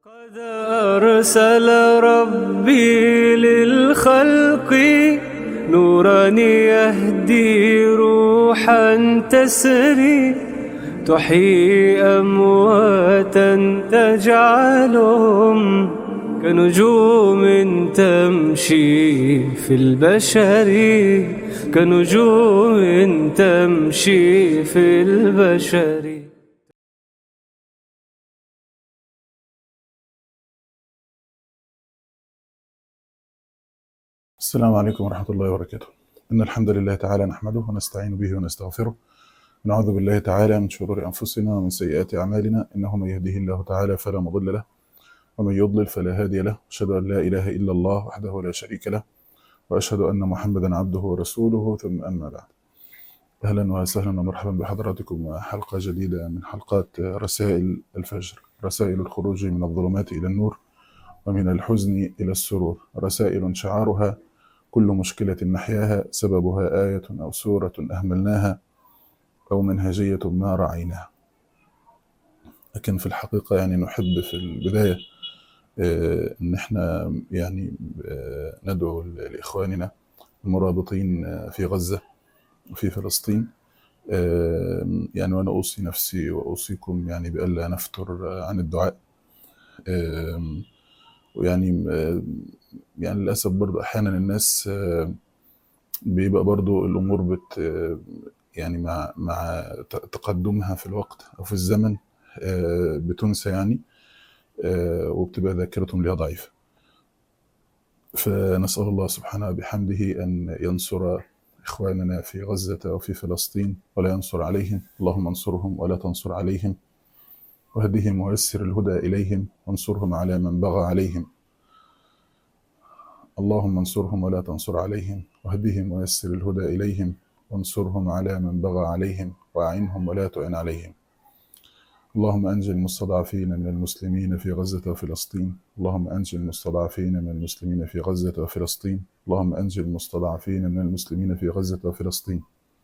قد أرسل ربي للخلق نورا يهدي روحا تسري تحيي أمواتا تجعلهم كنجوم تمشي في البشر كنجوم تمشي في البشر. السلام عليكم ورحمة الله وبركاته. إن الحمد لله تعالى نحمده ونستعين به ونستغفره ونعوذ بالله تعالى من شرور أنفسنا ومن سيئات أعمالنا، إنه من يهده الله تعالى فلا مضل له ومن يضلل فلا هادي له، أشهد أن لا إله إلا الله وحده لا شريك له، وأشهد أن محمدا عبده ورسوله، ثم أما بعد. أهلا وسهلا ومرحبا بحضراتكم وحلقة جديدة من حلقات رسائل الفجر، رسائل الخروج من الظلمات إلى النور ومن الحزن إلى السرور، رسائل شعارها: كل مشكلة نحياها سببها آية أو سورة أهملناها أو منهجية ما رعيناها. لكن في الحقيقة يعني نحب في البداية إن احنا يعني ندعو لإخواننا المرابطين في غزة وفي فلسطين، يعني وأنا أوصي نفسي وأوصيكم يعني بألا نفتر عن الدعاء. ويعني يعني للأسف برضو أحيانا الناس بيبقى برضو الأمور يعني مع تقدمها في الوقت أو في الزمن بتنسى يعني، وبتبقى ذاكرتهم ليها ضعيفة. فنسأل الله سبحانه بحمده أن ينصر إخواننا في غزة وفي فلسطين ولا ينصر عليهم. اللهم انصرهم ولا تنصر عليهم، واهدهم ويسر الهدى إليهم، وانصرهم على من بغى عليهم. اللهم انصرهم ولا تنصر عليهم، واهدهم ويسر الهدى إليهم، وانصرهم على من بغى عليهم، وأعنهم ولا تعن عليهم. اللهم أنجِ المستضعفين من المسلمين في غزة وفلسطين. اللهم أنجِ المستضعفين من المسلمين في غزة وفلسطين. اللهم أنجِ المستضعفين من المسلمين في غزة وفلسطين.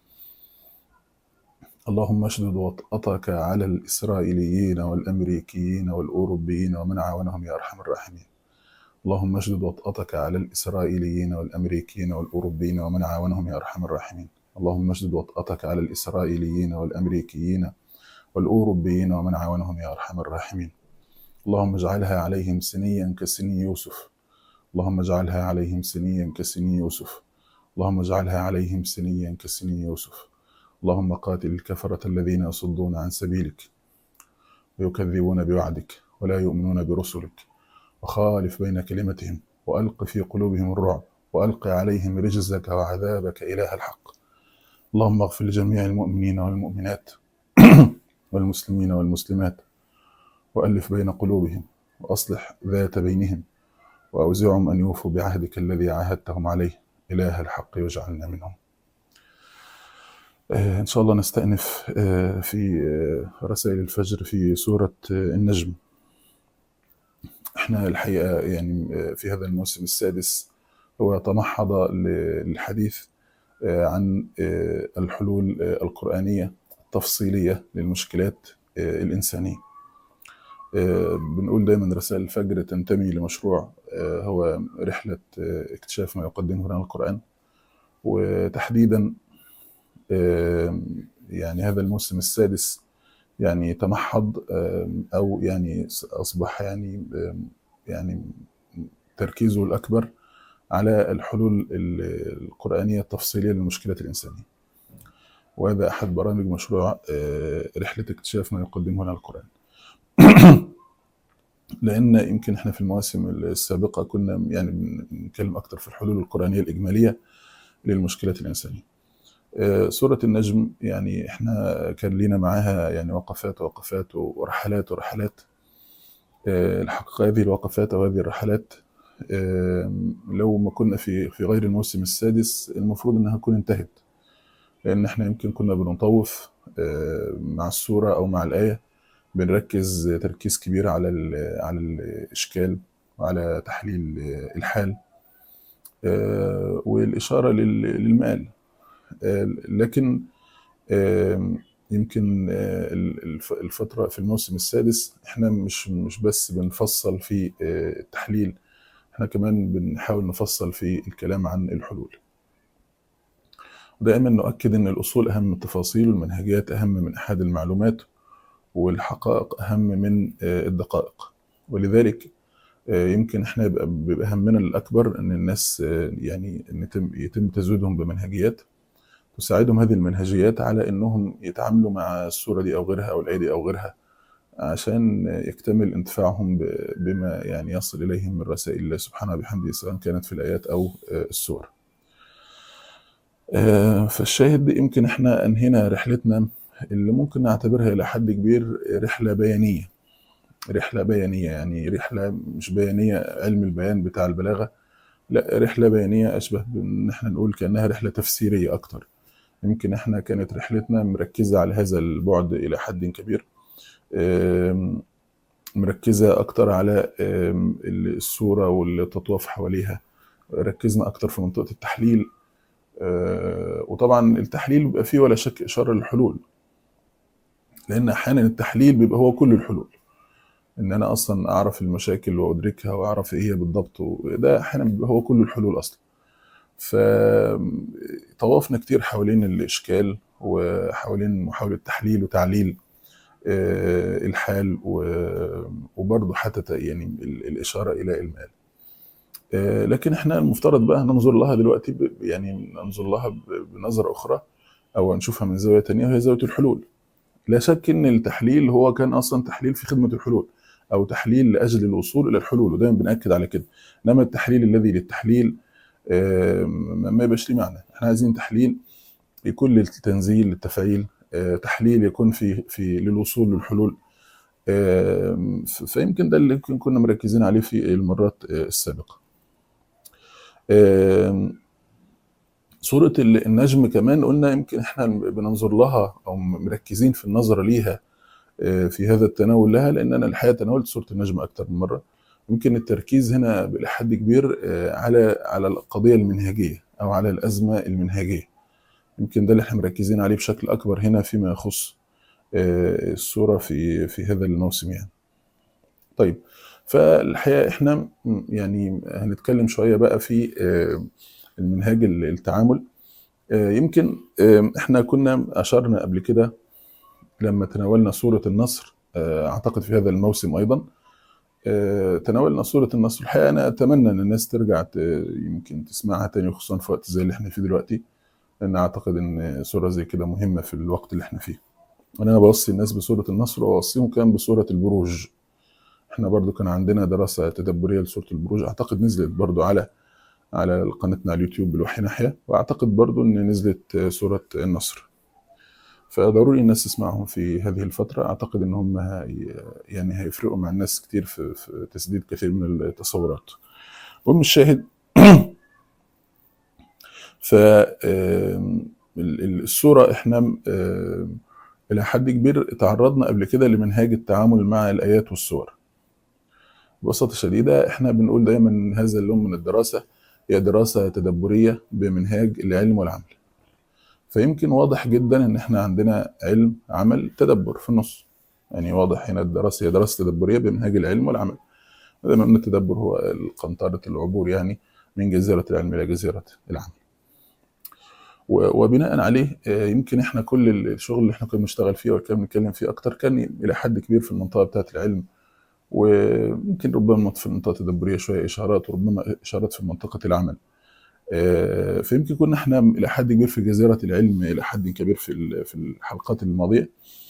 اللهم اشدد وطأتك على الإسرائيليين والأمريكيين والأوروبيين ومن عاونهم يا أرحم الراحمين. اللهم اشدد وطأتك على الإسرائيليين والأمريكيين والأوروبيين ومن عاونهم يا أرحم الراحمين. اللهم اشدد وطأتك على الإسرائيليين والأمريكيين والأوروبيين ومن عاونهم يا أرحم الراحمين. اللهم اجعلها عليهم سنيا كسني يوسف. اللهم اجعلها عليهم سنيا كسني يوسف. اللهم اجعلها عليهم سنيا كسني يوسف. اللهم قاتل الكفرة الذين يصدون عن سبيلك ويكذبون بوعدك ولا يؤمنون برسلك، وخالف بين كلمتهم وألق في قلوبهم الرعب وألق عليهم رجزك وعذابك إله الحق. اللهم اغفر لجميع المؤمنين والمؤمنات والمسلمين والمسلمات، وألف بين قلوبهم وأصلح ذات بينهم، وأوزعهم أن يوفوا بعهدك الذي عاهدتهم عليه إله الحق واجعلنا منهم. إن شاء الله نستأنف في رسائل الفجر في سورة النجم. احنا الحقيقة يعني في هذا الموسم السادس هو تمحض للحديث عن الحلول القرآنية التفصيلية للمشكلات الإنسانية. بنقول دايما رسائل الفجر تنتمي لمشروع هو رحلة اكتشاف ما يقدمه لنا القرآن، وتحديدا يعني هذا الموسم السادس يعني تمحض أو يعني أصبح يعني تركيزه الأكبر على الحلول القرآنية التفصيلية للمشكلات الإنسانية، وهذا أحد برامج مشروع رحلة اكتشاف ما يقدمه لنا القرآن. لأن يمكن احنا في المواسم السابقة كنا يعني بنتكلم أكتر في الحلول القرآنية الإجمالية للمشكلات الإنسانية. سورة النجم يعني احنا كان لينا معاها يعني وقفات ورحلات. الحقيقة هذه الوقفات أو هذه الرحلات لو ما كنا في غير الموسم السادس المفروض أنها تكون انتهت، لأن احنا يمكن كنا بنطوف مع السورة أو مع الآية، بنركز تركيز كبير على الإشكال وعلى تحليل الحال والإشارة للمآل. لكن يمكن الفترة في الموسم السادس احنا مش بس بنفصل في التحليل، احنا كمان بنحاول نفصل في الكلام عن الحلول. دائما نؤكد ان الاصول اهم من التفاصيل، والمنهجيات اهم من احاد المعلومات، والحقائق اهم من الدقائق. ولذلك يمكن احنا بيبقى همنا الاكبر ان الناس يعني ان يتم تزويدهم بمنهجيات تساعدهم هذه المنهجيات على انهم يتعاملوا مع الصورة دي او غيرها او الآية دي او غيرها، عشان يكتمل انتفاعهم بما يعني يصل اليهم من رسائل الله سبحانه وبحمده، سواء كانت في الايات او السور. فالشاهد يمكن احنا انهينا رحلتنا اللي ممكن نعتبرها الى حد كبير رحلة بيانية. رحلة بيانية يعني رحلة مش بيانية علم البيان بتاع البلاغة، لا، رحلة بيانية أشبه بأن احنا نقول كأنها رحلة تفسيرية أكتر. يمكن احنا كانت رحلتنا مركزة على هذا البعد إلى حد كبير، مركزة أكتر على الصورة والتطواف حواليها. ركزنا أكتر في منطقة التحليل، وطبعا التحليل بيبقى فيه ولا شك إشارة للحلول، لأن أحيانا التحليل بيبقى هو كل الحلول، إن أنا أصلا أعرف المشاكل وأدركها وأعرف إيه هي بالضبط، وده أحيانا بيبقى هو كل الحلول أصلا. فطوافنا كتير حوالين الإشكال وحوالين محاولة تحليل وتعليل الحال، وبرضه حتى يعني الإشارة إلى المال. لكن احنا المفترض بقى ننظر لها دلوقتي يعني ننظر لها بنظرة أخرى، أو نشوفها من زاوية تانية، وهي زاوية الحلول. لا شك إن التحليل هو كان أصلا تحليل في خدمة الحلول، أو تحليل لأجل الوصول إلى الحلول، ودايما بنأكد على كده. إنما التحليل الذي للتحليل ما يبقاش ليه معنى. احنا عايزين تحليل يكون للتنزيل للتفعيل، تحليل يكون في للوصول للحلول. فيمكن ده اللي كنا مركزين عليه في المرات السابقة. صورة النجم كمان قلنا يمكن احنا بننظر لها او مركزين في النظر ليها في هذا التناول لها، لان انا الحقيقة تناولت صورة النجم اكتر من مرة. يمكن التركيز هنا بحد كبير على القضية المنهجية او على الازمة المنهجية. يمكن ده اللي احنا مركزين عليه بشكل اكبر هنا فيما يخص الصورة في هذا الموسم يعني. طيب، فالحقيقة احنا يعني هنتكلم شوية بقى في المنهاج التعامل. يمكن احنا كنا أشرنا قبل كده لما تناولنا سورة النصر، أعتقد في هذا الموسم أيضا تناولنا سورة النصر. الحقيقة أنا أتمنى أن الناس ترجع يمكن تسمعها تاني، خصوصا في وقت زي اللي احنا فيه دلوقتي، لأن أعتقد أن سورة زي كده مهمة في الوقت اللي احنا فيه. وأنا بوصي الناس بسورة النصر، وأوصيهم كمان بسورة البروج. احنا برضو كان عندنا دراسة تدبرية لسورة البروج، أعتقد نزلت برضو على قناتنا على اليوتيوب بالوحي ناحية، وأعتقد برضو أن نزلت سورة النصر. فضروري الناس تسمعهم في هذه الفترة. أعتقد أن هم يعني هيفرقوا مع الناس كتير في تسديد كثير من التصورات. ومن الشاهد فالسورة احنا إلى حد كبير تعرضنا قبل كده لمنهاج التعامل مع الآيات والسور. ببساطة شديدة احنا بنقول دايما ان هذا اللون من الدراسة هي دراسة تدبرية بمنهاج العلم والعمل. فيمكن واضح جدا ان احنا عندنا علم عمل تدبر في النص، يعني واضح هنا الدراسة هي دراسة تدبرية بمنهاج العلم والعمل. دايما ان التدبر هو القنطرة العبور يعني من جزيرة العلم إلى جزيرة العمل. وبناء عليه يمكن احنا كل الشغل اللي احنا كنا بنشتغل فيه وكنا بنتكلم فيه اكتر كان الى حد كبير في المنطقة بتاعة العلم، ويمكن ربما في المنطقة التدبرية شوية إشارات، وربما إشارات في منطقة العمل. فيمكن كنا احنا إلى حد كبير في جزيرة العلم إلى حد كبير في الحلقات الماضية،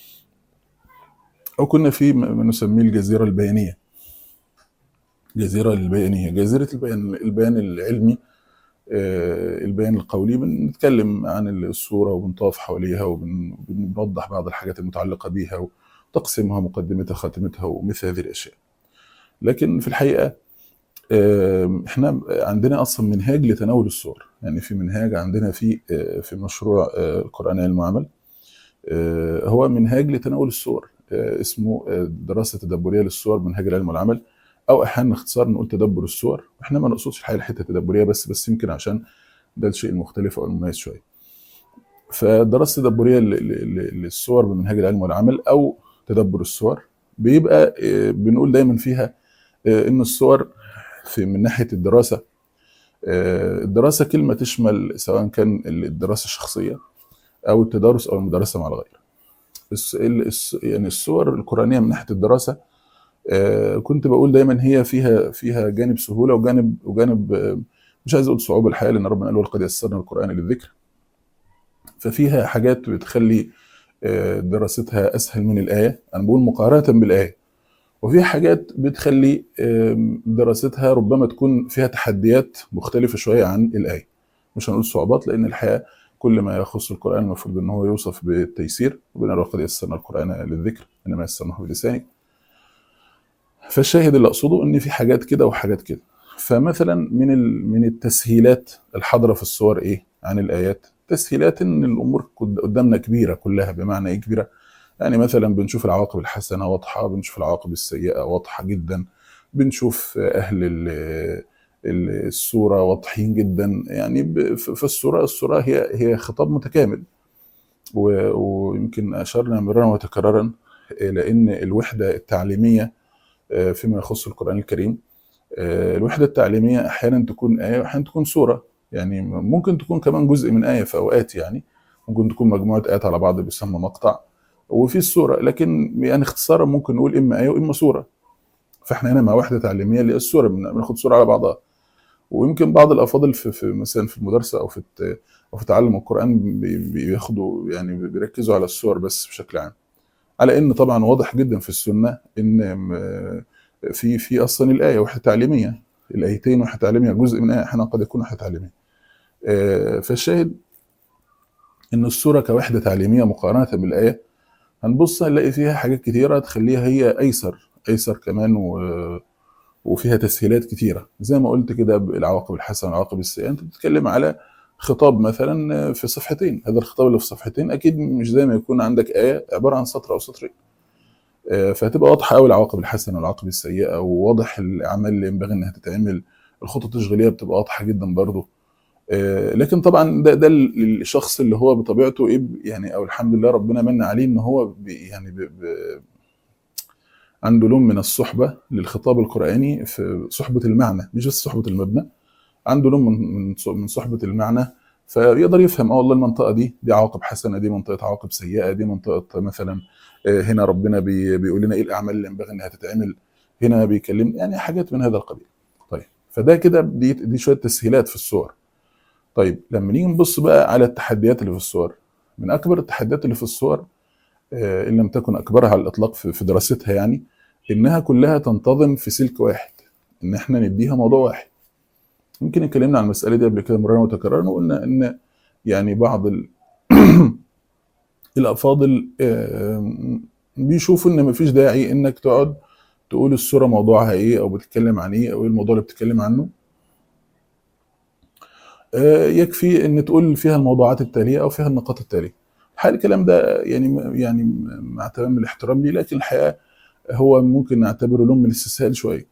أو كنا في ما نسميه الجزيرة البيانية. جزيرة البيان العلمي، البيان القولي. بنتكلم عن الصورة وبنطاف حواليها وبنوضح بعض الحاجات المتعلقة بيها وتقسيمها، مقدمتها، خاتمتها، ومثل هذه الأشياء. لكن في الحقيقة احنا عندنا اصلا منهاج لتناول الصور، يعني في منهاج عندنا في مشروع القرآن علم وعمل، هو منهاج لتناول الصور، اسمه دراسة تدبرية للصور منهاج العلم والعمل، او احيانا اختصار نقول تدبر الصور. احنا ما نقصدش الحقيقة الحتة التدبرية بس يمكن عشان ده الشيء المختلف او المميز شوية. فالدراسه التدبريه للصور بمنهاج العلم والعمل او تدبر الصور بيبقى بنقول دايما فيها ان الصور من ناحيه الدراسه، الدراسه كلمه تشمل سواء كان الدراسه الشخصيه او التدارس او المدرسه مع الغير. يعني الصور القرانيه من ناحيه الدراسه كنت بقول دايما هي فيها جانب سهوله وجانب مش عايز اقول صعوبه الحياه، لان ربنا قال ولقد يسرنا القران للذكر. ففيها حاجات بتخلي دراستها اسهل من الايه، انا بقول مقارنه بالايه، وفي حاجات بتخلي دراستها ربما تكون فيها تحديات مختلفه شويه عن الايه. مش هنقول صعوبات، لان الحياه كل ما يخص القران المفروض ان هو يوصف بالتيسير، ربنا ولقد يسرنا القران للذكر انما يسرناه بلسانك. فالشاهد اللي اقصده ان في حاجات كده وحاجات كده. فمثلا من التسهيلات الحاضره في الصور ايه عن الايات؟ تسهيلات ان الامور قدامنا كبيره كلها. بمعنى ايه كبيره؟ يعني مثلا بنشوف العواقب الحسنه واضحه، بنشوف العواقب السيئه واضحه جدا، بنشوف اهل الصوره واضحين جدا. يعني في الصوره هي خطاب متكامل، ويمكن اشرنا مرارا وتكرارا الى ان الوحده التعليميه فيما يخص القرآن الكريم، الوحدة التعليمية أحيانا تكون آية وأحيانا تكون سورة. يعني ممكن تكون كمان جزء من آية في أوقات، يعني ممكن تكون مجموعة آيات على بعض بيسمى مقطع وفي السورة، لكن يعني اختصارا ممكن نقول إما آية وإما سورة. فإحنا هنا مع وحدة تعليمية اللي هي السورة، بناخد سورة على بعضها. ويمكن بعض الأفاضل في مثلا في المدرسة أو في تعلم القرآن بياخدوا يعني بيركزوا على السور بس بشكل عام، على ان طبعا واضح جدا في السنه ان في اصلا الايه وحده تعليميه، الايتين وحده تعليميه، جزء من ايه احيانا قد يكون وحده تعليميه. فالشاهد ان السوره كوحده تعليميه مقارنه بالايه هنبص هنلاقي فيها حاجات كتيره تخليها هي ايسر كمان، وفيها تسهيلات كتيره. زي ما قلت كده العواقب الحسنه والعواقب السيئه، انت بتتكلم على خطاب مثلا في صفحتين، هذا الخطاب اللي في صفحتين اكيد مش زي ما يكون عندك ايه عباره عن سطر او سطرين. فهتبقى واضحه قوي العواقب الحسنه والعواقب السيئه، وواضح الاعمال اللي ينبغي انها تتعمل، الخطط التشغيليه بتبقى واضحه جدا برضه. لكن طبعا ده الشخص اللي هو بطبيعته ايه يعني، او الحمد لله ربنا من عليه ان هو عنده لون من الصحبه للخطاب القراني، في صحبه المعنى مش بس صحبه المبنى، عنده لون من صحبه المعنى، فيقدر يفهم والله المنطقه دي عواقب حسنه، دي منطقه عواقب سيئه، دي منطقه مثلا هنا ربنا بيقول لنا ايه الاعمال اللي ينبغي انها تتعمل، هنا بيكلم يعني حاجات من هذا القبيل. طيب فده كده دي شويه تسهيلات في الصور. طيب لما نيجي نبص بقى على التحديات اللي في الصور، من اكبر التحديات اللي في الصور ان لم تكن اكبرها على الاطلاق في دراستها، يعني انها كلها تنتظم في سلك واحد، ان احنا نديها موضوع واحد. يمكن اتكلمنا عن المساله دي قبل كده مرارا وتكرارا، وقلنا ان يعني بعض الافاضل بيشوفوا ان مفيش داعي انك تقعد تقول الصوره موضوعها ايه او بتتكلم عن ايه او ايه الموضوع اللي بتتكلم عنه، يكفي ان تقول فيها الموضوعات التاليه او فيها النقاط التاليه. الحقيقه الكلام ده يعني مع تمام الاحترام ليه، لكن الحقيقه هو ممكن نعتبره لون من الاستسهال شويه.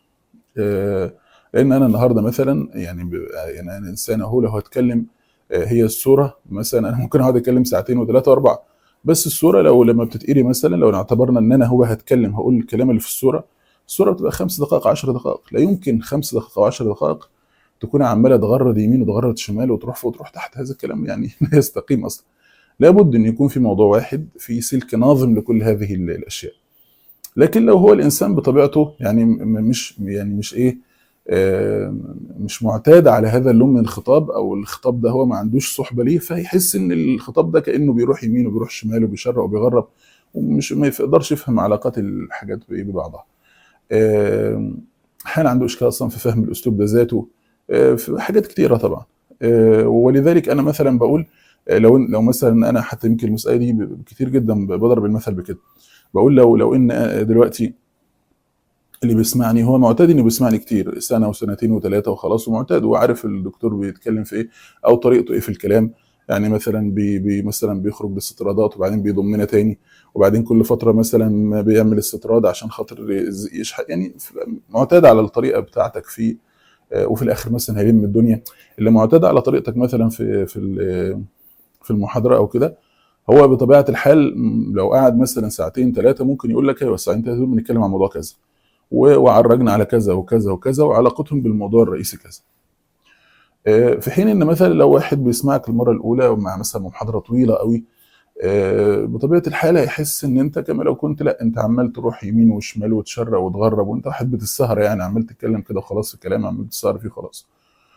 لان انا النهارده مثلا يعني انا انسان اهو لو هتكلم هي الصوره مثلا، انا ممكن اقعد اتكلم ساعتين وثلاثه واربعه، بس الصوره لما بتتقري مثلا، لو اعتبرنا ان انا هو هتكلم هقول الكلام اللي في الصوره بتبقى 5 دقائق 10 دقائق. لا يمكن 5 دقائق او 10 دقائق تكون عماله تغرد يمين وتغرد شمال وتروح فوق وتروح تحت، هذا الكلام يعني لا يستقيم اصلا. لابد ان يكون في موضوع واحد، في سلك ناظم لكل هذه الاشياء. لكن لو هو الانسان بطبيعته يعني مش ايه مش معتاد على هذا اللون من الخطاب، او الخطاب ده هو ما عندوش صحبه ليه، فيحس ان الخطاب ده كانه بيروح يمين وبيروح شمال وبيشرق وبيغرب، ومش ما يقدرش يفهم علاقات الحاجات ببعضها. احيانا عنده اشكال اصلا في فهم الاسلوب ده ذاته، في حاجات كتيره طبعا. ولذلك انا مثلا بقول لو مثلا انا حتى يمكن المساله دي كتير جدا بضرب المثل بكده، بقول لو ان دلوقتي اللي بيسمعني هو معتاد انه بيسمعني كتير، سنه وسنتين وثلاثه وخلاص، ومعتاد وعارف الدكتور بيتكلم في ايه او طريقته ايه في الكلام. يعني مثلا مثلا بيخرج باستطرادات وبعدين بيضمنا تاني، وبعدين كل فتره مثلا بيعمل استطراد عشان خاطر يشحن، يعني معتاد على الطريقه بتاعتك فيه. وفي الاخر مثلا هيلم الدنيا. اللي معتاد على طريقتك مثلا في في المحاضره او كده، هو بطبيعه الحال لو قعد مثلا ساعتين ثلاثه ممكن يقول لك ايوه الساعتين ثلاثه دول بنتكلم عن موضوع كذا، وعرجنا على كذا وكذا وكذا وعلاقتهم بالموضوع الرئيسي كذا. في حين ان مثلا لو واحد بيسمعك المره الاولى ومع مثلا محاضره طويله قوي، بطبيعه الحال هيحس ان انت كما لو كنت، لا انت عمال تروح يمين وشمال وتشرق وتغرب، وانت واحد السهره يعني عمال تتكلم كده وخلاص، الكلام عمال تسهر فيه خلاص.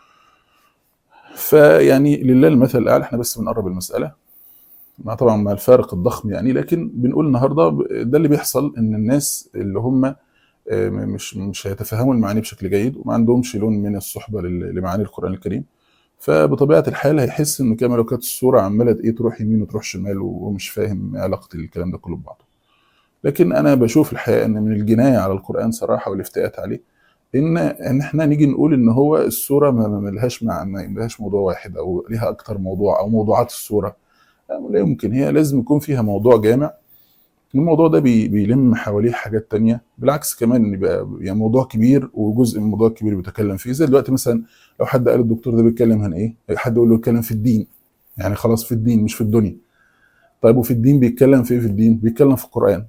فيعني لله المثل الاعلى، احنا بس بنقرب المساله مع طبعا مع الفارق الضخم يعني، لكن بنقول النهارده ده اللي بيحصل، ان الناس اللي هم مش هيتفهموا المعاني بشكل جيد وما عندهمش لون من الصحبه لمعاني القران الكريم، فبطبيعه الحال هيحس ان كما لو كانت الصوره عماله ايه تروح يمين وتروح شمال ومش فاهم إيه علاقه الكلام ده كله ببعضه. لكن انا بشوف الحقيقه ان من الجنايه على القران صراحه والافتئات عليه ان احنا نيجي نقول ان هو الصوره ما لهاش معنى، ما لهاش موضوع واحد او ليها اكتر موضوع او موضوعات الصوره. لا يمكن، هي لازم يكون فيها موضوع جامع، الموضوع ده بيلم حواليه حاجات تانية، بالعكس كمان ان يبقى يعني موضوع كبير وجزء من الموضوع الكبير بيتكلم فيه. زي دلوقتي مثلا لو حد قال الدكتور ده بيتكلم عن ايه، حد يقول له بيتكلم في الدين، يعني خلاص في الدين مش في الدنيا. طيب وفي الدين بيتكلم في ايه؟ في الدين بيتكلم في القرآن.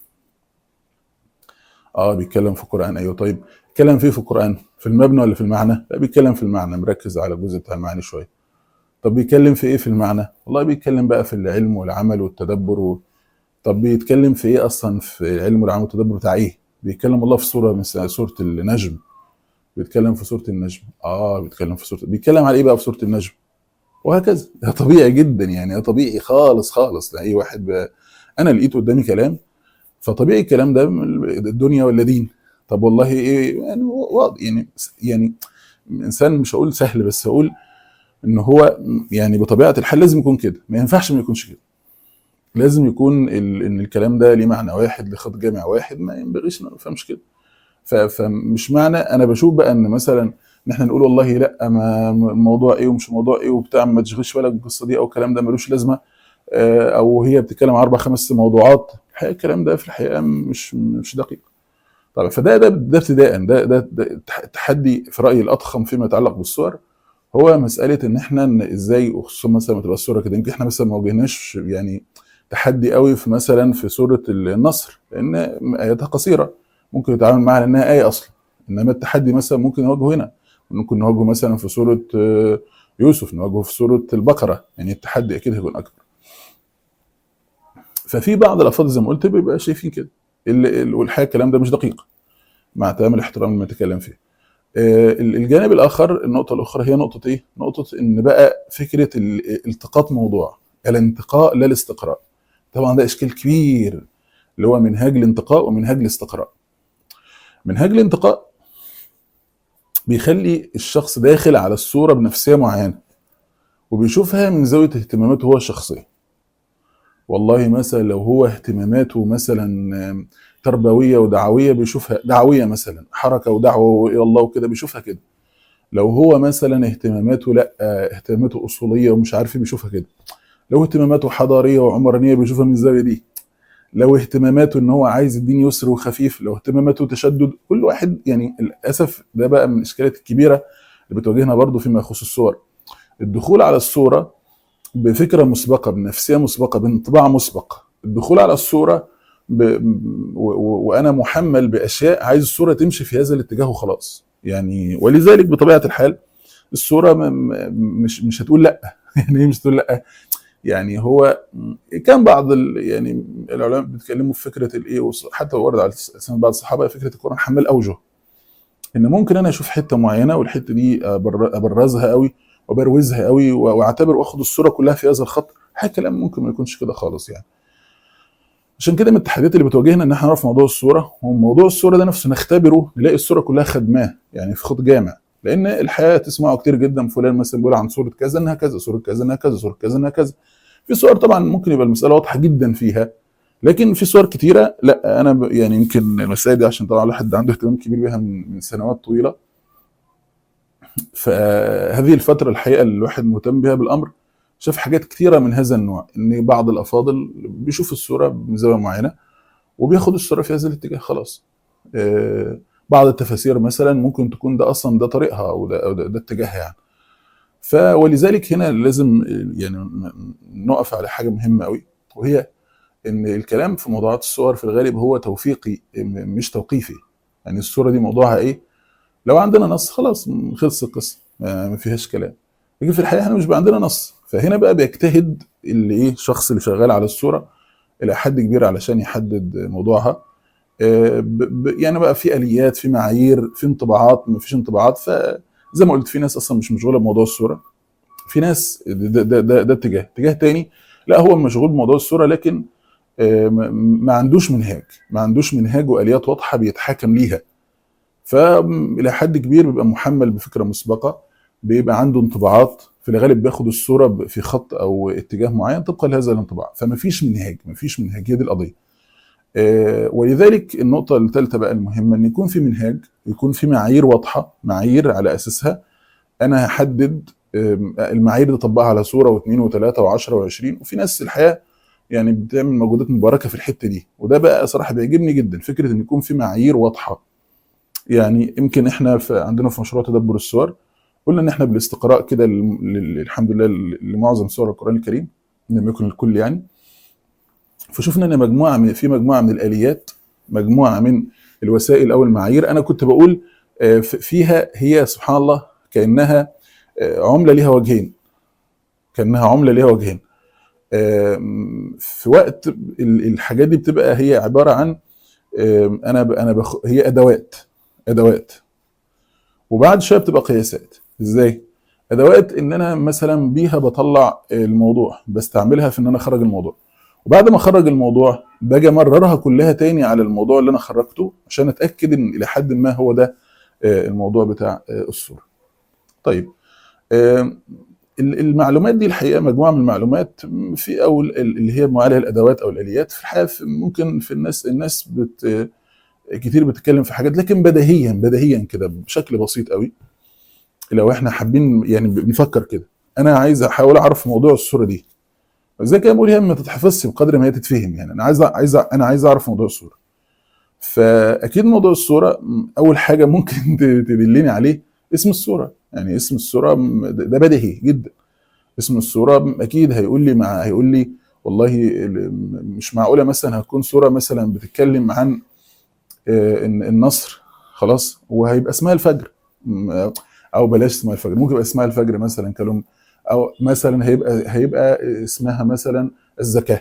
اه بيتكلم في القرآن، ايوه. طيب بيتكلم في ايه في القرآن؟ في المبنى ولا في المعنى؟ لا بيتكلم في المعنى، مركز على الجزء بتاع المعاني شويه. طب بيتكلم في ايه في المعنى؟ والله بيتكلم بقى في العلم والعمل والتدبر طب بيتكلم في ايه اصلا في العلم والعمل والتدبر بتاع ايه؟ بيتكلم الله في سوره مثل سوره النجم، بيتكلم في سوره النجم، بيتكلم في سوره، بيتكلم على ايه بقى في سوره النجم؟ وهكذا. ده طبيعي جدا يعني، ده طبيعي خالص خالص لاي واحد انا لقيت قدامي كلام، فطبيعي الكلام ده من الدنيا ولا دين. طب والله ايه يعني واضح يعني انسان مش هقول سهل بس هقول ان هو يعني بطبيعه الحال لازم يكون كده، ما ينفعش ما يكونش كده. لازم يكون ان الكلام ده ليه معنى واحد لخط جامع واحد، ما ينبغيش ما نفهمش كده. فمش معنى انا بشوف بقى ان مثلا ان احنا نقول والله لا ما الموضوع ايه ومش موضوع ايه وبتاع، ما تشغلش بالك بالقصه دي او الكلام ده ملوش لازمه، او هي بتتكلم عن اربع خمس موضوعات، الحقيقه الكلام ده في الحقيقه مش دقيق. طبعا فده ابتداء ده التحدي في رايي الاضخم فيما يتعلق بالصور، هو مساله ان احنا ازاي، وخصوصا مثلا ما تبقى الصوره كده. يمكن احنا مثلا ما واجهناش يعني تحدي قوي في مثلا في سوره النصر، لان اياتها قصيره ممكن يتعامل معها لانها ايه اصلا. انما التحدي مثلا ممكن نواجهه هنا، ممكن نواجهه مثلا في سوره يوسف، نواجهه في سوره البقره، يعني التحدي اكيد هيكون اكبر. ففي بعض الافاضل زي ما قلت بيبقى شايفين كده، والحقيقه الكلام ده مش دقيق مع تمام الاحترام اللي بنتكلم فيه. الجانب الاخر، النقطه الاخرى هي نقطه ايه؟ نقطه ان بقى فكره التقاط موضوع، الانتقاء لا الاستقراء. طبعا ده اشكال كبير، اللي هو منهاج الانتقاء ومنهاج الاستقراء. منهاج الانتقاء بيخلي الشخص داخل على الصوره بنفسيه معينه وبيشوفها من زاويه اهتماماته هو الشخصيه. والله مثلا لو هو اهتماماته مثلا تربويه ودعويه بيشوفها دعويه، مثلا حركه ودعوه الى الله وكده بيشوفها كده. لو هو مثلا اهتماماته لا اهتماماته اصوليه ومش عارف ايه بيشوفها كده. لو اهتماماته حضاريه وعمرانيه بيشوفها من الزاويه دي. لو اهتماماته ان هو عايز الدين يسر وخفيف، لو اهتماماته تشدد، كل واحد يعني للاسف ده بقى من الاشكالات الكبيره اللي بتواجهنا برضو فيما يخص الصور. الدخول على الصوره بفكره مسبقه، بنفسيه مسبقه، بانطباع مسبق. الدخول على الصوره وانا محمل باشياء عايز الصوره تمشي في هذا الاتجاه وخلاص يعني. ولذلك بطبيعه الحال الصوره مش هتقول لا يعني ايه مش هتقول لا؟ يعني هو كان بعض يعني العلماء بيتكلموا في فكره الايه، حتى ورد على لسان بعض الصحابه فكره القران حمال اوجه، ان ممكن انا اشوف حته معينه والحته دي ابرزها قوي وبروزها قوي واعتبر واخد الصوره كلها في هذا الخط. حاجه كلام ممكن ما يكونش كده خالص يعني. عشان كده من التحديات اللي بتواجهنا ان احنا نعرف موضوع الصوره، وموضوع الصوره ده نفسه نختبره نلاقي الصوره كلها خدماه يعني في خط جامع. لان الحياه تسمعوا كتير جدا فلان مثلا بيقول عن صوره كذا انها كذا، صوره كذا انها كذا، صوره كذا انها كذا. في صور طبعا ممكن يبقى المساله واضحه جدا فيها، لكن في صور كتيره لا. انا يعني يمكن المسائل دي عشان طبعا الواحد عنده اهتمام كبير بيها من سنوات طويله، فهذه الفتره الحقيقه اللي الواحد مهتم بها بالامر شاف حاجات كتيره من هذا النوع. ان بعض الافاضل بيشوف الصوره من زاويه معينه وبياخد الصوره في هذا الاتجاه خلاص. بعض التفاسير مثلا ممكن تكون ده اصلا ده طريقها او ده اتجاهها يعني. ولذلك هنا لازم يعني نقف على حاجه مهمه قوي، وهي ان الكلام في موضوعات الصور في الغالب هو توفيقي مش توقيفي. يعني الصوره دي موضوعها ايه؟ لو عندنا نص خلاص خلص القصه، ما فيهاش كلام. لكن في الحقيقه احنا مش بقى عندنا نص، فهنا بقى بيجتهد اللي ايه الشخص اللي شغال على الصوره الى حد كبير علشان يحدد موضوعها. يعني بقى في اليات، في معايير، في انطباعات، ما فيش انطباعات. فزي ما قلت في ناس اصلا مش مشغوله بموضوع الصوره، في ناس ده اتجاه تاني، لا هو مشغول بموضوع الصوره لكن ما عندوش منهاج، ما عندوش منهاج واليات واضحه بيتحاكم ليها. فإلى حد كبير بيبقى محمل بفكره مسبقه، بيبقى عنده انطباعات، في الغالب بياخد الصوره في خط او اتجاه معين طبقا لهذا الانطباع. فما فيش منهاج، ما فيش منهاج، هي دي القضيه. ولذلك النقطه الثالثه بقى المهمه ان يكون في منهاج، يكون في معايير واضحه، معايير على اساسها انا هحدد المعايير دي اطبقها على صوره واثنين وثلاثه وعشره وعشرين. وفي ناس الحقيقه يعني بتعمل مجهودات مباركه في الحته دي، وده بقى صراحه بيعجبني جدا، فكره ان يكون في معايير واضحه. يعني يمكن احنا عندنا في مشروع تدبر الصور قلنا ان احنا بالاستقراء كده الحمد لله لمعظم سور القران الكريم، ان لم يكن الكل يعني. فشفنا ان مجموعه من الاليات، مجموعه من الوسائل او المعايير، انا كنت بقول فيها هي سبحان الله كانها عمله ليها وجهين، كانها عمله ليها وجهين. في وقت الحاجات دي بتبقى هي عباره عن هي ادوات، وبعد شويه بتبقى قياسات. ازاي؟ ادوات ان انا مثلا بيها بطلع الموضوع، بستعملها في ان انا اخرج الموضوع، وبعد ما اخرج الموضوع باجي امررها كلها تاني على الموضوع اللي انا خرجته عشان اتاكد ان الى حد ما هو ده الموضوع بتاع الصوره. طيب المعلومات دي الحقيقه مجموعه من المعلومات في او اللي هي عليها الادوات او الاليات. في الحقيقه ممكن في الناس كتير بتتكلم في حاجات، لكن بديهيا كده بشكل بسيط قوي. لو احنا حابين يعني بنفكر كده، انا عايز احاول اعرف موضوع الصوره دي زي كده بقول، هي ما تتحفظش بقدر ما هي تتفهم. يعني انا عايز اعرف موضوع الصوره. فاكيد موضوع الصوره اول حاجه ممكن تدلني عليه اسم الصوره. يعني اسم الصوره ده بديهي جدا. اسم الصوره اكيد هيقول لي والله مش معقوله مثلا هتكون صوره مثلا بتتكلم عن النصر خلاص وهيبقى اسمها الفجر، او بلاش اسمها الفجر، ممكن يبقى اسمها الفجر مثلا كلام، او مثلا هيبقى اسمها مثلا الزكاه.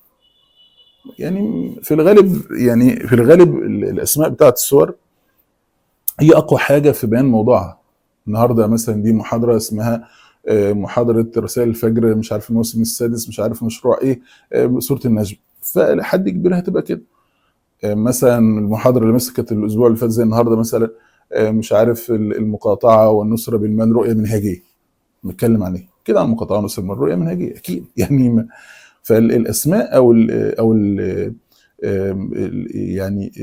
يعني في الغالب الاسماء بتاعت الصور هي اقوى حاجه في بيان موضوعها. النهارده مثلا دي محاضره اسمها محاضره رسائل الفجر مش عارف الموسم السادس مش عارف مشروع ايه سوره النجم، فلحد كبير هتبقى كده. مثلا المحاضره اللي مسكت الاسبوع اللي فات زي النهارده مثلا مش عارف المقاطعه والنصره بالمال رؤيه منهجيه، بنتكلم عن ايه كده؟ عن المقاطعه والنصره بالمال رؤيه منهجيه اكيد يعني. فالاسماء او يعني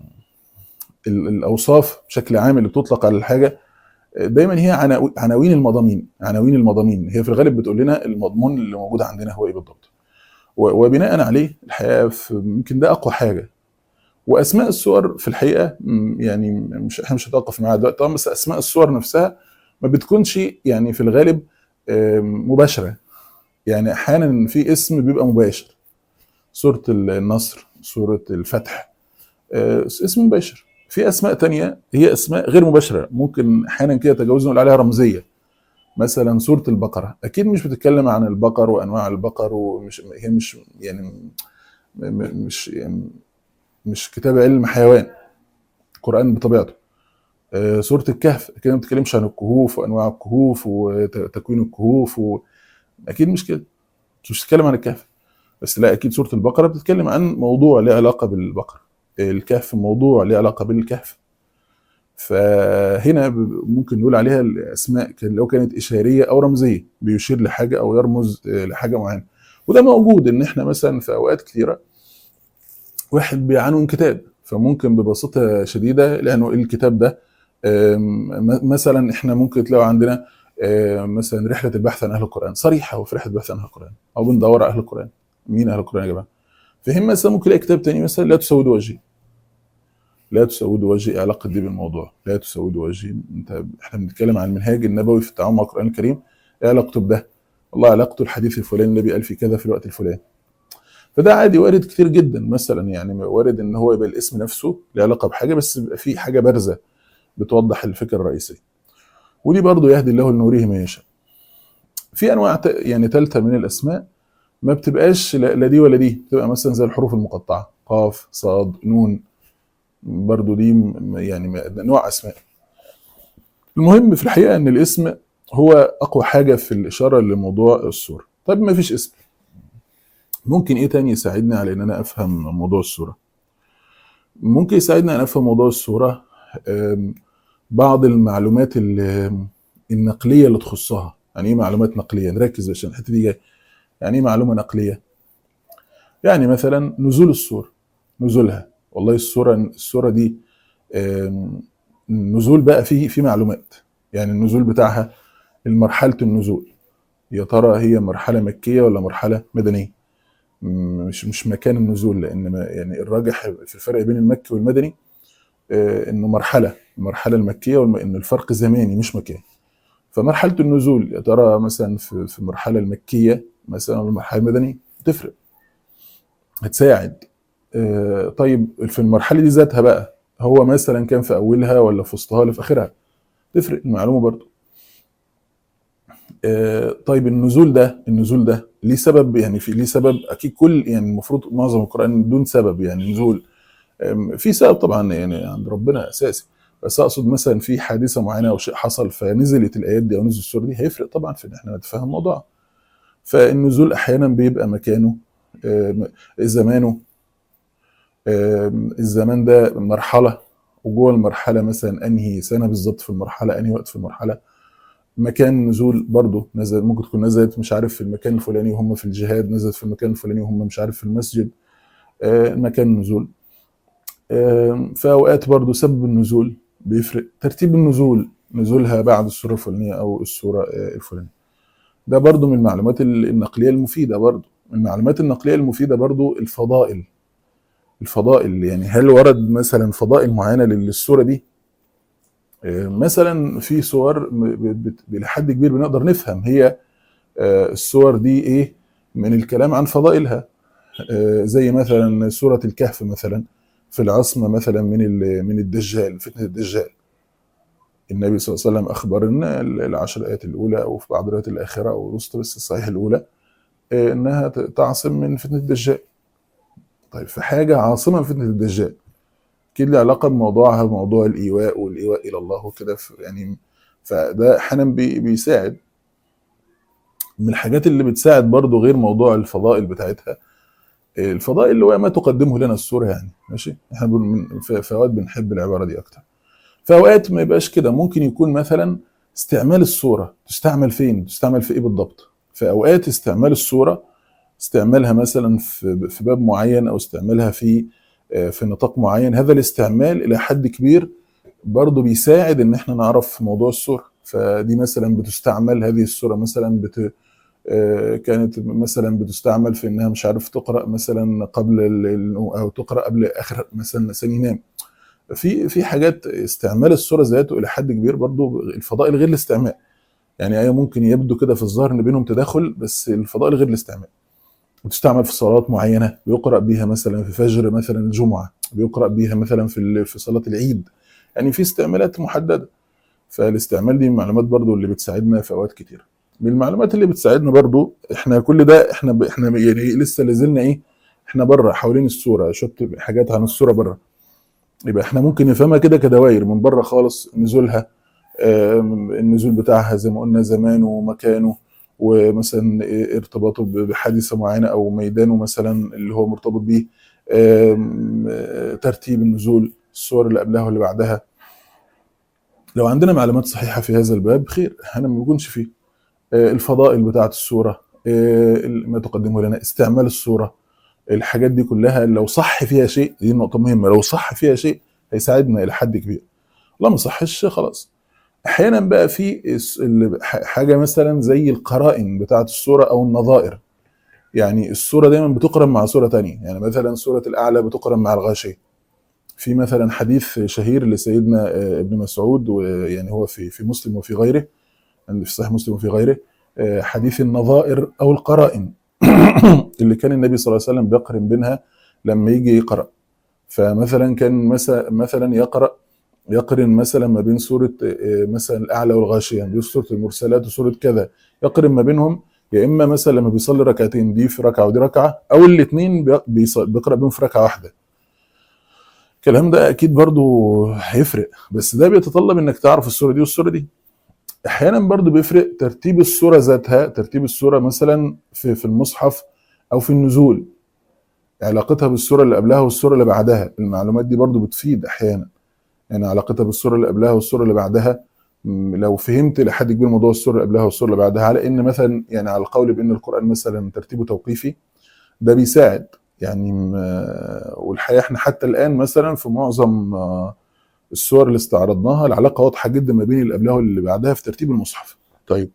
الاوصاف بشكل عام اللي بتطلق على الحاجه دايما هي عناوين المضامين هي في الغالب بتقول لنا المضمون اللي موجود عندنا هو ايه بالضبط، وبناء عليه الحقيقه يمكن ده اقوى حاجه. واسماء الصور في الحقيقه يعني احنا مش هنتوقف معاها دلوقتي طبعا، بس اسماء الصور نفسها ما بتكونش يعني في الغالب مباشره. يعني احيانا في اسم بيبقى مباشر، سوره النصر، سوره الفتح، اسم مباشر. في اسماء تانية هي اسماء غير مباشره، ممكن احيانا كده تجاوزنا نقول عليها رمزيه. مثلا سوره البقره اكيد مش بتتكلم عن البقر وانواع البقر، هي مش يعني مش يعني مش كتاب علم حيوان، القرآن بطبيعته. سورة الكهف أكيد ما بتتكلمش عن الكهوف وأنواع الكهوف وتكوين الكهوف أكيد مش كده، مش بتتكلم عن الكهف. بس لا، أكيد سورة البقرة بتتكلم عن موضوع له علاقة بالبقرة، الكهف موضوع له علاقة بالكهف. فهنا ممكن نقول عليها الأسماء لو كانت إشارية أو رمزية، بيشير لحاجة أو يرمز لحاجة معينة. وده موجود إن إحنا مثلا في أوقات كثيرة واحد بيعنون كتاب، فممكن ببساطة شديدة لأنه الكتاب ده مثلا احنا ممكن تلاقوا عندنا مثلا رحلة البحث عن أهل القرآن صريحة، وفي رحلة البحث عن أهل القرآن، أو بندور على أهل القرآن. مين أهل القرآن يا جماعة؟ فهم مثلا ممكن يلاقي كتاب تاني مثلا لا تسود وجهي، لا تسود وجهي، علاقة دي بالموضوع لا تسود وجهي. احنا بنتكلم عن المنهاج النبوي في التعامل مع القرآن الكريم، ايه علاقته بده؟ والله علاقته الحديث الفلاني النبي قال في كذا في الوقت الفلاني. فده عادي، وارد كتير جدا. مثلا يعني وارد ان هو يبقى الاسم نفسه له علاقه بحاجه، بس يبقى في حاجه بارزه بتوضح الفكره الرئيسيه. ودي برضو يهدي الله لنوره من يشاء. في انواع يعني ثالثه من الاسماء ما بتبقاش لا دي ولا دي، بتبقى مثلا زي الحروف المقطعه، قاف صاد نون، برضو دي يعني نوع اسماء. المهم في الحقيقه ان الاسم هو اقوى حاجه في الاشاره لموضوع الصوره. طيب ما فيش اسم، ممكن ايه تاني يساعدني على ان انا افهم موضوع الصوره؟ ممكن يساعدني ان افهم موضوع الصوره بعض المعلومات النقليه اللي تخصها. يعني ايه معلومات نقليه؟ نركز عشان الحته دي جايه. يعني ايه معلومه نقليه؟ يعني مثلا نزول الصوره، نزولها، والله الصوره دي النزول بقى في معلومات. يعني النزول بتاعها، مرحله النزول، يا ترى هي مرحله مكيه ولا مرحله مدنيه؟ مش مكان النزول، لان يعني الراجح في الفرق بين المكي والمدني انه المرحله المكيه ان الفرق زماني مش مكاني. فمرحله النزول يا ترى مثلا في المرحله المكيه مثلا ولا المرحله المدنيه، تفرق، هتساعد. طيب في المرحله دي ذاتها بقى، هو مثلا كان في اولها ولا في وسطها ولا في اخرها، تفرق المعلومه برضو. طيب النزول ده ليه سبب؟ يعني في ليه سبب اكيد، كل يعني المفروض معظم القران بدون سبب يعني نزول. في سبب طبعا يعني عند ربنا اساسي، بس اقصد مثلا في حادثه معينه او شيء حصل فنزلت الايات دي او نزل السوره دي، هيفرق طبعا في ان احنا نتفهم الموضوع. فالنزول احيانا بيبقى مكانه، زمانه، الزمان ده مرحله، وجوه المرحله مثلا انهي سنه بالظبط في المرحله، انهي وقت في المرحله. مكان النزول برضه نزل، ممكن تكون نزلت مش عارف في المكان الفلاني وهم في الجهاد، نزلت في المكان الفلاني وهم مش عارف في المسجد. مكان النزول. في اوقات برضو سبب النزول بيفرق، ترتيب النزول، نزولها بعد السوره الفلانيه او السوره الفلانيه. ده برضو من المعلومات النقليه المفيده. برضو من المعلومات النقليه المفيده برضو الفضائل يعني هل ورد مثلا فضائل معينه للسوره دي؟ مثلا في صور لحد كبير بنقدر نفهم هي الصور دي ايه من الكلام عن فضائلها. زي مثلا سورة الكهف مثلا، في العصمة مثلا من الدجال، فتنة الدجال. النبي صلى الله عليه وسلم أخبر أن العشر آيات الأولى أو في بعض الآيات الآخرة أو الوسطى بس الصحيح الأولى أنها تعصم من فتنة الدجال. طيب في حاجة عاصمة من فتنة الدجال أكيد لها علاقة بموضوعها، موضوع الإيواء والإيواء إلى الله وكده يعني. فده أحيانا بيساعد. من الحاجات اللي بتساعد برضو غير موضوع الفضائل بتاعتها، الفضائل اللي هو ما تقدمه لنا السورة يعني. ماشي، احنا في اوقات بنحب العبارة دي اكتر. في اوقات ما يبقاش كده، ممكن يكون مثلا استعمال الصورة تستعمل فين، تستعمل في ايه بالضبط. في اوقات استعمال الصورة، استعمالها مثلا في باب معين او استعمالها في نطاق معين، هذا الاستعمال الى حد كبير برضه بيساعد ان احنا نعرف موضوع الصورة. فدي مثلا بتستعمل هذه الصورة مثلا كانت مثلا بتستعمل في انها مش عارف تقرا مثلا قبل او تقرا قبل اخر مثلا الانسان ينام. في حاجات استعمال الصوره ذاته الى حد كبير برضو الفضائل غير الاستعمال. يعني ايه ممكن يبدو كده في الظاهر ان بينهم تداخل، بس الفضائل غير الاستعمال. بتستعمل في صلوات معينه، بيقرا بيها مثلا في فجر مثلا الجمعه، بيقرا بيها مثلا في صلاه العيد. يعني في استعمالات محدده. فالاستعمال دي من المعلومات برضو اللي بتساعدنا في اوقات كتير. من المعلومات اللي بتساعدنا برضو، احنا كل ده احنا يعني لسه لازلنا ايه، احنا بره حوالين الصوره، شفت حاجات عن الصوره بره، يبقى احنا ممكن نفهمها كده كدوائر من بره خالص. نزولها، النزول بتاعها زي ما قلنا زمانه ومكانه، ومثلا ارتباطه بحادثه معينه او ميدانه مثلا اللي هو مرتبط بيه، ترتيب النزول، الصور اللي قبلها واللي بعدها. لو عندنا معلومات صحيحه في هذا الباب خير، احنا ما بيكونش فيه. الفضائل بتاعه الصوره، ما تقدمه لنا، استعمال الصوره، الحاجات دي كلها لو صح فيها شيء، دي نقطه مهمه، لو صح فيها شيء هيساعدنا الى حد كبير. لا ما صحش خلاص. احيانا بقى في حاجه مثلا زي القرائن بتاعه الصوره او النظائر. يعني الصوره دايما بتقرن مع صوره تانية، يعني مثلا سوره الاعلى بتقرن مع الغاشيه. في مثلا حديث شهير لسيدنا ابن مسعود، ويعني هو في مسلم وفي غيره، في صحيح مسلم وفي غيره، حديث النظائر او القرائن اللي كان النبي صلى الله عليه وسلم بيقرن بينها لما يجي يقرأ. فمثلا كان مثلا يقرن مثلا ما بين سورة مثلا الأعلى والغاشية، بين سورة المرسلات وسورة كذا، يقرن ما بينهم. يا إما مثلا لما بيصلي ركعتين دي في ركعة ودي ركعة، أو الاثنين بيقرأ بيهم في ركعة واحدة. الكلام ده أكيد برضو هيفرق، بس ده بيتطلب إنك تعرف السورة دي والسورة دي. أحيانا برضو بيفرق ترتيب السورة ذاتها، ترتيب السورة مثلا في المصحف أو في النزول، علاقتها بالسورة اللي قبلها والسورة اللي بعدها. المعلومات دي برضو بتفيد أحيانا، يعني علاقتها بالسورة اللي قبلها والسورة اللي بعدها. لو فهمت لحد كبير موضوع السورة اللي قبلها والسورة اللي بعدها، على ان مثلا يعني على القول بان القرآن مثلا ترتيبه توقيفي، ده بيساعد يعني. والحقيقة احنا حتى الآن مثلا في معظم السور اللي استعرضناها العلاقة واضحة جدا ما بين اللي قبلها واللي بعدها في ترتيب المصحف. طيب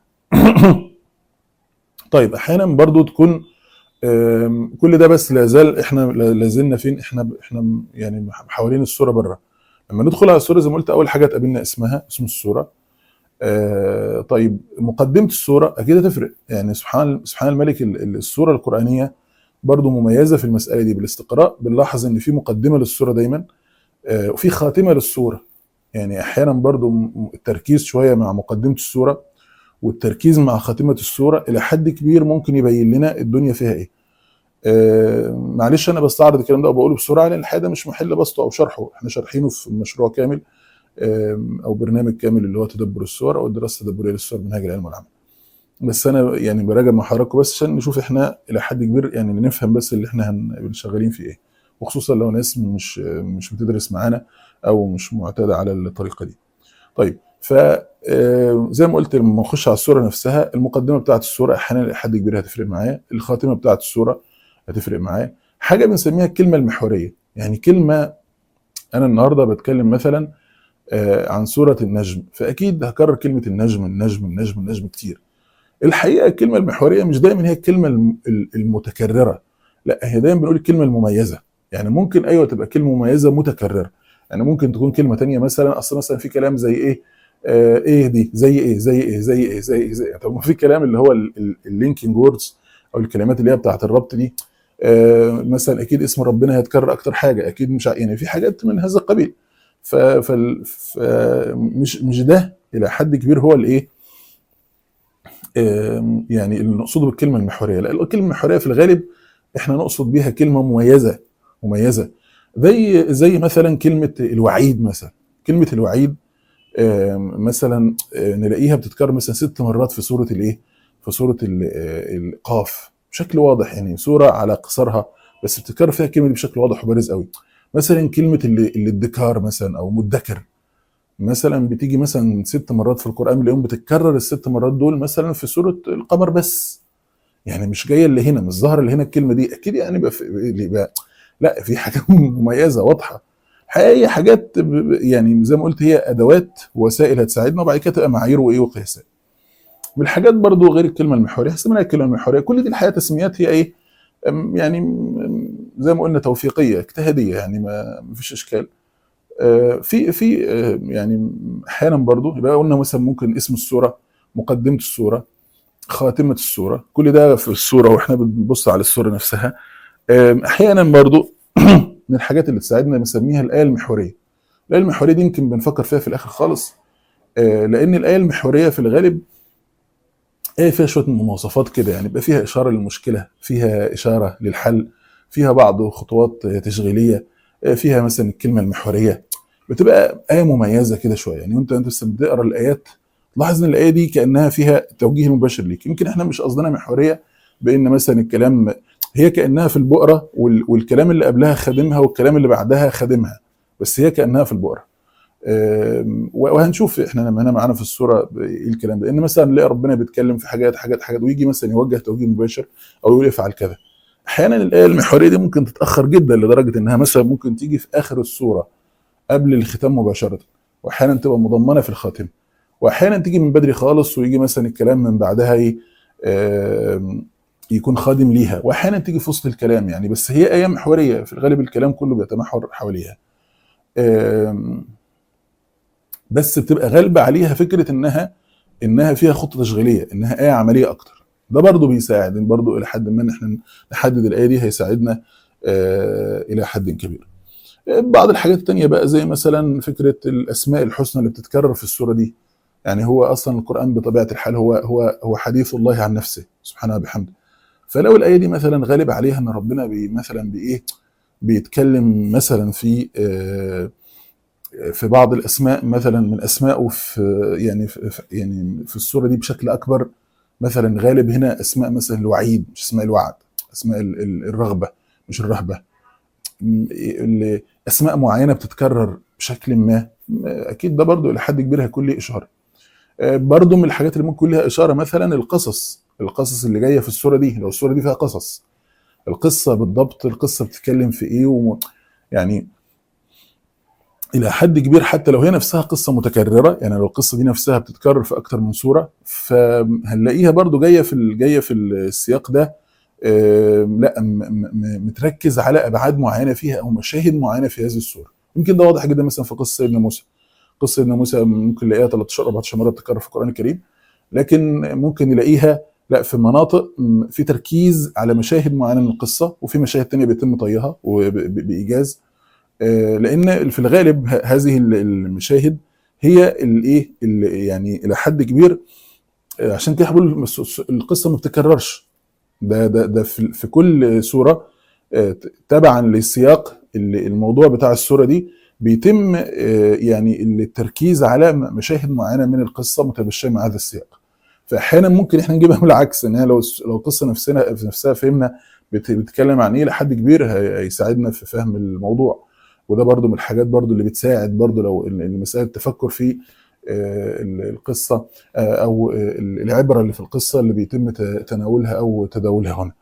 طيب احيانا برضو تكون كل ده بس لازال احنا لازلنا فين، احنا يعني حوالين السورة بره. لما ندخل على السورة زي ما قلت اول حاجة تقابلنا اسمها، اسم السورة. طيب مقدمة السورة اكيد هتفرق، يعني سبحان الملك. السورة القرآنية برضو مميزة في المسألة دي بالاستقراء. بنلاحظ ان في مقدمة للسورة دايما، وفي خاتمة للسورة. يعني احيانا برضو التركيز شوية مع مقدمة السورة والتركيز مع خاتمة السورة الى حد كبير ممكن يبين لنا الدنيا فيها ايه. معلش انا بستعرض الكلام ده وبقوله بسرعه لان الحقيقه ده مش محل بسطه او شرحه، احنا شارحينه في مشروع كامل او برنامج كامل اللي هو تدبر السور او الدراسه التدبريه للسور منهاج العلم والعمل. بس انا يعني براجع مع حضراتكم بس عشان نشوف احنا الى حد كبير يعني نفهم بس اللي احنا شغالين فيه ايه، وخصوصا لو ناس مش بتدرس معانا او مش معتاده على الطريقه دي. طيب ف زي ما قلت لما نخش على السوره نفسها، المقدمه بتاعه السوره احيانا الى حد كبير هتفرق معايا، الخاتمه بتاعه السوره هتفرق معايا. حاجه بنسميها الكلمه المحوريه، يعني كلمه انا النهارده بتكلم مثلا عن سوره النجم، فاكيد هكرر كلمه النجم النجم النجم النجم كتير. الحقيقه الكلمه المحوريه مش دايما هي الكلمه المتكرره، لا هي دايما بنقول الكلمه المميزه. يعني ممكن ايوه تبقى كلمه مميزه متكرره، يعني ممكن تكون كلمه تانية مثلا اصل مثلا في كلام زي ايه ايه دي زي ايه زي ايه زي ايه زي ايه زي. طب ما في كلام اللي هو اللينكينج ووردز او الكلمات اللي هي بتاعه الربط دي، مثلا اكيد اسم ربنا هيتكرر اكتر حاجه، اكيد مش يعني في حاجات من هذا القبيل. مش ده الى حد كبير هو الايه يعني اللي نقصده بالكلمه المحوريه. لا الكلمه المحوريه في الغالب احنا نقصد بيها كلمه مميزه زي مثلا كلمه الوعيد مثلا. كلمه الوعيد مثلا نلاقيها بتتكرر مثلا 6 مرات في سوره الايه، في سوره القاف بشكل واضح، يعني سوره على قصرها بس بتتكرر فيها الكلمه دي بشكل واضح وبارز قوي. مثلا كلمه الادكار مثلا او مدكر مثلا بتيجي مثلا 6 مرات في القران، اليوم بتتكرر ال6 مرات دول مثلا في سوره القمر بس، يعني مش جايه اللي هنا، مش ظاهره اللي هنا الكلمه دي، اكيد يعني يبقى لا في حاجه مميزه واضحه. حقيقة حاجات يعني زي ما قلت هي ادوات ووسائل هتساعدنا، وبعد كده تبقى معايير وايه وقياسات. من الحاجات برضو غير الكلمه المحوريه اسمها الكلمه المحوريه، كل دي الحقيقه تسميات هي ايه يعني زي ما قلنا توفيقيه اجتهاديه، يعني ما فيش اشكال. في يعني احيانا برضو يبقى قلنا مثلا ممكن اسم السوره، مقدمه السوره، خاتمه السوره، كل ده في السوره واحنا بنبص على السوره نفسها. احيانا برضو من الحاجات اللي تساعدنا بنسميها الايه المحوريه. الايه المحوريه دي يمكن بنفكر فيها في الاخر خالص، لان الايه المحوريه في الغالب ايه فيها شويه مواصفات كده، يعني يبقى فيها اشاره للمشكله، فيها اشاره للحل، فيها بعض خطوات تشغيليه، فيها مثلا الكلمه المحوريه، بتبقى ايه مميزه كده شويه. يعني انت بتقرا الايات تلاحظ ان الايه دي كانها فيها توجيه مباشر ليك. يمكن احنا مش قصدنا محوريه بان مثلا الكلام هي كانها في البقره والكلام اللي قبلها خادمها والكلام اللي بعدها خادمها، بس هي كانها في البقره. وهنشوف احنا لما هنا معانا في الصوره ايه الكلام ده، ان مثلا نلاقي ربنا بيتكلم في حاجات ويجي مثلا يوجه توجيه مباشر او يقول افعل كذا. احيانا الايه المحوريه دي ممكن تتاخر جدا لدرجه انها مثلا ممكن تيجي في اخر السوره قبل الختام مباشره، واحيانا تبقى مضمنه في الخاتمه، واحيانا تيجي من بدري خالص ويجي مثلا الكلام من بعدها ايه يكون خادم ليها، واحيانا تيجي في وسط الكلام يعني. بس هي ايه محوريه في الغالب، الكلام كله بيتمحور حواليها، بس بتبقى غالبه عليها فكره انها انها فيها خطه تشغيليه، انها ايه عمليه اكتر. ده برضو بيساعد برضو الى حد ما ان احنا نحدد الايه دي، هيساعدنا الى حد كبير. بعض الحاجات التانية بقى زي مثلا فكره الاسماء الحسنى اللي بتتكرر في السوره دي. يعني هو اصلا القران بطبيعه الحال هو حديث الله عن نفسه سبحانه وبحمده. فلو الايه دي مثلا غالب عليها ان ربنا مثلا بايه، بيتكلم مثلا في بعض الاسماء مثلا من اسمائه في يعني في السوره دي بشكل اكبر، مثلا غالب هنا اسماء مثلا الوعيد مش اسماء الوعد، اسماء الرغبه مش الرهبه. اسماء معينه بتتكرر بشكل ما، اكيد ده برضو الى حد كبير هيكون ليه اشاره. برضو من الحاجات اللي ممكن يكون لها اشاره مثلا القصص اللي جايه في السوره دي. لو السوره دي فيها قصص، القصه بالضبط القصه بتتكلم في ايه يعني الى حد كبير حتى لو هي نفسها قصه متكرره، يعني لو القصه دي نفسها بتتكرر في اكتر من سوره، فهنلاقيها برضو جايه في السياق ده. لا متركز على ابعاد معينه فيها او مشاهد معينه في هذه السوره. يمكن ده واضح جدا مثلا في قصه سيدنا موسى. قصه سيدنا موسى ممكن نلاقيها 13 14 مره بتتكرر في القران الكريم، لكن ممكن نلاقيها لا في مناطق في تركيز على مشاهد معينه من القصه، وفي مشاهد تانية بيتم طيها بايجاز. لان في الغالب هذه المشاهد هي الايه يعني الى حد كبير عشان كده بقول القصه ما بتتكررش. ده في كل سوره تبعا للسياق الموضوع بتاع السوره دي بيتم يعني التركيز على مشاهد معينه من القصه متمشيه مع هذا السياق. فاحيانا ممكن احنا نجيبها من العكس، ان لو القصه نفسها فهمنا بتتكلم عن ايه لحد كبير هيساعدنا في فهم الموضوع. وده برضو من الحاجات برضو اللي بتساعد برضو لو المسألة التفكر في القصة أو العبرة اللي في القصة اللي بيتم تناولها أو تداولها هنا.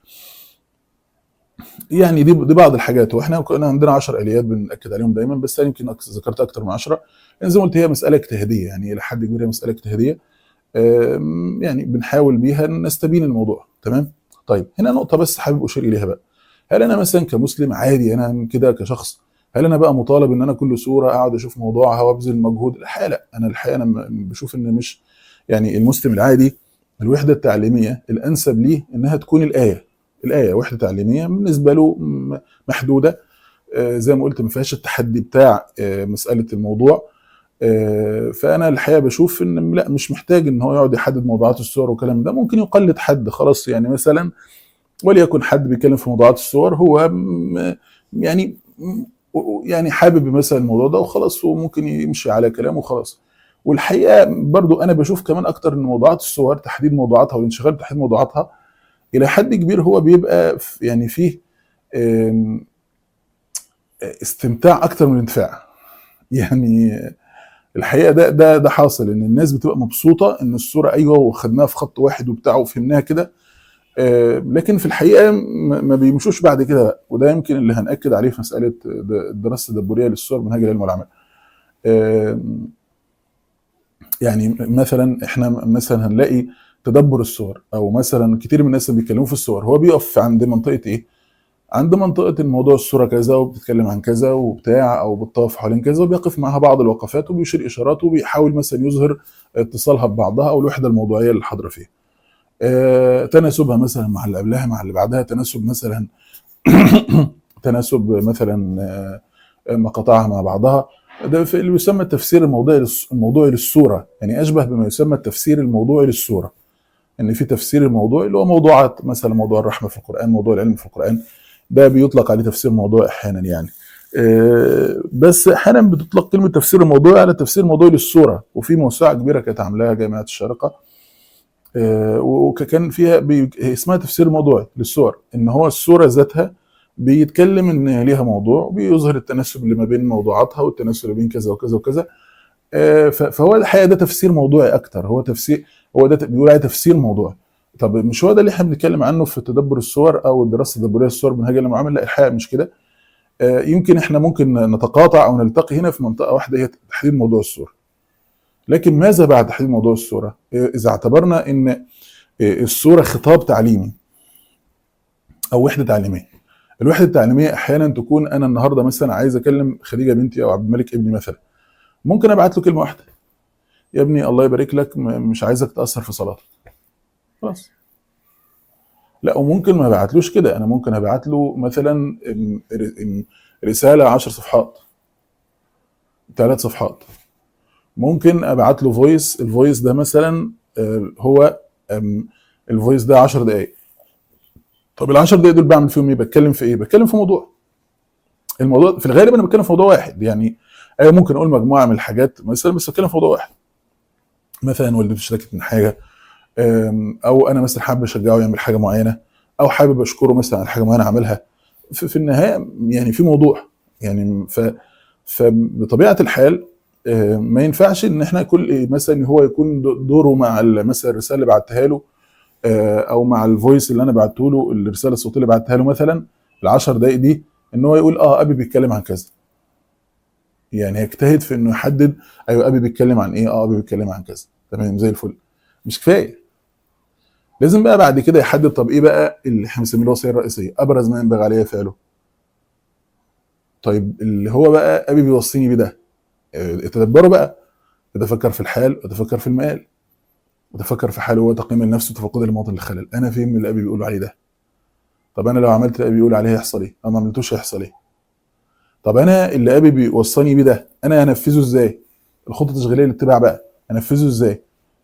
يعني دي بعض الحاجات، واحنا كنا عندنا 10 آليات بنأكد عليهم دايما، بس أنا يمكن ذكرت أكتر من 10. يعني زي ما قلت هي مسألة اجتهادية، يعني إلى حد كبير هي مسألة اجتهادية، يعني بنحاول بيها نستبين الموضوع. تمام. طيب هنا نقطة بس حابب أشير إليها بقى. هل أنا مثلا كمسلم عادي أنا كده كشخص، هل انا بقى مطالب ان انا كل سوره اقعد اشوف موضوعها وابذل مجهود؟ الحقيقه لا. انا بشوف ان مش يعني المسلم العادي الوحده التعليميه الانسب ليه انها تكون الايه وحده تعليميه بالنسبه له محدوده، زي ما قلت ما فيهاش التحدي بتاع مساله الموضوع. فانا الحقيقه بشوف ان لا مش محتاج ان هو يقعد يحدد موضوعات السور والكلام ده. ممكن يقلد حد خلاص، يعني مثلا وليكن حد بيتكلم في موضوعات الصور هو يعني يعني حابب مثلا الموضوع ده وخلاص، وممكن يمشي على كلامه وخلاص. والحقيقه برضو انا بشوف كمان اكتر ان موضوعات الصور تحديد موضوعاتها والانشغال بتحديد موضوعاتها الى حد كبير هو بيبقى يعني فيه استمتاع اكتر من انتفاع. يعني الحقيقه ده حاصل ان الناس بتبقى مبسوطه ان الصوره ايوه وخدناها في خط واحد وبتاع وفهمناها كده، لكن في الحقيقه ما بيمشوش بعد كده بقى. وده يمكن اللي هنأكد عليه في مساله الدراسه التدبريه للصور منهج العلم والعمل. يعني مثلا احنا مثلا هنلاقي تدبر الصور، او مثلا كتير من الناس اللي بيتكلموا في الصور هو بيقف عند منطقه ايه؟ عند منطقه الموضوع الصوره كذا وبتتكلم عن كذا وبتاع، او بتطوف حوالين كذا، وبيقف معها بعض الوقفات وبيشير اشارات وبيحاول مثلا يظهر اتصالها ببعضها او الوحده الموضوعيه اللي حاضره فيها. تناسبها مثلا مع اللي قبلها مع اللي بعدها، تناسب مثلا تناسب مثلا مقاطعها مع بعضها. ده في اللي يسمى التفسير الموضوعي للصوره، يعني اشبه بما يسمى التفسير الموضوعي للصوره. ان في تفسير الموضوعي اللي هو موضوعات، مثلا موضوع الرحمه في القران، موضوع العلم في القران، ده بيطلق عليه تفسير موضوعي احيانا يعني. بس احيانا بتطلق كلمه تفسير الموضوعي على تفسير موضوعي للصوره. وفي موسوعه كبيره كانت عاملاها جامعه الشارقه وكان فيها اسمها تفسير الموضوعي للصور، ان هو الصوره ذاتها بيتكلم ان ليها موضوع وبيظهر التناسب اللي ما بين موضوعاتها والتناسب اللي بين كذا وكذا وكذا. فهو الحقيقه ده تفسير موضوعي اكتر، هو تفسير، هو ده بيقول عليه تفسير موضوعي. طب مش هو ده اللي احنا بنتكلم عنه في تدبر الصور او الدراسه التدبريه للصور منهج العلم والعمل؟ لا الحقيقه مش كده. يمكن احنا ممكن نتقاطع او نلتقي هنا في منطقه واحده هي تحديد موضوع الصوره. لكن ماذا بعد تحديد موضوع الصوره؟ اذا اعتبرنا ان الصوره خطاب تعليمي او وحده تعليميه. الوحده التعليميه احيانا تكون انا النهارده مثلا عايز اكلم خديجه بنتي او عبد الملك ابني مثلا، ممكن ابعت له كلمه واحده، يا ابني الله يبارك لك، مش عايزك تاثر في صلاتك، خلاص. لا، وممكن ما ابعتلوش كده، انا ممكن ابعت له مثلا رساله 10 صفحات، 3 صفحات. ممكن ابعت له فويس، الفويس ده مثلا هو الفويس ده 10 دقائق. طب ال 10 دقائق دول بعمل فيهم ايه؟ بتكلم في ايه؟ بتكلم في موضوع. الموضوع في الغالب انا بتكلم في موضوع واحد، يعني ايوه ممكن اقول مجموعه من الحاجات مثلا، بس بتكلم في موضوع واحد. مثلا والدته اشتكت من حاجه، او انا مثلا حابب اشجعه يعمل حاجه معينه، او حابب اشكره مثلا على حاجه معينه عملها. في النهايه يعني في موضوع، يعني فبطبيعه الحال ما ينفعش ان احنا كل مثلا هو يكون دوره مع مثلا الرساله اللي بعتها له، او مع الفويس اللي انا بعته له، الرساله الصوتيه اللي بعتها له مثلا ال10 دقائق دي، ان هو يقول ابي بيتكلم عن كذا. يعني يجتهد في انه يحدد، ايوه ابي بيتكلم عن ايه، ابي بيتكلم عن كذا، تمام زي الفل. مش كفايه، لازم بقى بعد كده يحدد طب ايه بقى اللي احنا بنسميه الوصيه الرئيسيه، ابرز ما ينبغي عليه فعله. طيب اللي هو بقى ابي بيوصيني بده، اتدبروا بقى، اتفكر في الحال وتفكر في المآل، وتفكر في حاله هو تقييم النفس وتفقد المواطن للخلل. انا فين من اللي ابي بيقولوا عليه ده؟ طب انا لو عملت اللي ابي بيقول عليه هيحصل ايه؟ او ما عملتوش هيحصل ايه؟ طب انا اللي ابي بيوصاني بيه ده انا هنفذه ازاي؟ الخطه التشغيليه للاتباع بقى هنفذه ازاي؟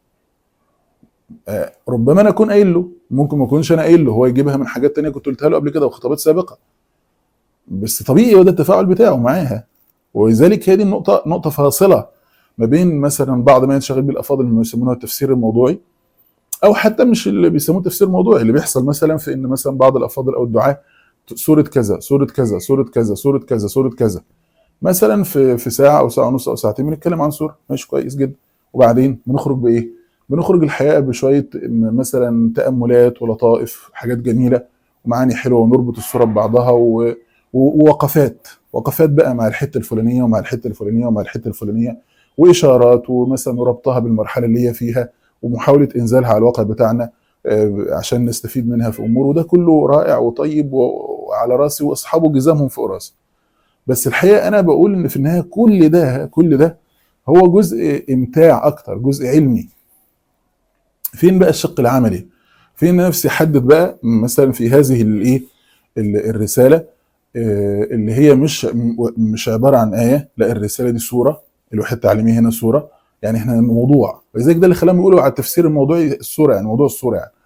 ربما انا اكون قايل له، ممكن ما اكونش انا قايل له، هو يجيبها من حاجات تانية كنت قلتها له قبل كده وخطابات سابقه، بس طبيعي هو ده التفاعل بتاعه معاها. ولذلك هي دي نقطه فاصله ما بين مثلا بعض ما ينشغل به الافاضل اللي يسمونه التفسير الموضوعي، او حتى مش اللي بيسموه تفسير موضوعي، اللي بيحصل مثلا في ان مثلا بعض الافاضل او الدعاه سوره كذا سوره كذا سوره كذا سوره كذا سوره كذا، مثلا في ساعه او ساعه ونص او ساعتين بنتكلم عن سوره، ماشي كويس جدا. وبعدين بنخرج بايه؟ بنخرج الحقيقه بشويه مثلا تاملات ولطائف، حاجات جميله ومعاني حلوه، ونربط الصوره ببعضها ووقفات، وقفات بقى مع الحته الفلانيه ومع الحته الفلانيه ومع الحته الفلانيه، واشارات، ومثلا ربطها بالمرحله اللي هي فيها، ومحاوله انزالها على الواقع بتاعنا عشان نستفيد منها في امور. وده كله رائع وطيب وعلى راسي، واصحابه جزامهم فوق راسي. بس الحقيقه انا بقول ان في النهايه كل ده هو جزء امتاع اكتر، جزء علمي. فين بقى الشق العملي؟ فين نفسي احدد بقى مثلا في هذه الايه الرساله اللي هي مش عباره عن ايه، لا الرساله دي صوره، الوحده التعليميه هنا صوره، يعني احنا موضوع. لذلك ده اللي خلاهم يقولوا على التفسير الموضوعي الصوره، يعني موضوع الصوره يعني.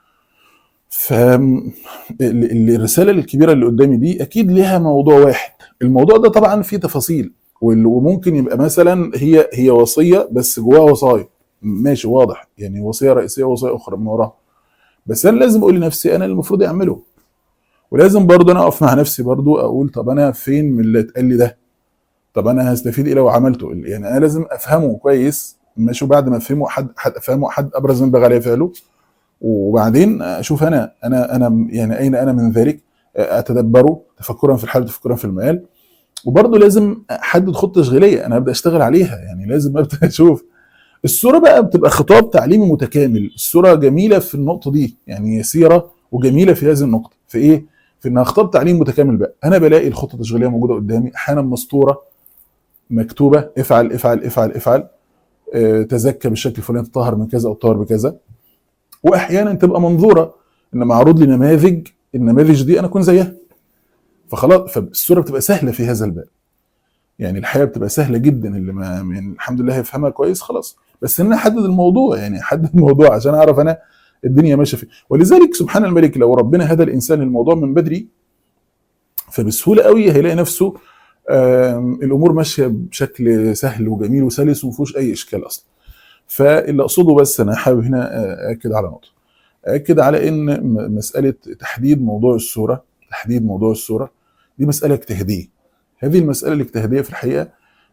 فالرساله الكبيره اللي قدامي دي اكيد ليها موضوع واحد، الموضوع ده طبعا فيه تفاصيل، وممكن يبقى مثلا هي وصيه بس جواها وصايا، ماشي واضح، يعني وصيه رئيسيه ووصايا اخرى من وراها. بس انا لازم اقول لنفسي انا المفروض اعمله، ولازم برضه انا اقف مع نفسي برضه اقول طب انا فين من اللي اتقال لي ده؟ طب انا هستفيد ايه لو عملته؟ يعني انا لازم افهمه كويس، ماشي، وبعد ما افهمه حد افهمه حد ابرز من بغى عليه فعله، وبعدين اشوف انا يعني اين انا من ذلك، اتدبره تفكرا في الحال تفكرا في المآل. وبرضه لازم احدد خطه تشغيليه انا ابدا اشتغل عليها، يعني لازم ابدا اشوف. الصوره بقى بتبقى خطاب تعليمي متكامل، الصوره جميله في النقطه دي، يعني يسيره وجميله في هذه النقطه، في ايه؟ في انها خطاب تعليمي متكامل. بقى انا بلاقي الخطه التشغيليه موجوده قدامي، احيانا مسطوره مكتوبه افعل افعل افعل افعل، تزكى بالشكل الفلاني، تطهر من كذا او تطهر بكذا. واحيانا تبقى منظوره، ان معروض لي نماذج، النماذج دي انا اكون زيها، فخلاص فالصوره بتبقى سهله في هذا الباب. يعني الحياه بتبقى سهله جدا، اللي ما يعني الحمد لله يفهمها كويس خلاص، بس ان انا احدد الموضوع، يعني احدد الموضوع عشان اعرف انا الدنيا ماشيه فيه. ولذلك سبحان الملك لو ربنا هدى الانسان للموضوع من بدري، فبسهوله قوي هيلاقي نفسه الامور ماشيه بشكل سهل وجميل وسلس وما فيهوش اي اشكال اصلا. فاللي اقصده بس انا حابب هنا اكد على نقطه، اكد على ان مساله تحديد موضوع الصوره، تحديد موضوع الصوره دي مساله اجتهاديه. هذه المساله الاجتهاديه في الحقيقه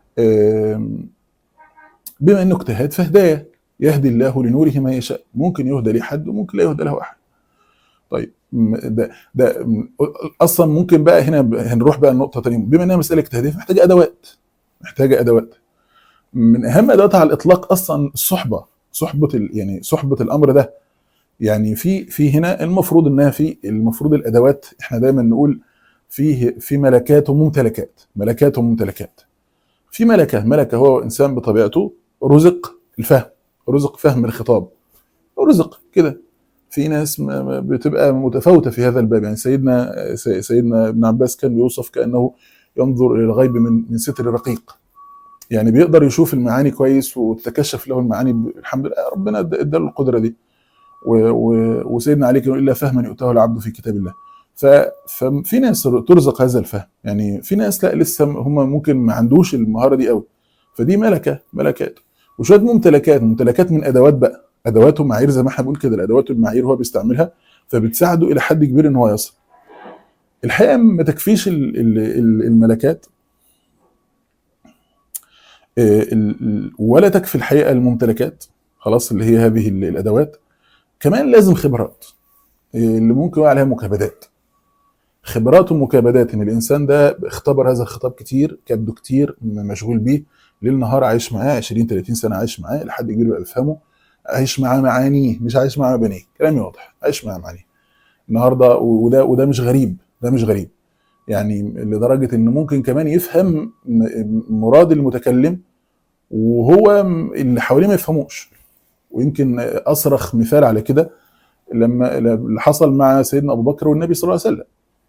بما انه اجتهاد فهدايه، يهدي الله لنوره ما يشاء، ممكن يهدى لحد وممكن لا يهدى له احد. طيب ده اصلا ممكن بقى هنا هنروح بقى لنقطه ثانيه، بما انها مساله اجتهاديه محتاجه ادوات، محتاجه ادوات. من اهم ادواتها على الاطلاق اصلا الصحبه، يعني صحبه الامر ده. يعني في هنا المفروض انها المفروض الادوات، احنا دايما نقول في ملكات وممتلكات، ملكات وممتلكات. في ملكه هو انسان بطبيعته رزق الفهم، رزق فهم الخطاب، رزق كده. في ناس بتبقى متفاوته في هذا الباب. يعني سيدنا ابن عباس كان بيوصف كانه ينظر الى الغيب من ستر رقيق، يعني بيقدر يشوف المعاني كويس وتتكشف له المعاني. الحمد لله ربنا اداله القدره دي. وسيدنا علي كان الا فهما يؤتاه العبد في كتاب الله. ففي ناس ترزق هذا الفهم، يعني في ناس لا لسه هم ممكن ما عندوش المهاره دي قوي، فدي ملكات وشويه ممتلكات من ادوات بقى، ادوات ومعايير زي ما احنا بنقول كده، الادوات والمعايير هو بيستعملها فبتساعده الى حد كبير ان هو يصل. الحقيقه ما تكفيش الملكات، ولا تكفي الحقيقه الممتلكات خلاص اللي هي هذه الادوات، كمان لازم خبرات اللي ممكن يقع عليها مكابدات. خبرات ومكابدات ان الانسان ده اختبر هذا الخطاب كتير، كبده كتير، مشغول بيه ليل نهار، عايش معاه 20 30 سنه، عايش معاه لحد كبير بقى بيفهمه، عايش معاه معانيه، مش عايش معاه مبانيه. كلامي واضح، عايش معاه معانيه النهارده. وده مش غريب، ده مش غريب يعني، لدرجه ان ممكن كمان يفهم مراد المتكلم وهو اللي حواليه ما يفهموش. ويمكن اصرخ مثال على كده لما اللي حصل مع سيدنا ابو بكر والنبي صلى الله عليه وسلم.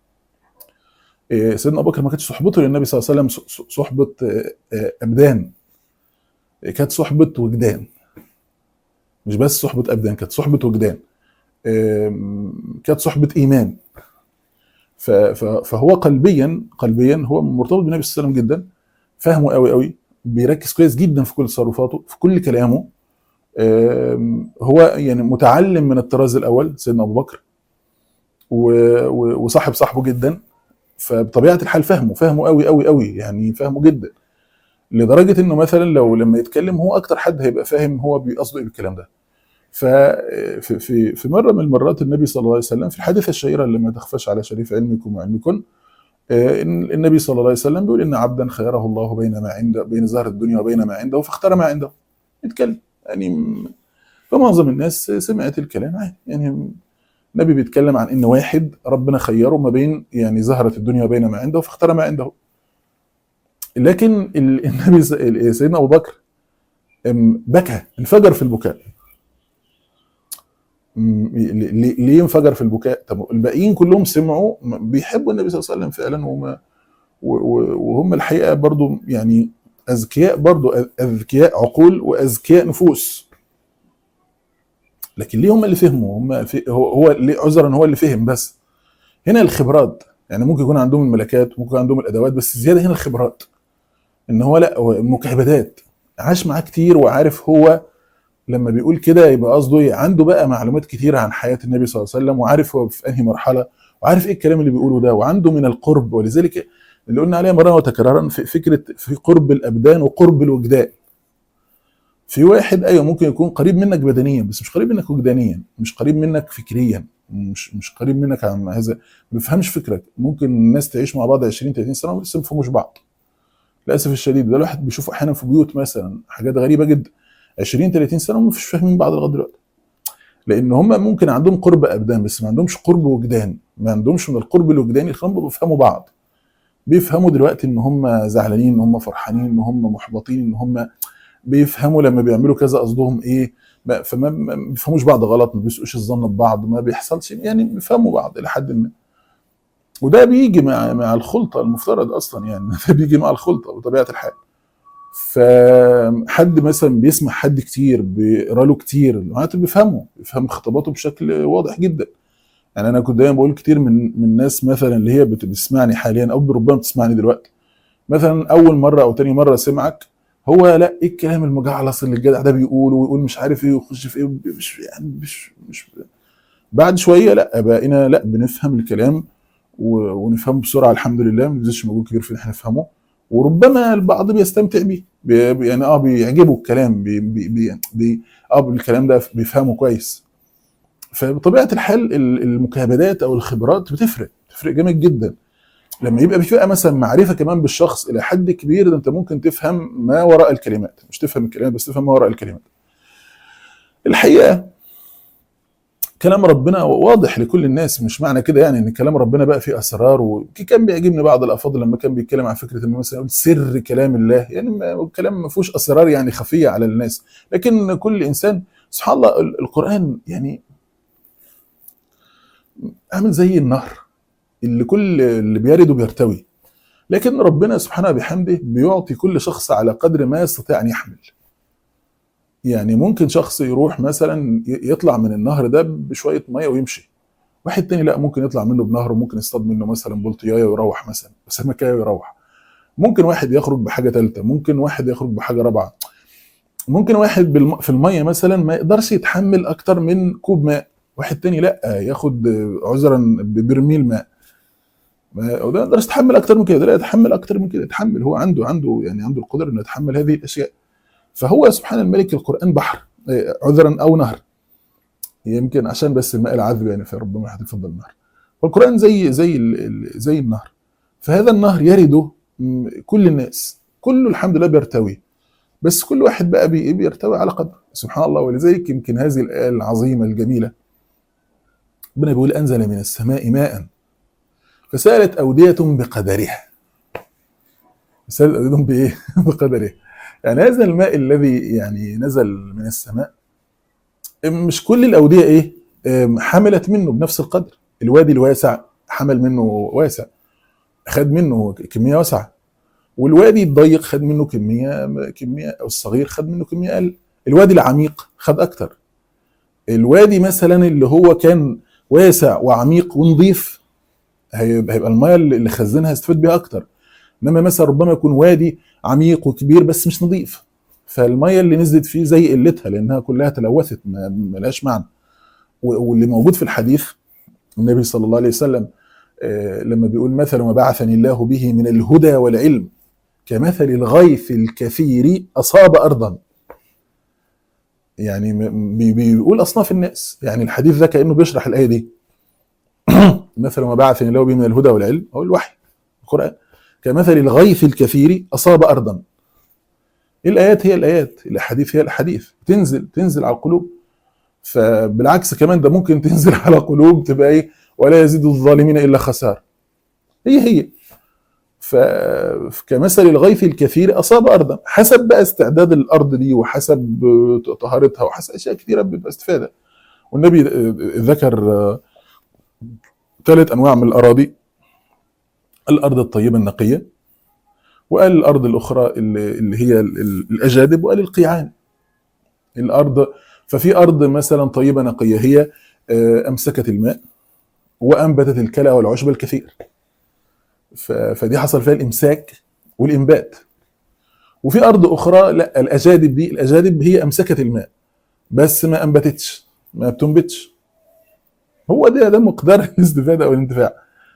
سيدنا ابو بكر ما كانتش صحبته للنبي صلى الله عليه وسلم صحبه ابدان، كانت صحبه وجدان. مش بس صحبه ابدان، كانت صحبه وجدان، كانت صحبه ايمان. فهو قلبيا هو مرتبط بالنبي صلى الله عليه وسلم جدا، فاهمه قوي، بيركز كويس جدا في كل تصرفاته، في كل كلامه. هو يعني متعلم من الطراز الاول سيدنا ابو بكر، وصاحب صاحبه جدا. فبطبيعه الحال فاهمه قوي يعني، فاهمه جدا لدرجه انه مثلا لما يتكلم هو اكتر حد هيبقى فاهم هو بيقصد ايه بالكلام ده. في مره من المرات النبي صلى الله عليه وسلم في الحادثه الشهيره اللي ما تخفاش على شريف علمكم وعلمكن، النبي صلى الله عليه وسلم بيقول ان عبدا خيره الله بين زهر الدنيا وبين ما عنده فاختار ما عنده. يتكلم يعني، فمعظم الناس سمعت الكلام عادي يعني. النبي بيتكلم عن ان واحد ربنا خيره ما بين يعني زهرة الدنيا وبين ما عنده فاختار ما عنده. لكن النبي سيدنا ابو بكر بكى، انفجر في البكاء. ليه انفجر في البكاء؟ طب الباقيين كلهم سمعوا بيحبوا النبي صلى الله عليه وسلم فعلا، وهم الحقيقه برضو يعني اذكياء، برضو اذكياء عقول واذكياء نفوس. لكن ليه هم اللي فهموا؟ هو ليه عذرا هو اللي فهم. بس هنا الخبرات، يعني ممكن يكون عندهم الملكات، ممكن يكون عندهم الادوات، بس زياده هنا الخبرات. ان هو لا، هو المكابدات، عاش معاه كتير وعارف هو لما بيقول كده يبقى قصده ايه. عنده بقى معلومات كتيره عن حياه النبي صلى الله عليه وسلم، وعارف هو في انهي مرحله، وعارف ايه الكلام اللي بيقوله ده، وعنده من القرب. ولذلك اللي قلنا عليها مرة وتكرارا في فكره في قرب الابدان وقرب الوجدان. في واحد ايوه ممكن يكون قريب منك بدنيا بس مش قريب منك وجدانيا، مش قريب منك فكريا، مش قريب منك عن هذا، ما بيفهمش فكرك. ممكن الناس تعيش مع بعض 20 30 سنه ولسه ما بيفهموش بعض. للاسف الشديد ده الواحد بيشوف احيانا في بيوت مثلا حاجات غريبه جدا، 20 30 سنه وما فيش فاهمين بعض لغايه دلوقتي. لان هم ممكن عندهم قرب ابدان بس ما عندهمش قرب وجدان، ما عندهمش من القرب الوجداني الخام بيفهموا بعض. بيفهموا دلوقتي ان هم زعلانين، ان هم فرحانين، ان هم محبطين، ان هم بيفهموا لما بيعملوا كذا قصدهم ايه. فما بيفهموش بعض غلط، ما بيسوقش الظن ببعض، ما بيحصلش يعني، بيفهموا بعض الى حد ما. وده بيجي مع الخلطه المفترض اصلا يعني ده بيجي مع الخلطه بطبيعه الحال. فحد مثلا بيسمع حد كتير، بيقرا له كتير، معناته بيفهم خطاباته بشكل واضح جدا. يعني انا كنت دايما بقول كتير من الناس مثلا اللي هي بتسمعني حاليا او ربما بتسمعني دلوقتي، مثلا اول مره او تاني مره سمعك، هو لا ايه الكلام المجعلص اللي الجدع ده بيقوله، ويقول مش عارف ايه ويخش في ايه، مش يعني مش بعد شويه لا بقينا لا بنفهم الكلام ونفهمه بسرعه الحمد لله، ما بيبذلش مجهود كبير في ان احنا نفهمه. وربما البعض بيستمتع بيه، يعني بيعجبه الكلام، الكلام ده بيفهمه كويس. فبطبيعه الحال المكابدات او الخبرات بتفرق جامد جدا. لما يبقى في مثلا معرفه كمان بالشخص الى حد كبير، ده انت ممكن تفهم ما وراء الكلمات، مش تفهم الكلمات بس تفهم ما وراء الكلمات. الحقيقه كلام ربنا واضح لكل الناس، مش معنى كده يعني ان كلام ربنا بقى فيه اسرار. وكان بيعجبني بعض الافاضل لما كان بيتكلم عن فكره انه مثلا يقول سر كلام الله، يعني الكلام ما فيهوش اسرار يعني خفيه على الناس، لكن كل انسان سبحان الله. القران يعني عامل زي النهر اللي كل اللي بيرد بيرتوي، لكن ربنا سبحانه بحمده بيعطي كل شخص على قدر ما يستطيع ان يحمل. يعني ممكن شخص يروح مثلا يطلع من النهر ده بشويه ميه ويمشي، واحد تاني لا، ممكن يطلع منه بنهر وممكن يصطاد منه مثلا بلطيايه ويروح مثلا سمكايه ويروح. ممكن واحد يخرج بحاجه ثالثه، ممكن واحد يخرج بحاجه رابعه، ممكن واحد في الميه مثلا ما يقدرش يتحمل اكتر من كوب ماء، واحد تاني لا ياخد عذرا ببرميل ماء، وده ما يقدرش يتحمل اكتر من كده، ده لا يتحمل اكتر من كده، يتحمل هو عنده يعني عنده القدره انه يتحمل هذه الاشياء. فهو سبحان الملك القران بحر، عذرا او نهر، يمكن عشان بس الماء العذب يعني فربما هتفضل النهر. والقران زي النهر، فهذا النهر يرده كل الناس، كله الحمد لله بيرتوي، بس كل واحد بقى بيرتوي على قدر سبحان الله. ولذلك يمكن هذه الايه العظيمه الجميله ربنا بيقول انزل من السماء ماء فسالت اوديه بقدرها. سالت اوديه بايه؟ بقدرها. يعني هذا الماء الذي يعني نزل من السماء مش كل الاوديه ايه حملت منه بنفس القدر. الوادي الواسع حمل منه واسع، خد منه كميه واسعه، والوادي الضيق خد منه كميه، او الصغير خد منه كميه اقل. الوادي العميق خد اكتر. الوادي مثلا اللي هو كان واسع وعميق ونظيف هيبقى الميه اللي خزنها استفاد بيها اكتر. انما مثلا ربما يكون وادي عميق وكبير بس مش نظيف، فالميه اللي نزلت فيه زي قلتها لانها كلها تلوثت ما لهاش معنى. واللي موجود في الحديث النبي صلى الله عليه وسلم لما بيقول مثل ما بعثني الله به من الهدى والعلم كمثل الغيث الكثير أصاب أرضا. يعني بيقول أصناف الناس، يعني الحديث ده كأنه بيشرح الآية دي. مثل ما بعثني الله به من الهدى والعلم هو الوحي القرآن كمثل الغيث الكثير أصاب أرضا. الآيات هي الآيات، الأحاديث هي الأحاديث، تنزل على القلوب. فبالعكس كمان ده ممكن تنزل على قلوب تبقى ايه ولا يزيد الظالمين الا خسار. هي فكمثل الغيث الكثير اصاب ارضا، حسب بقى استعداد الارض دي وحسب طهارتها وحسب اشياء كثيره بيبقى استفاده. والنبي ذكر 3 انواع من الاراضي: الارض الطيبه النقيه، وقال الارض الاخرى اللي هي الاجادب، وقال القيعان. الارض ففي ارض مثلا طيبه نقيه هي امسكت الماء وانبتت الكلى والعشب الكثير، فدي حصل فيها الامساك والانبات. وفي ارض اخرى لا، الاجادب هي امسكت الماء بس ما انبتتش، ما بتنبتش. هو ده مقدار الاستفاده او الانتفاع.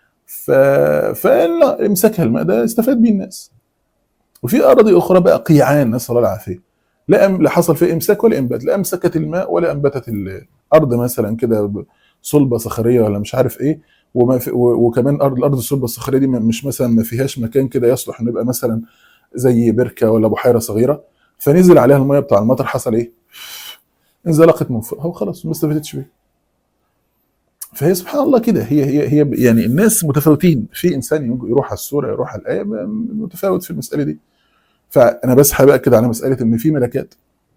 فلا امسكها الماء ده استفاد بيه الناس. وفي اراضي اخرى بقى قيعان نسال الله العافيه، لا حصل فيها امساك ولا انبات، لا امسكت الماء ولا انبتت الارض مثلا كده صلبه صخريه ولا مش عارف ايه. وكمان الارض الصلبه الصخريه دي مش مثلا ما فيهاش مكان كده يصلح انه يبقى مثلا زي بركه ولا بحيره صغيره، فنزل عليها الميه بتاع المطر حصل ايه؟ انزلقت من فوق، هو خلاص ما استفادتش بيه. فهي سبحان الله كده، هي يعني الناس متفاوتين، في انسان يروح على السوره يروح على الايه متفاوت في المساله دي. فانا بس حابب اكد على مساله ان في ملكات.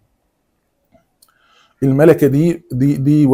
الملكه دي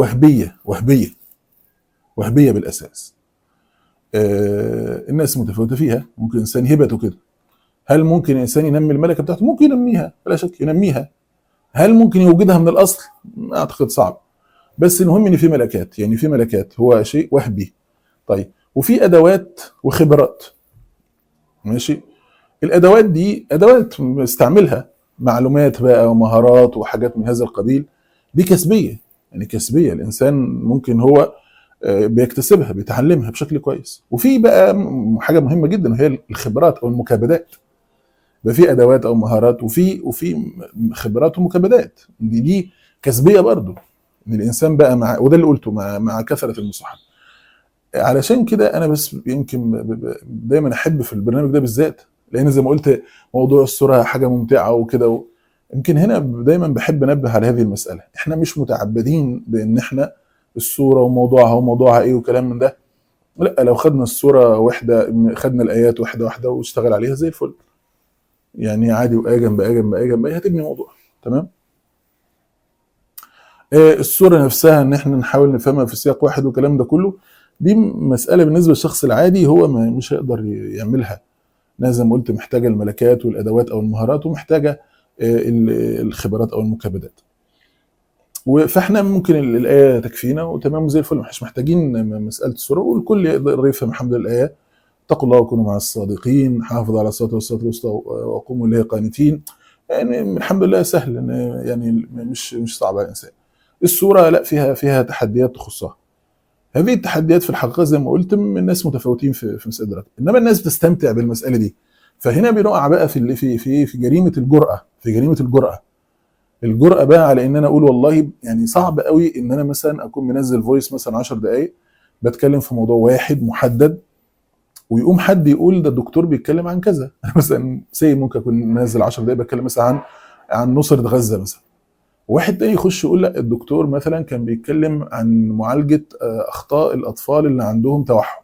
وهبيه بالاساس. الناس متفاوته فيها، ممكن انسان هبته كده. هل ممكن انسان ينمي الملكه بتاعته؟ ممكن ينميها بلا شك ينميها. هل ممكن يوجدها من الاصل؟ اعتقد صعب. بس المهم ان في ملكات، يعني في ملكات هو شيء وهبي. طيب وفي ادوات وخبرات، ماشي. الادوات دي ادوات بنستعملها، معلومات بقى ومهارات وحاجات من هذا القبيل، دي كسبيه، يعني كسبيه الانسان ممكن هو بيكتسبها بيتعلمها بشكل كويس. وفي بقى حاجه مهمه جدا وهي الخبرات او المكابدات. يبقى في ادوات او مهارات وفي خبرات ومكابدات، دي كسبيه برضو ان الانسان بقى وده اللي قلته مع كثره المصاحبه. علشان كده انا بس يمكن دايما احب في البرنامج ده بالذات، لان زي ما قلت موضوع الصوره حاجه ممتعه وكده. يمكن هنا دايما بحب انبه على هذه المساله، احنا مش متعبدين بان احنا السوره وموضوعها ايه وكلام من ده. لا، لو خدنا السوره واحده، خدنا الايات واحده واحده واشتغل عليها زي الفل، يعني عادي، وايه جنب ايه جنب ايه جنب ايه هتبني موضوع تمام. السوره نفسها ان احنا نحاول نفهمها في سياق واحد والكلام ده كله، دي مساله بالنسبه للشخص العادي هو مش هيقدر يعملها. زي ما قلت محتاجه الملكات والادوات او المهارات، ومحتاجه الخبرات او المكابدات. فاحنا ممكن الايه تكفينا وتمام زي الفل، مش محتاجين مساله السوره، والكل يقدر يفهم الحمد لله الايه. اتقوا الله وكونوا مع الصادقين، حافظوا على الصلاه والصلاه الوسطى وقوموا اليه قانتين. يعني الحمد لله سهل، يعني مش صعب على الانسان. السوره لا، فيها تحديات تخصها. هذه التحديات في الحقيقه زي ما قلت الناس متفاوتين في مساله درجة. انما الناس بتستمتع بالمساله دي. فهنا بنقع بقى في جريمه الجرأه، في جريمه الجرأه بقى على ان انا اقول والله يعني صعب قوي ان انا مثلا اكون منزل فويس مثلا 10 دقائق بتكلم في موضوع واحد محدد، ويقوم حد يقول ده الدكتور بيتكلم عن كذا. انا مثلا ممكن اكون منزل 10 دقائق بتكلم مثلا عن نصرة غزة مثلا، واحد تاني يخش يقول لا الدكتور مثلا كان بيتكلم عن معالجة اخطاء الاطفال اللي عندهم توحد.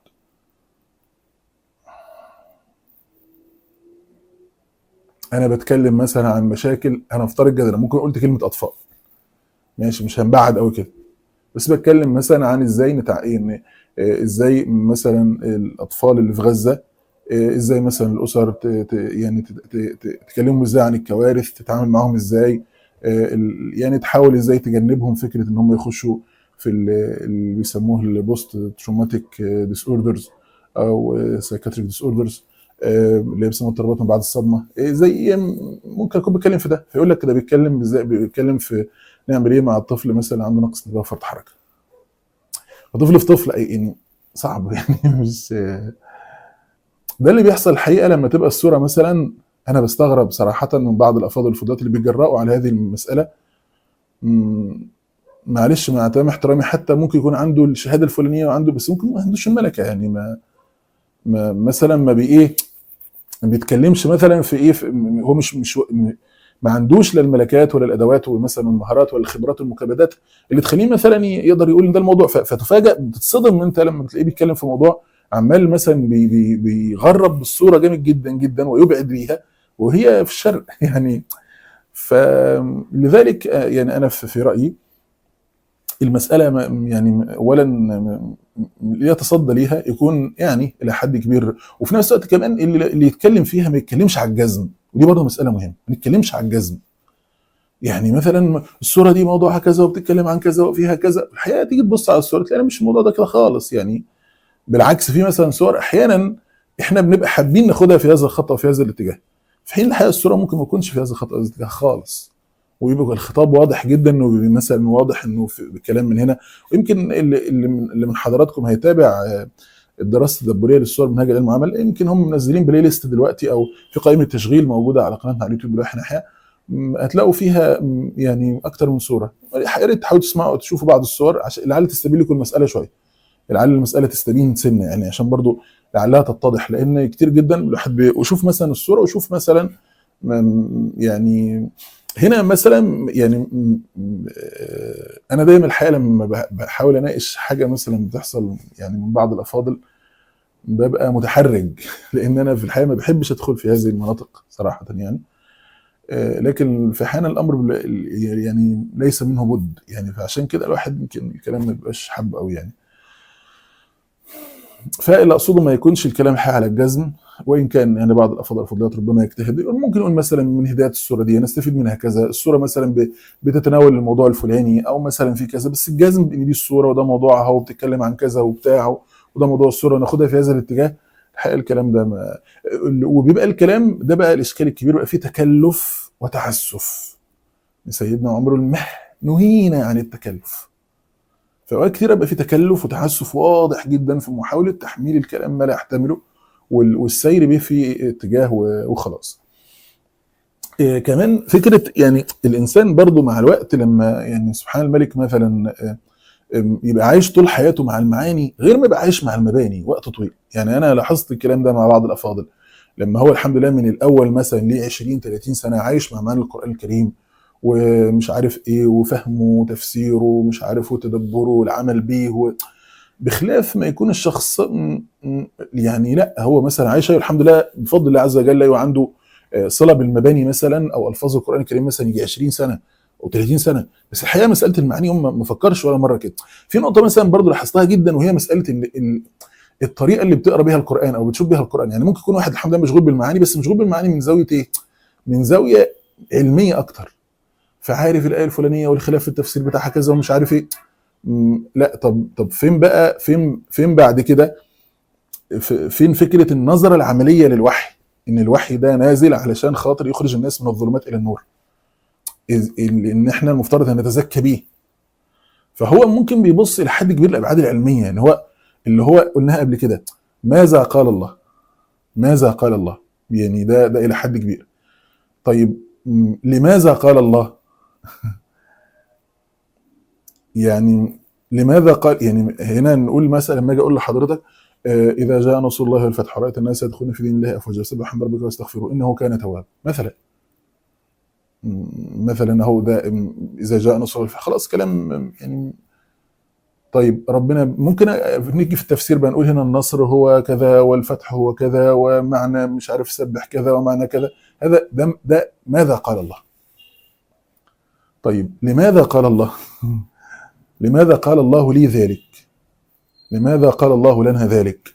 انا بتكلم مثلا عن مشاكل، انا افترض جدا ممكن قلت كلمة اطفال، ماشي مش هنبعد قوي كده، بس بتكلم مثلا عن ازاي ازاي مثلا الاطفال اللي في غزة، ازاي مثلا الاسر يعني تكلمهم ازاي عن الكوارث، تتعامل معاهم ازاي، يعني تحاول ازاي تجنبهم فكره ان هم يخشوا في اللي بيسموه البوست تروماتيك ديس اوردرز او سايكاتريك ديس اوردرز، اللي بيسموها اضطرابات ما بعد الصدمه. زي ممكن اكون بتكلم في ده، فيقول لك كده بيتكلم ازاي، بيتكلم في نعمل ايه مع الطفل مثلا عنده نقص انتباه وفرط حركه. الطفل في طفل يعني صعب يعني مش ده اللي بيحصل الحقيقه لما تبقى الصوره مثلا. انا بستغرب صراحه من بعض الافاضل الفضلات اللي بيتجرأوا على هذه المساله. معلش مع تمام احترامي، حتى ممكن يكون عنده الشهاده الفلانيه وعنده، بس ممكن ما عندوش الملكه، يعني مثلا ما بي ايه ما بيتكلمش مثلا في ايه هو مش ما عندوش لا الملكات ولا الادوات ومثلا المهارات ولا الخبرات والمكابدات اللي تخليه مثلا يقدر يقول ان ده الموضوع. فتفاجئ بتتصدم انت لما بتلاقيه بيتكلم في موضوع عمال مثلا بيغرب بالصوره جامد جدا جدا ويبعد بيها وهي في الشرق يعني. فلذلك يعني انا في رايي المساله يعني اولا اللي يتصدى ليها يكون يعني الى حد كبير، وفي نفس الوقت كمان اللي يتكلم فيها ما يتكلمش على الجزم، ودي برضه مساله مهمه، ما نتكلمش على الجزم. يعني مثلا الصوره دي موضوعها كذا وبتتكلم عن كذا وفيها كذا، الحقيقه تيجي تبص على الصوره تلاقي مش الموضوع ده كده خالص يعني. بالعكس في مثلا صور احيانا احنا بنبقى حابين ناخدها في هذا الخط وفي هذا الاتجاه، في حين الحقيقه الصوره ممكن ما تكونش في هذا الخط او هذا الاتجاه خالص، ويبقى الخطاب واضح جدا انه مثلا واضح انه في الكلام من هنا. ويمكن اللي من حضراتكم هيتابع الدراسه التدبريه للصور منهج العلم والعمل، يمكن هم منزلين بلاي ليست دلوقتي او في قائمه تشغيل موجوده على قناتنا على اليوتيوب دلوقتي احياء، هتلاقوا فيها يعني اكتر من صوره. يا ريت تحاولوا تسمعوا وتشوفوا بعض الصور عشان لعل تستبين لكم المساله شويه، لعل المساله تستبين سنه يعني، عشان برضو لعلها تتضح، لان كتير جدا الواحد وشوف مثلا الصوره وشوف مثلا يعني هنا مثلا يعني انا دايما الحقيقه لما بحاول اناقش حاجه مثلا بتحصل يعني من بعض الافاضل ببقى متحرج لان انا في الحقيقه ما بحبش ادخل في هذه المناطق صراحه يعني. لكن في حين الامر يعني ليس منه بد يعني، فعشان كده الواحد يمكن الكلام ما بيبقاش حابه قوي يعني. فاللي اقصده ما يكونش الكلام حي على الجزم، وان كان يعني بعض الافاضل الفضليات ربما يجتهد ممكن يقول مثلا من هدايه الصوره دي نستفيد منها كذا، الصوره مثلا بتتناول الموضوع الفلاني او مثلا في كذا، بس الجزم ان دي الصوره وده موضوعها وبتتكلم عن كذا وبتاع وده موضوع الصوره ناخدها في هذا الاتجاه، الحقيقه الكلام ده وبيبقى الكلام ده بقى الاشكال الكبير بقى فيه تكلف وتعسف. سيدنا عمر نهينا عن التكلف، فأوقات كتير بقى في تكلف وتعسف واضح جدا في محاولة تحميل الكلام ما لا يحتمله والسير به في اتجاه وخلاص. كمان فكرة يعني الإنسان برضو مع الوقت لما يعني سبحان الملك مثلا يبقى عايش طول حياته مع المعاني غير ما يبقى عايش مع المباني وقت طويل. يعني أنا لاحظت الكلام ده مع بعض الأفاضل لما هو الحمد لله من الأول مثلا ليه 20 30 سنة عايش مع معاني القرآن الكريم ومش عارف ايه، وفهمه وتفسيره ومش عارف وتدبره والعمل بيه، بخلاف ما يكون الشخص يعني لا هو مثلا عايش الحمد لله بفضل الله عز وجل، ايوه عنده صله بالمباني مثلا او الفاظ القران الكريم مثلا يجي 20 سنه او 30 سنه، بس الحقيقه مساله المعاني هم ما فكرش ولا مره كده. في نقطه مثلا برضو لاحظتها جدا، وهي مساله الطريقه اللي بتقرا بيها القران او بتشوف بيها القران. يعني ممكن يكون واحد الحمد لله مشغول بالمعاني، بس مشغول بالمعاني من زاويه ايه؟ من زاويه علميه اكتر، فعارف الايه الفلانيه والخلاف في التفسير بتاعها كذا ومش عارف ايه. لا طب فين بقى، فين بعد كده، فين فكره النظره العمليه للوحي؟ ان الوحي ده نازل علشان خاطر يخرج الناس من الظلمات الى النور، ان احنا المفترض ان نتزكى بيه. فهو ممكن بيبص الى حد كبير الابعاد العلميه، يعني هو اللي هو قلناها قبل كده، ماذا قال الله؟ ماذا قال الله؟ يعني ده الى حد كبير. طيب لماذا قال الله؟ يعني لماذا قال؟ يعني هنا نقول مثلا لما اجي اقول لحضرتك اذا جاء نصر الله والفتح رايت الناس يدخلون في دين الله افواجا فسبح بحمد ربك واستغفره انه كان توابا مثلا. مثلا اهو ده اذا جاء نصر الله خلاص كلام يعني. طيب ربنا ممكن نيجي في التفسير بقى نقول هنا النصر هو كذا والفتح هو كذا ومعنى مش عارف سبح كذا ومعنى كذا. هذا ده ماذا قال الله؟ طيب لماذا قال الله؟ لماذا قال الله لي ذلك؟ لماذا قال الله لنا ذلك؟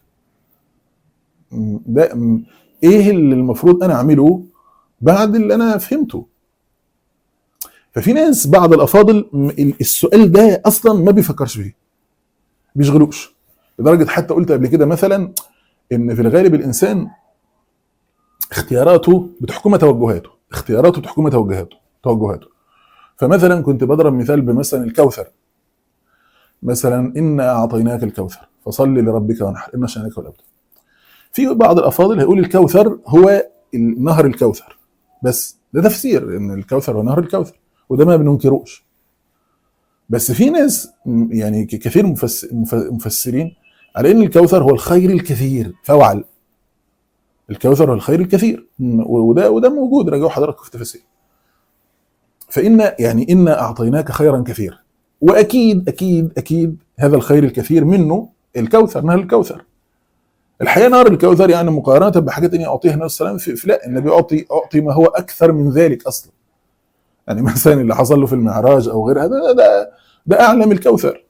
ده ايه اللي المفروض انا اعمله بعد اللي انا فهمته؟ ففي ناس بعض الافاضل السؤال ده اصلا ما بيفكرش فيه، بيشغلوش، لدرجه حتى قلت قبل كده مثلا ان في الغالب الانسان اختياراته بتحكمها توجهاته، اختياراته بتحكمها توجهاته. فمثلا كنت بضرب مثال بمثلا الكوثر، مثلا انا اعطيناك الكوثر فصل لربك وانحر ان شانك هو الابتر. في بعض الافاضل هيقول الكوثر هو نهر الكوثر، بس ده تفسير ان الكوثر هو نهر الكوثر، وده ما بننكروش. بس في ناس يعني كثير مفسرين على ان الكوثر هو الخير الكثير فوعل. الكوثر هو الخير الكثير، وده موجود، راجعوا حضراتكم في التفاسير. فإن يعني إنا أعطيناك خيرا كثيرا، وأكيد أكيد أكيد هذا الخير الكثير منه الكوثر، نهر الكوثر. الحقيقة نهر الكوثر يعني مقارنة بحاجات تانية أعطيها النبي صلى الله عليه وسلم، لا النبي أعطي ما هو أكثر من ذلك أصلا. يعني مثلا اللي حصل له في المعراج أو غيرها ده أعلى من الكوثر.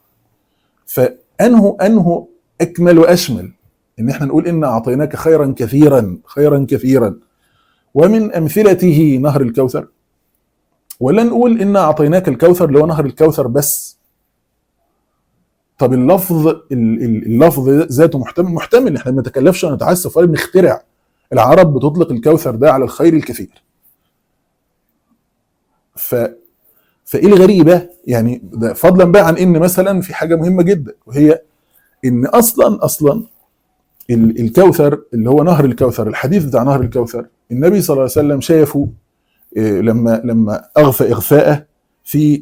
فأنه أكمل وأشمل إن إحنا نقول إنا أعطيناك خيرا كثيرا، خيرا كثيرا، ومن أمثلته نهر الكوثر، ولا نقول إنا أعطيناك الكوثر اللي هو نهر الكوثر بس؟ طب اللفظ ذاته محتمل، احنا ما نتكلفش ونتعسف ولا بنخترع. العرب بتطلق الكوثر ده على الخير الكثير. فايه الغريبه يعني؟ ده فضلا بقى عن ان مثلا في حاجه مهمه جدا، وهي ان اصلا الكوثر اللي هو نهر الكوثر، الحديث بتاع نهر الكوثر النبي صلى الله عليه وسلم شافه لما اغفى اغفاءه في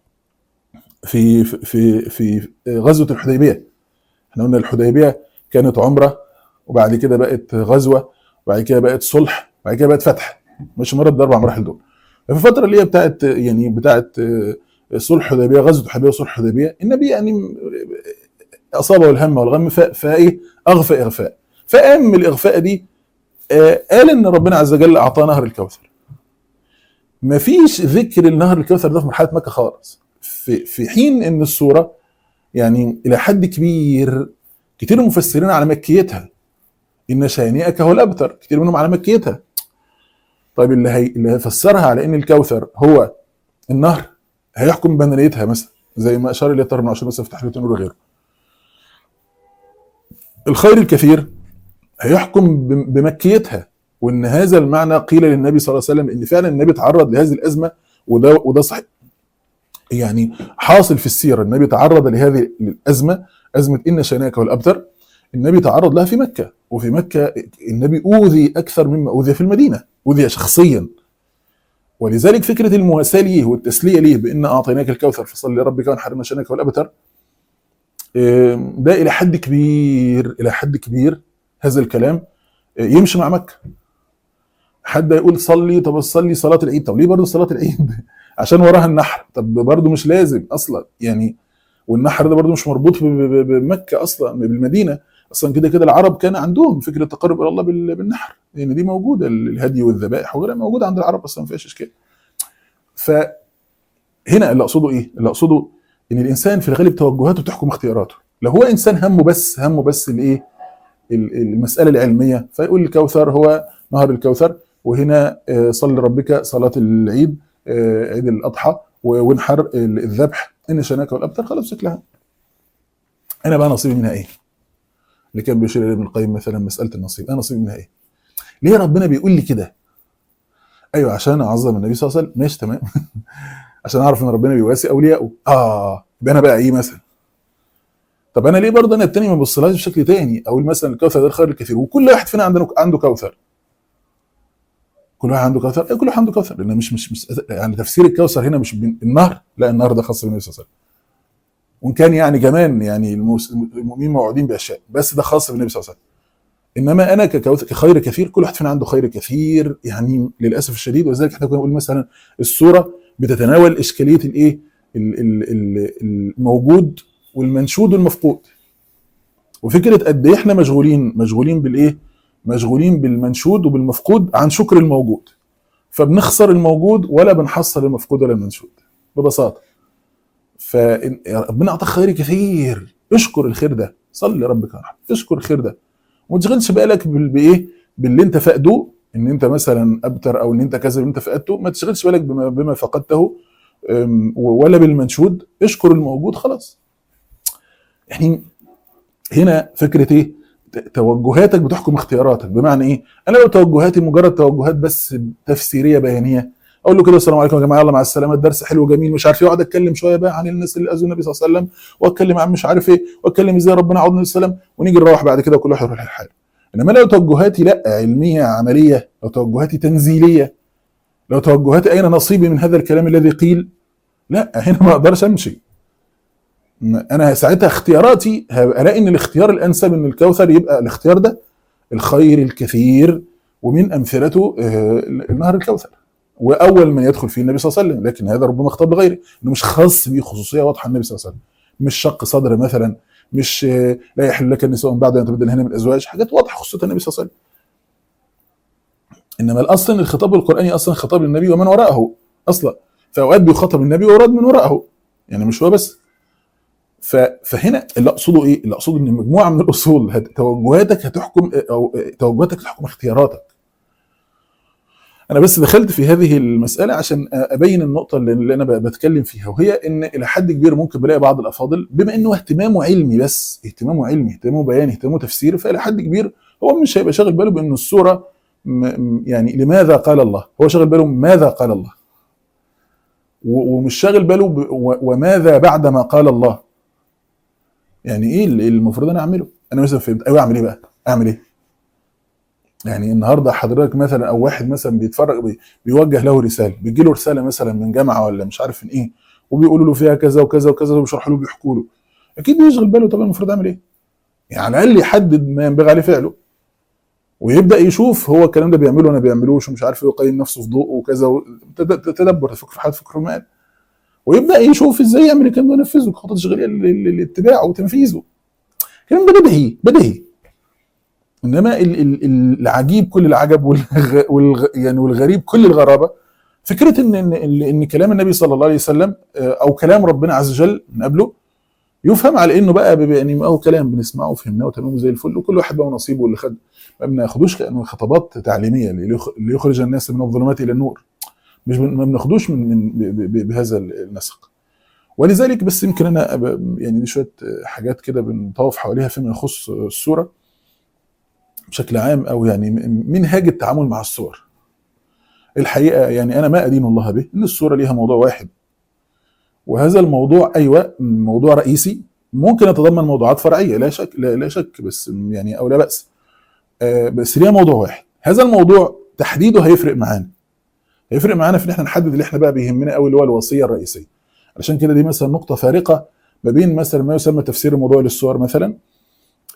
غزوه الحديبيه. احنا قلنا الحديبيه كانت عمره، وبعد كده بقت غزوه، وبعد كده بقت صلح، وبعد كده بقت فتح، مش مرت بالاربع مراحل دول. ففي الفتره اللي هي بتاعت صلح الحديبيه، غزوه الحديبيه وصلح الحديبيه، النبي يعني اصابه الهم والغم فايه اغفى اغفاء، فقام من الاغفاء دي قال ان ربنا عز وجل اعطاه نهر الكوثر. مفيش ذكر النهر الكوثر ده في مرحله مكه خالص، في حين ان السوره يعني الى حد كبير كتير مفسرين على مكيتها، ان شانئك هو الابتر، كتير منهم على مكيتها. طيب اللي هيفسرها على ان الكوثر هو النهر هيحكم بنانيتها مثلا، زي ما اشار اليه طارق بن عاشور مثلا في تحرير النور وغيره. الخير الكثير هيحكم بمكيتها، وان هذا المعنى قيل للنبي صلى الله عليه وسلم ان فعلا النبي تعرض لهذه الازمه، وده صحيح يعني حاصل في السيره. النبي تعرض لهذه الازمه، ازمه ان شانئك هو الابتر، النبي تعرض لها في مكه، وفي مكه النبي اوذي اكثر مما اوذي في المدينه، اوذي شخصيا. ولذلك فكره المواساه ليه والتسليه ليه بان اعطيناك الكوثر فصل لربك وانحر ان شانئك هو الابتر، ده الى حد كبير هذا الكلام يمشي مع مكه. حد يقول صلي، طب صلي صلاه العيد، طب ليه برضه صلاه العيد؟ عشان وراها النحر، طب برضه مش لازم اصلا يعني. والنحر ده برضه مش مربوط بمكه اصلا، بالمدينه اصلا. كده كده العرب كان عندهم فكره التقرب الى الله بالنحر، لان يعني دي موجوده، الهدي والذبائح وغيرها موجوده عند العرب اصلا، ما فيهاش اشكال. فهنا اللي اقصده ايه؟ اللي اقصده ان الانسان في الغالب توجهاته تحكم اختياراته. لو هو انسان همه بس الايه، المساله العلميه، فيقول الكوثر هو نهر الكوثر، وهنا صل لربك صلاه العيد، عيد الاضحى، وانحر الذبح، ان شانك والابتر، خلاص شكلها. انا بقى نصيبي منها ايه؟ اللي كان بيشير الى ابن القيم مثلا مساله النصيب، انا نصيبي منها ايه؟ ليه ربنا بيقول لي كده؟ ايوه عشان اعظم النبي صلى الله عليه وسلم، ماشي تمام. عشان اعرف ان ربنا بيواسي اوليائه. يبقى انا بقى ايه مثلا؟ طب انا ليه برضه انا التاني ما ببصلهاش بشكل تاني؟ اقول مثلا الكوثر ده الخير الكثير، وكل واحد فينا عنده كوثر. كل واحد عنده كوثر، كل واحد عنده كوثر، لان مش يعني تفسير الكوثر هنا مش النهر، لا النهر ده خاص بالنبي صلى الله عليه وسلم. وان كان يعني كمان يعني المؤمنين موعودين باشياء، بس ده خاص بالنبي صلى الله عليه وسلم. انما انا كخير كثير، كل واحد فينا عنده خير كثير يعني للاسف الشديد. ولذلك احنا كنا بنقول مثلا السوره بتتناول اشكاليه الايه، الموجود والمنشود والمفقود، وفكره قد ايه احنا مشغولين بالايه، مشغولين بالمنشود وبالمفقود عن شكر الموجود، فبنخسر الموجود ولا بنحصل المفقود ولا المنشود ببساطه. فربنا اعطاك خير كثير، اشكر الخير ده، صلي ربك ارحم، اشكر الخير ده، وما تشغلش بالك بايه، باللي انت فقده، ان انت مثلا ابتر او ان انت كذا اللي انت فقدته، ما تشغلش بالك بما فقدته، ولا بالمنشود، اشكر الموجود خلاص. يعني هنا فكره ايه، توجهاتك بتحكم اختياراتك. بمعنى ايه؟ انا لو توجهاتي مجرد توجهات بس تفسيريه بيانيه، اقول له كده السلام عليكم يا جماعه، يلا مع السلامه، الدرس حلو جميل مش عارف ايه، اقعد اتكلم شويه بقى عن الناس اللي اذوا النبي صلى الله عليه وسلم، واتكلم عن مش عارف ايه، واتكلم ازاي ربنا عوضنا بالسلام، ونيجي نروح بعد كده وكل واحد يروح لحاله. انما لو توجهاتي لا علميه عمليه، لو توجهاتي تنزيليه، لو توجهاتي اين نصيبي من هذا الكلام الذي قيل، لا هنا ما اقدرش امشي. انا ساعتها اختياراتي الاقي ان الاختيار الانسب ان الكوثر يبقى الاختيار ده الخير الكثير، ومن امثلته نهر الكوثر، واول من يدخل فيه النبي صلى الله عليه وسلم. لكن هذا ربما خطاب لغيره، انه مش خاص بيه خصوصيه واضحه النبي صلى الله عليه وسلم، مش شق صدر مثلا، مش لا يحل لك النساء من بعد ان تبدلن من الازواج، حاجات واضحه خصوصيه النبي صلى الله عليه وسلم. انما الاصل ان الخطاب القراني اصلا خطاب للنبي ومن وراءه اصلا، فاوقات بيخاطب النبي ويراد من وراءه، يعني مش هو بس. فهنا اللي اقصده ايه؟ اللي اقصده ان مجموعه من الاصول توجهاتك هتحكم، او توجهاتك تحكم اختياراتك. انا بس دخلت في هذه المساله عشان ابين النقطه اللي انا بتكلم فيها، وهي ان الى حد كبير ممكن بلاقي بعض الافاضل بما انه اهتمامه علمي، بس اهتمامه علمي، اهتمامه بياني، اهتمامه تفسير، فالى حد كبير هو مش هيبقى شاغل باله بان السوره يعني لماذا قال الله، هو شاغل باله ماذا قال الله، ومش شاغل باله وماذا بعد ما قال الله. يعني ايه اللي المفروض انا اعمله؟ انا مثلا فهمت، ايوه اعمل ايه بقى؟ اعمل ايه؟ يعني النهارده حضرتك مثلا او واحد مثلا بيتفرج، بيوجه له رساله، بيجي له رساله مثلا من جامعه ولا مش عارف من ايه، وبيقولوا له فيها كذا وكذا وكذا، وبيشرحوا له بيحكوا له، اكيد بيشغل باله طب المفروض اعمل ايه؟ يعني على الاقل يحدد ما ينبغي عليه فعله، ويبدا يشوف هو الكلام ده بيعمله ولا ما بيعملوش ومش عارف ايه، ويقيم نفسه في ضوء وكذا، تدبر تفكر في حاجه فكر المال، ويبدا يشوف ازاي يعمل الكلام ده وينفذه خطط تشغيليه للاتباع وتنفيذه. الكلام ده بديهي. انما العجيب كل العجب يعني والغريب كل الغرابه، فكره ان كلام النبي صلى الله عليه وسلم او كلام ربنا عز وجل من قبله يفهم على انه بقى يعني هو كلام بنسمعه وفهمناه وتمام زي الفل، وكل واحد بقى نصيبه اللي خد، ما بناخدوش كانه خطابات تعليميه اللي يخرج الناس من الظلمات الى النور، مش ما بناخدوش من بهذا النسق. ولذلك بس يمكن انا يعني دي شويه حاجات كده بنطوف حواليها فيما يخص السوره بشكل عام، او يعني منهاج التعامل مع الصور. الحقيقه يعني انا ما ادين الله به ان الصوره ليها موضوع واحد، وهذا الموضوع ايوه موضوع رئيسي، ممكن يتضمن موضوعات فرعيه لا شك، لا شك، بس يعني او لا باس، بس ليها موضوع واحد. هذا الموضوع تحديده هيفرق معانا في ان احنا نحدد اللي احنا بقى بيهمنا قوي، اللي هو الوصيه الرئيسيه. علشان كده دي مثلا نقطه فارقه ما بين مثلا ما يسمى تفسير الموضوع للصور مثلا،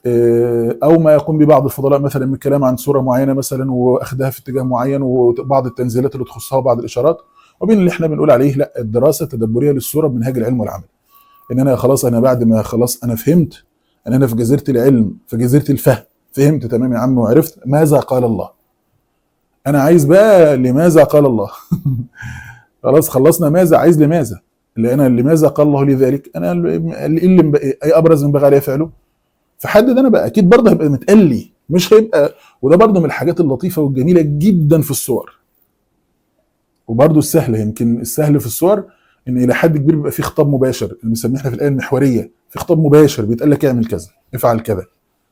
او ما يقوم ببعض الفضلاء مثلا من الكلام عن سوره معينه مثلا واخدها في اتجاه معين وبعض التنزيلات اللي تخصها وبعض الاشارات، وبين اللي احنا بنقول عليه لا الدراسه التدبريه للسوره بمنهاج العلم والعمل. ان انا خلاص انا بعد ما خلاص انا فهمت ان انا في جزيره العلم في جزيره الفهم فهمت تمام يا عم وعرفت ماذا قال الله. انا عايز بقى لماذا قال الله. خلاص خلصنا ماذا، عايز لماذا. لان لماذا قال الله لذلك، انا اللي اي ابرز من بغى عليه فعله فحدد انا بقى اكيد برضه هيبقى متقلي مش هيبقى. وده برضه من الحاجات اللطيفه والجميله جدا في الصور، وبرضه السهل يمكن السهل في الصور ان الى حد كبير بيبقى في خطاب مباشر اللي بنسميه احنا في الايه المحوريه، في خطاب مباشر بيتقال لك اعمل كذا افعل كذا.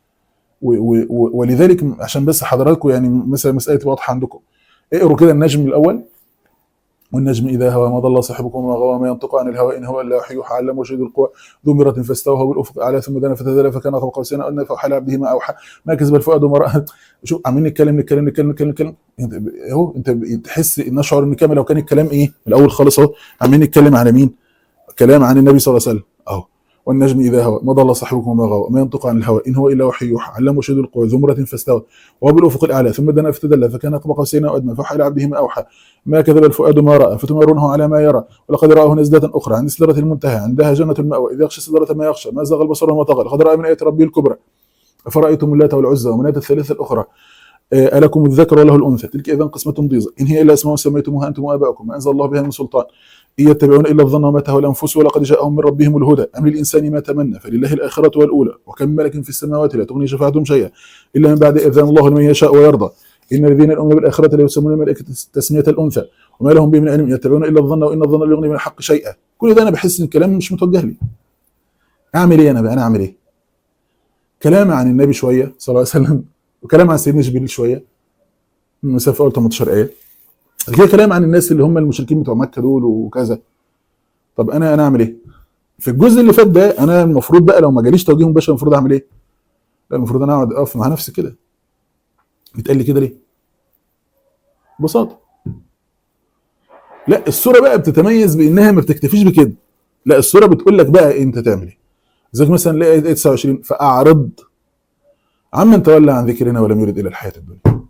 ولذلك عشان بس حضراتكم يعني مثلا مساله واضحه عندكم، اقروا كده النجم الاول، والنجم اذا هوى ما ضل صاحبكم وما غوى ما ينطق عن الهوى ان هو الا وحي يوحى علمه شديد القوى ذو مرة فاستوى هو بالافق الاعلى ثم دنا فتدلى فكان قاب قوسين او ادنى فاوحى لعبده ما اوحى ما كذب الفؤاد وما راى. شوف عمالين نتكلم اهو انت تحس نشعر ان كامل لو كان الكلام ايه من الاول خالص اهو عمالين نتكلم على مين؟ كلام عن النبي صلى الله عليه وسلم اهو. والنجم اذا هوى ما ضل صاحبكم وما غوى ما ينطق عن الهوى ان هو الا وحي يوحى علمه شديد القوى ذو مرة فاستوى وهو بالافق الاعلى ثم دنا فتدلى فكان قاب قوسين او ادنى فاوحى لعبده ما اوحى ما كذب الفؤاد ما راى فتمارونه على ما يرى ولقد راه نزلة اخرى عند سدرة المنتهى عندها جنة المأوى اذا يغشى السدرة ما يغشى ما زاغ البصر وما طغى لقد راى من ايات ربه الكبرى افرايتم اللات والعزى ومناة الثالثة الاخرى ألكم الذكر وله الأنثى تلك إذا قسمة ضيزى إن هي إلا أسماء سميتموها أنتم وآباؤكم ما أنزل الله بها من سلطان إن يتبعون إلا الظن وما تهوى الأنفس ولقد جاءهم من ربهم الهدى أم للإنسان ما تمنى فلله الآخرة والأولى وكم ملك في السماوات لا تغني شفاعتهم شيئا إلا من بعد إذن الله لمن يشاء ويرضى إن الذين يؤمنون بالآخرة لا يسمون الملائكة تسمية الأنثى وما لهم به من علم يتبعون إلا الظن وإن الظن لا يغني من الحق شيئا. كل ده أنا بحس إن الكلام مش متوجه لي. أعمل إيه أنا بقى؟ أنا أعمل إيه؟ كلام عن النبي شوية صلى الله عليه وسلم وكلام عن سيدنا جبريل شوية مسافة أول 18 آية كده كلام عن الناس اللي هم المشركين بتوع مكة دول وكذا. طب أنا أعمل إيه؟ في الجزء اللي فات ده أنا المفروض بقى لو ما جاليش توجيه مباشر المفروض أعمل إيه؟ لا المفروض أنا أقعد أقف مع نفسي كده. بيتقال لي كده ليه؟ ببساطة. لا الصورة بقى بتتميز بإنها ما بتكتفيش بكده. لا الصورة بتقول لك بقى أنت تعمل إيه؟ زي مثلا لا 29 فأعرض عمن تولى عن ذكرنا ولم يرد إلى الحياة الدنيا.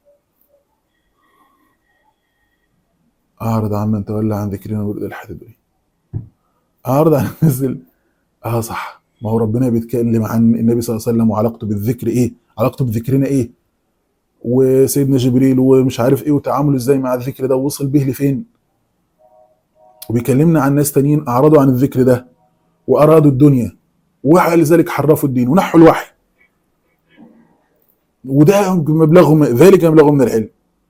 أعرض عمن تولى عن ذكرنا ولم يرد إلى الحياة الدنيا. أعرض عن الناس صح. ما هو ربنا بيتكلم عن النبي صلى الله عليه وسلم وعلاقته بالذكر إيه؟ علاقته بذكرنا إيه؟ وسيدنا جبريل ومش عارف إيه وتعامله إزاي مع الذكر ده ووصل به لفين؟ وبيكلمنا عن ناس تانيين أعرضوا عن الذكر ده وأرادوا الدنيا وعلى ذلك حرفوا الدين ونحوا الوحي. وده مبلغهم ذلك مبلغهم من العلم.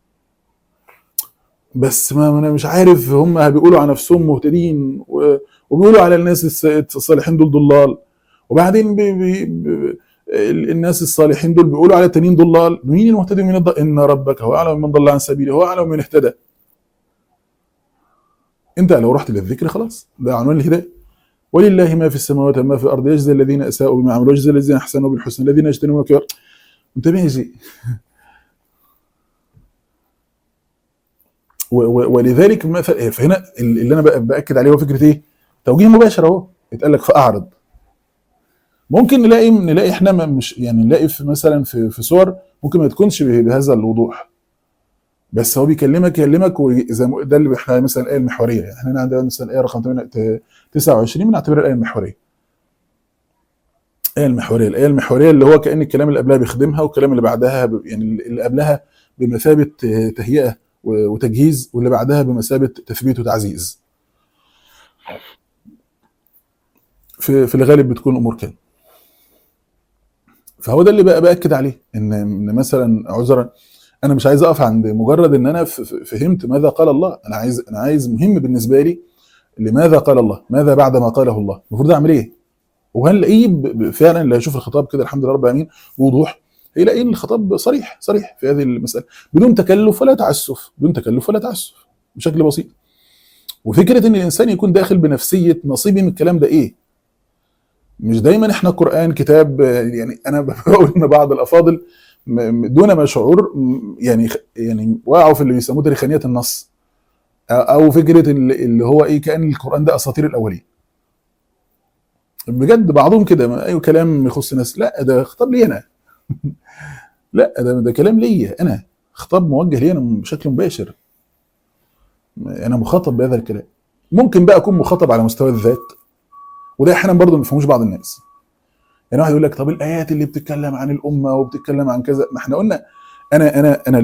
بس ما انا مش عارف هم بيقولوا على نفسهم مهتدين وبيقولوا على الناس الصالحين دول ضلال وبعدين الناس الصالحين دول بيقولوا على التانيين ضلال. مين المهتدي ومين الضال؟ ان ربك هو اعلم من ضل عن سبيله هو اعلم من اهتدى. انت لو رحت للذكر خلاص ده عنوان الهدايه. ولله ما في السماوات وما في الارض يجزي الذين اساءوا بما عملوا ويجزي الذين احسنوا بالحسنى الذين يجتنبون الكبائر. انت ماشي. ولذلك مثلا فهنا اللي انا باكد عليه هو فكره ايه؟ توجيه مباشر اهو يتقال لك فاعرض. ممكن نلاقي احنا مش يعني نلاقي في مثلا في صور ممكن ما تكونش بهذا الوضوح بس هو بيكلمك زي ده اللي احنا مثلا الايه المحوريه. يعني احنا عندنا مثلا الايه رقم 29 بنعتبرها الايه المحوريه. الايه المحوريه اللي هو كأن الكلام اللي قبلها بيخدمها والكلام اللي بعدها يعني اللي قبلها بمثابه تهيئه وتجهيز واللي بعدها بمثابه تثبيت وتعزيز. في الغالب بتكون امور كده. فهو ده اللي بقى باكد عليه ان مثلا عذرا انا مش عايز اقف عند مجرد ان انا فهمت ماذا قال الله. انا عايز مهم بالنسبه لي لماذا قال الله، ماذا بعد ما قاله الله المفروض اعمل ايه. وهنلاقيه فعلا اللي هيشوف الخطاب كده الحمد لله رب العالمين بوضوح هيلاقي الخطاب صريح في هذه المساله بدون تكلف ولا تعسف، بشكل بسيط. وفكره ان الانسان يكون داخل بنفسيه نصيبي من الكلام ده ايه. مش دايما احنا قرآن كتاب يعني انا بقول ان بعض الافاضل دون ما شعور يعني وقعوا في اللي بيسموه تاريخانيه النص او فكره اللي هو ايه كأن القرآن ده اساطير الاولين. بجد بعضهم كده اي كلام يخص الناس، لا ده خطاب لي انا. لا ده كلام ليا انا، خطاب موجه لي انا بشكل مباشر، انا مخاطب بهذا الكلام. ممكن بقى اكون مخاطب على مستوى الذات، وده احيانا برضه ما بيفهموش بعض الناس. يعني واحد يقول لك طب الايات اللي بتتكلم عن الامه وبتتكلم عن كذا، ما احنا قلنا انا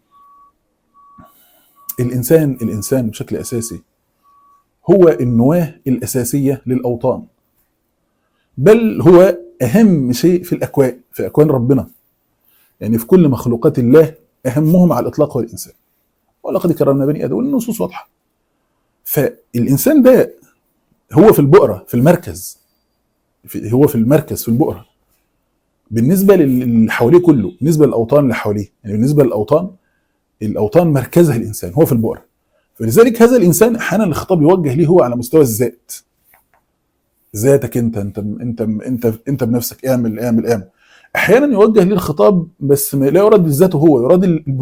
الانسان بشكل اساسي هو النواه الاساسيه للاوطان، بل هو اهم شيء في الاكوان، في اكوان ربنا. يعني في كل مخلوقات الله اهمهم على الاطلاق هو الانسان. ولقد كرمنا بني ادم، والنصوص واضحه. فالانسان ده هو في البؤره، في المركز، هو في المركز في البؤره بالنسبه للي حواليه كله، بالنسبه للاوطان اللي حواليه. يعني بالنسبه للاوطان، الاوطان مركزها الانسان، هو في البؤره. فلذلك هذا الانسان احيانا الخطاب يوجه ليه هو على مستوى الذات، ذاتك انت بنفسك، اعمل. احيانا يوجه ليه الخطاب بس لا يراد ذاته هو، يراد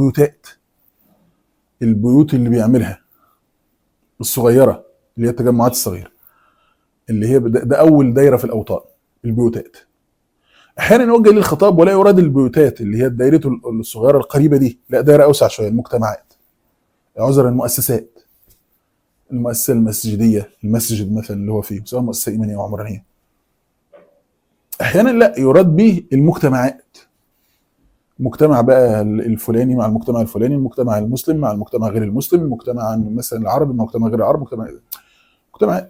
البيوت اللي بيعملها الصغيره، اللي هي التجمعات الصغيره، اللي هي ده اول دايره في الاوطان، البيوتات. احيانا يوجه ليه الخطاب ولا يراد البيوتات اللي هي دايرته الصغيره القريبه دي، لا دايره اوسع شويه، المجتمعات، عذرا المؤسسات، المؤسسه المسجديه، المسجد مثلا اللي هو فيه، سواء مؤسسه ايمانيه او عمرانيه. احيانا لا يراد به المجتمعات، المجتمع بقى الفلاني مع المجتمع الفلاني، المجتمع المسلم مع المجتمع غير المسلم، المجتمع مثلا العربي مع المجتمع غير العربي، مجتمعات.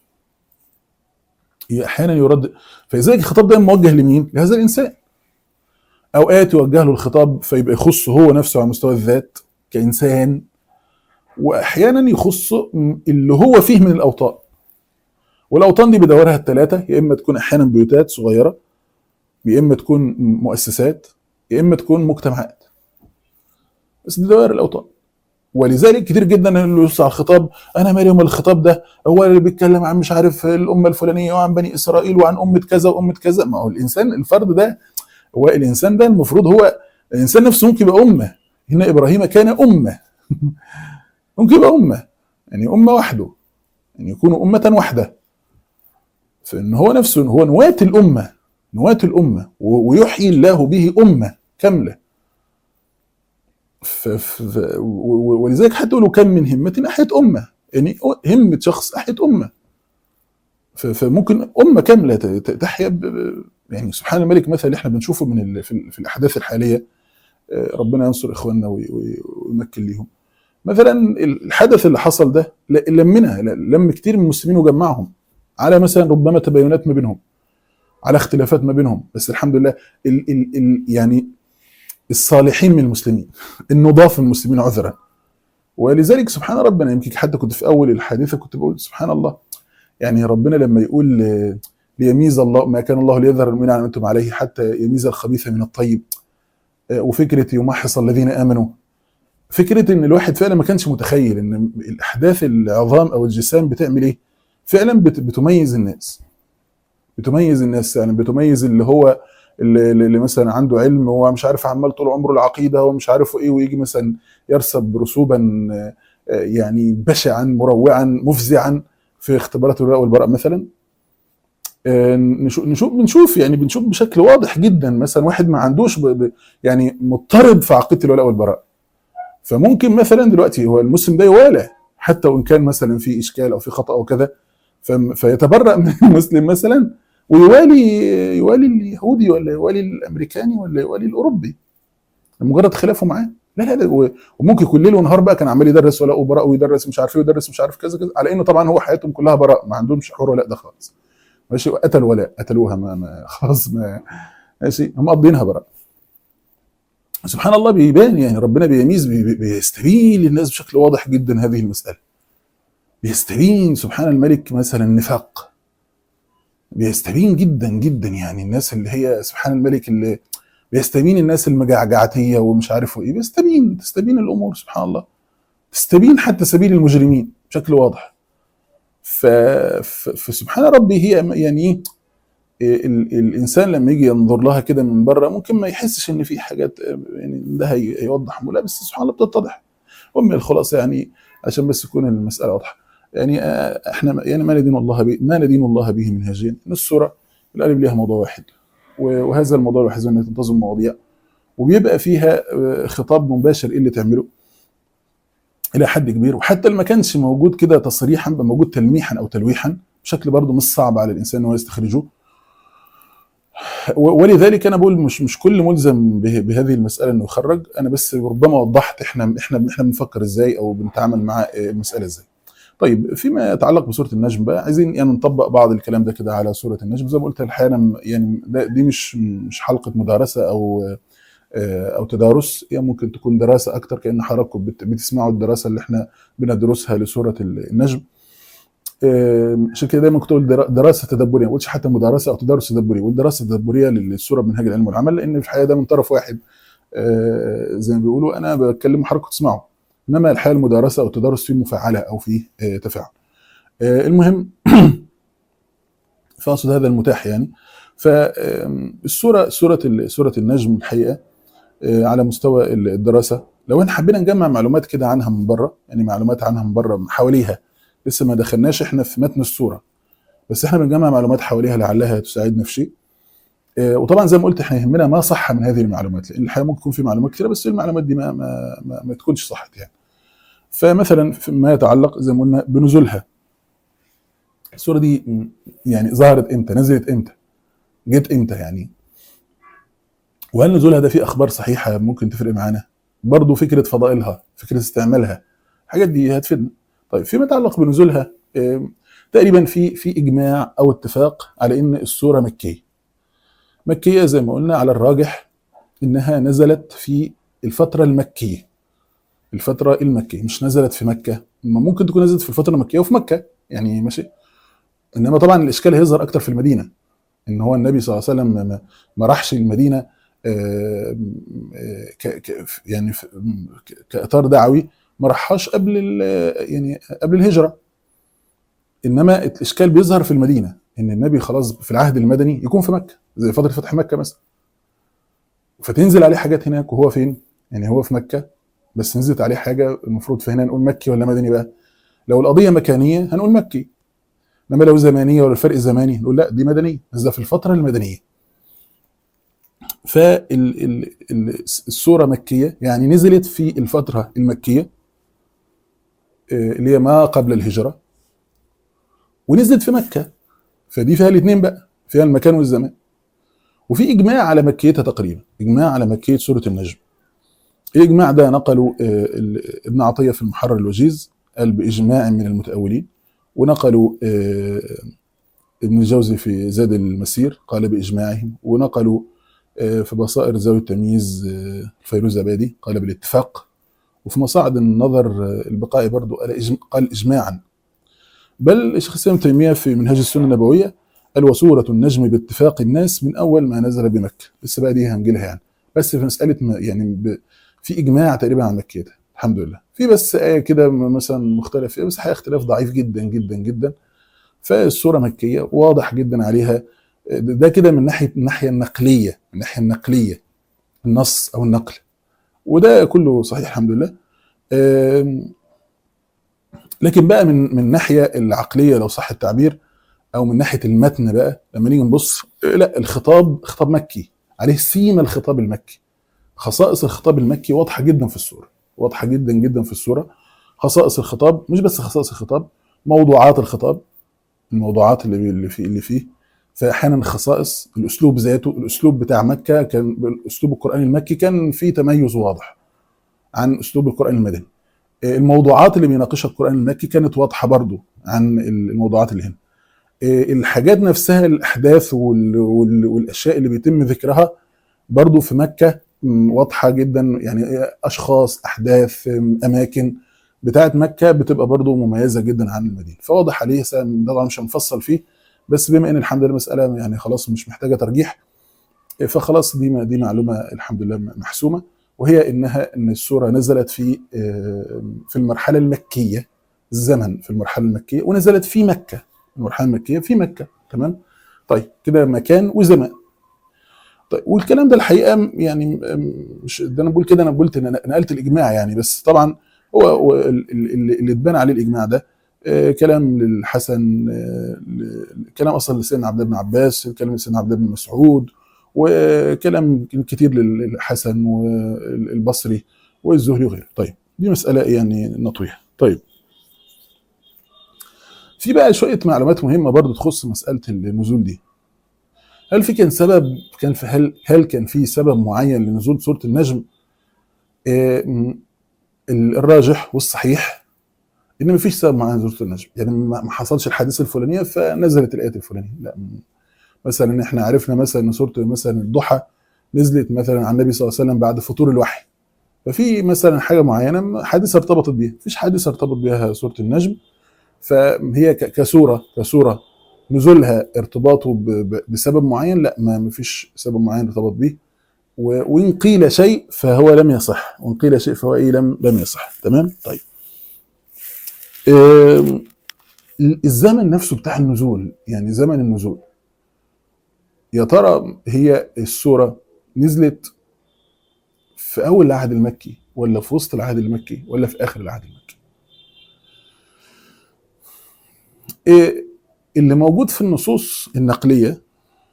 احيانا يرد. فلذلك الخطاب ده موجه لمين؟ لهذا الانسان. اوقات يوجه له الخطاب فيبقى يخصه هو نفسه على مستوى الذات كانسان، واحيانا يخصه اللي هو فيه من الاوطان. والاوطان دي بدورها الثلاثه، يا اما تكون احيانا بيوتات صغيره، يا اما تكون مؤسسات، يا اما تكون مجتمعات. بس دي دوائر الاوطان. ولذلك كتير جدا اللي يوسع الخطاب، انا مالي ومال الخطاب ده، هو اللي بيتكلم عن مش عارف الامه الفلانيه وعن بني اسرائيل وعن امه كذا وامه كذا. ما هو الانسان الفرد ده، هو الانسان ده المفروض هو الانسان نفسه ممكن يبقى امه. هنا ابراهيم كان امه ممكن يبقى امه، يعني امه وحده، يعني يكون امه واحده. فان هو نفسه هو نواه الامه، نواه الامه، ويحيي الله به امه كامله. ولذلك حتى لو كان من همة أحيت أمة، يعني همة شخص أحيت أمة. فممكن أمة كاملة تحيا يعني سبحان الملك. مثلا اللي احنا بنشوفه في الأحداث الحالية، ربنا ينصر إخواننا ويمكن ليهم. مثلا الحدث اللي حصل ده لم كتير من المسلمين وجمعهم على مثلا ربما تباينات ما بينهم، على اختلافات ما بينهم، بس الحمد لله يعني الصالحين من المسلمين، النضاف من المسلمين عذرا. ولذلك سبحان ربنا، يمكن حتى كنت في اول الحادثه كنت بقول سبحان الله، يعني ربنا لما يقول ليميز الله، ما كان الله ليذر المؤمنين على ما انتم عليه حتى يميز الخبيث من الطيب، وفكره يمحص الذين امنوا. فكره ان الواحد فعلا ما كانش متخيل ان الاحداث العظام او الجسام بتعمل ايه، فعلا بتميز الناس، يعني بتميز اللي هو اللي مثلا عنده علم، هو مش عارف عمال طول عمره العقيده ومش عارف ايه، ويجي مثلا يرسب رسوبا يعني بشعا مروعا مفزعا في اختبارات الولاء والبراء مثلا. بنشوف بشكل واضح جدا مثلا واحد ما عندوش يعني مضطرب في عقيده الولاء والبراء. فممكن مثلا دلوقتي هو المسلم ده يوالى حتى وان كان مثلا في اشكال او في خطا او كذا، فيتبرأ من المسلم مثلا ويوالي اليهودي ولا يوالي الامريكاني ولا يوالي الاوروبي لمجرد خلافه معاه. لا وممكن يكون ليل ونهار بقى كان عمال يدرس ولاء وبراء، ويدرس مش عارف ايه، ويدرس مش عارف كذا كذا، على انه طبعا هو حياتهم كلها براء، ما عندهمش حوار ولاء ده خالص. ماشي، قتلوا ولاء، قتلوها ما خلاص، ما ماشي، هم قاضينها براء. سبحان الله بيبان، يعني ربنا بيميز، بيستبين للناس بشكل واضح جدا هذه المساله. بيستبين سبحان الملك مثلا النفاق، بيستبين جدا جدا، يعني الناس اللي هي سبحان الملك اللي بيستبين الناس المجعجعتيه ومش عارف ايه، تستبين الامور سبحان الله، تستبين حتى سبيل المجرمين بشكل واضح. فسبحان ربي هي يعني الانسان لما يجي ينظر لها كده من بره ممكن ما يحسش ان في حاجات يعني ده هيوضح، لا بس سبحان الله بتتضح. الخلاصه يعني عشان بس تكون المساله واضحه، يعني احنا يعني ما ندين الله به منهجين، ان السوره الالف ليها موضوع واحد، وهذا الموضوع الوحيد انها تنتظم مواضيع، وبيبقى فيها خطاب مباشر ايه اللي تعمله الى حد كبير، وحتى اللي ما كانش موجود كده تصريحا بقى موجود تلميحا او تلويحا بشكل برضه مش صعب على الانسان ان هو يستخرجه. ولذلك انا بقول مش كل ملزم بهذه المساله انه يخرج، انا بس ربما وضحت احنا بنفكر ازاي او بنتعامل مع المساله ازاي. طيب فيما يتعلق بسوره النجم بقى، عايزين يعني نطبق بعض الكلام ده كده على سوره النجم. زي ما قلت الحقيقه يعني دي مش حلقه مدارسه او تدارس، هي يعني ممكن تكون دراسه اكتر، كأن حضراتكم بتسمعوا الدراسه اللي احنا بندرسها لسوره النجم. عشان كده دايما كنت اقول دراسه تدبريه، ما قلتش حتى مدرسه او تدرس تدبري، والدراسه التدبريه للسوره بمنهج العلم والعمل، لان في الحقيقه ده من طرف واحد زي ما بيقولوا، انا بتكلم حضراتكم تسمعوا، انما الحقيقه المدرسه او التدرس فيه مفاعله او فيه تفاعل. المهم فاقصد هذا المتاح يعني. فالسوره سوره النجم الحقيقه على مستوى الدراسه، لو احنا حبينا نجمع معلومات كده عنها من بره، يعني معلومات عنها من بره حواليها، لسه ما دخلناش احنا في متن السوره، بس احنا بنجمع معلومات حواليها لعلها تساعدنا في شيء. وطبعا زي ما قلت احنا يهمنا ما صح من هذه المعلومات، لان الحقيقه ممكن يكون في معلومات كثيره بس المعلومات دي ما تكونش صحت يعني. فمثلا فيما يتعلق زي ما قلنا بنزولها، السوره دي يعني ظهرت امتى، نزلت امتى، جت امتى يعني، وهل نزولها ده فيه اخبار صحيحه ممكن تفرق معانا، برضه فكره فضائلها، فكره استعمالها، الحاجات دي هتفيدنا. طيب فيما يتعلق بنزولها تقريبا في اجماع او اتفاق على ان السوره مكيه زي ما قلنا على الراجح، انها نزلت في الفتره المكيه، مش نزلت في مكه، ممكن تكون نزلت في الفتره المكيه وفي مكه يعني ماشي، انما طبعا الاشكال هيظهر اكتر في المدينه، ان هو النبي صلى الله عليه وسلم ما راحش المدينه يعني كاطار دعوي، ما راحش يعني قبل الهجره، انما الاشكال بيظهر في المدينه، ان النبي خلاص في العهد المدني يكون في مكه زي فتره فتح مكه مثلا، فتنزل عليه حاجات هناك وهو فين، يعني هو في مكه بس نزلت عليه حاجه، المفروض في هنا نقول مكي ولا مدني بقى؟ لو القضيه مكانيه هنقول مكي، انما لو زمانيه ولا الفرق الزماني نقول لا دي مدنيه، بس ده في الفتره المدنيه. فالسوره مكيه يعني نزلت في الفتره المكيه اللي هي ما قبل الهجره، ونزلت في مكه، فدي فيها الاثنين بقى، فيها المكان والزمان. وفي اجماع على مكيتها تقريبا، اجماع على مكيه سوره النجم. الاجماع ده نقله ابن عطيه في المحرر الوجيز، قال باجماع من المتاولين، ونقلوا ابن الجوزي في زاد المسير قال باجماعهم، ونقلوا في بصائر ذوي التمييز الفيروزابادي قال بالاتفاق، وفي مصاعد النظر البقائي برضو قال اجماعا. بل الشيخ الاسلام ابن تيميه في منهاج السنه النبويه قال وسوره النجم باتفاق الناس من اول ما نزل بمكه، لسه بقى دي هنجيلها يعني، بس في مساله يعني في اجماع تقريبا عن مكيتها الحمد لله، في بس ايه كده مثلا مختلف فيها، بس حقيقه اختلاف ضعيف جدا جدا جدا. فالسوره مكيه واضح جدا عليها، ده كده من ناحيه الناحيه النقليه، النص او النقل، وده كله صحيح الحمد لله. لكن بقى من الناحيه العقليه لو صح التعبير، او من ناحيه المتن بقى لما نيجي نبص، لا الخطاب خطاب مكي، عليه سيما الخطاب المكي، خصائص الخطاب المكي واضحه جدا في السوره، واضحه جدا جدا في السوره. خصائص الخطاب، مش بس خصائص الخطاب، موضوعات الخطاب، الموضوعات اللي فيه. فاحيانا خصائص الاسلوب ذاته، الاسلوب بتاع مكه كان الاسلوب القراني المكي كان فيه تميز واضح عن اسلوب القران المدني. الموضوعات اللي بيناقشها القران المكي كانت واضحه برضو عن الموضوعات اللي هنا. الحاجات نفسها، الاحداث والاشياء اللي بيتم ذكرها برضو في مكه واضحه جدا، يعني اشخاص، احداث، اماكن بتاعت مكه بتبقى برضو مميزه جدا عن المدينه، فواضح عليه. طبعا مش هنفصل فيه، بس بما ان الحمد لله مساله يعني خلاص مش محتاجه ترجيح، فخلاص دي معلومه الحمد لله محسومه، وهي ان السوره نزلت في المرحله المكيه، الزمن في المرحله المكيه، ونزلت في مكه، المرحله المكيه في مكه، تمام. طيب كده مكان وزمان. طيب والكلام ده الحقيقه يعني مش ده انا بقول كده، انا قلت ان انا نقلت الاجماع يعني، بس طبعا هو اللي اتبنى عليه الاجماع ده كلام للحسن، كلام اصلا لسيدنا عبد الله بن عباس، كلام لسيدنا عبد الله بن مسعود، وكلام كتير للحسن والبصري والزهري وغيره. طيب دي مساله يعني نطويها. طيب في بقى شويه معلومات مهمه برضو تخص مساله النزول دي. هل في كان سبب، كان في هل كان في سبب معين لنزول سوره النجم؟ الراجح والصحيح ان مفيش سبب معين لنزول سوره النجم، يعني ما حصلش الحادثه الفلانيه فنزلت الايه الفلانيه، لا. مثلا احنا عرفنا مثلا ان سوره مثلا الضحى نزلت مثلا عن النبي صلى الله عليه وسلم بعد فطور الوحي، ففي مثلا حاجه معينه حادثه ارتبطت بيها، مفيش حادثه ارتبط بها سوره النجم، فهي كسوره نزولها ارتباطه بسبب معين، لا، ما مفيش سبب معين ارتبط به. وان قيل شيء فهو لم يصح، وان قيل شيء فهو ايه لم يصح. تمام. طيب الزمن نفسه بتاع النزول، يعني زمن النزول، يا ترى هي السوره نزلت في اول العهد المكي ولا في وسط العهد المكي ولا في اخر العهد المكي؟ اللي موجود في النصوص النقليه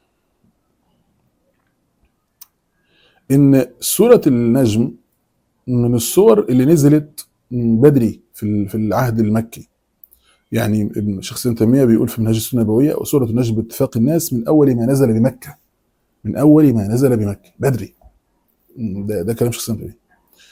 ان سوره النجم من السور اللي نزلت بدري في العهد المكي. يعني ابن شيخ ابن تيميه بيقول في منهاج السنه النبويه: وسوره النجم باتفاق الناس من اول ما نزل بمكه، من اول ما نزل بمكه بدري. ده كلام شيخ ابن تيميه.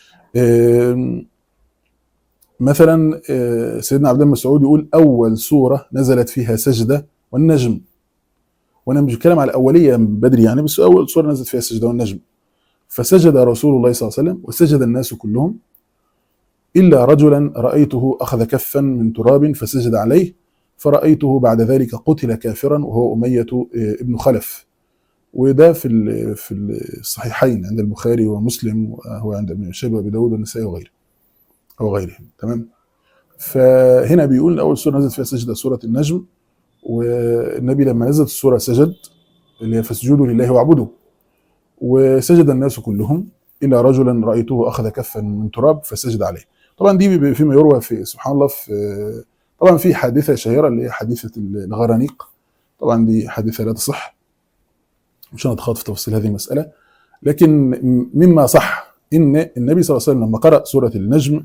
مثلا سيدنا عبد الله بن مسعود يقول: اول سوره نزلت فيها سجده والنجم. وانا مش بتكلم على الاوليه من بدري يعني، بس اول سوره نزلت فيها سجده والنجم. فسجد رسول الله صلى الله عليه وسلم وسجد الناس كلهم إلا رجلا رأيته أخذ كفا من تراب فسجد عليه، فرأيته بعد ذلك قتل كافرا وهو أمية ابن خلف. وده في الصحيحين عند البخاري ومسلم، وهو عند ابن شيبة وابي داود والنسائي وغيرهم. تمام. فهنا بيقول أول سورة نزلت فيها سجدة سورة النجم، والنبي لما نزلت السورة سجد، اللي هي فاسجدوا لله واعبدوا، وسجد الناس كلهم إلا رجلا رأيته أخذ كفا من تراب فسجد عليه. طبعا دي فيما يروى في سبحان الله في طبعا في حادثة شهيرة اللي هي حادثة الغرانيق. طبعا دي حادثة لا تصح، مش هنتخاض في تفاصيل هذه المسألة، لكن مما صح إن النبي صلى الله عليه وسلم لما قرأ سورة النجم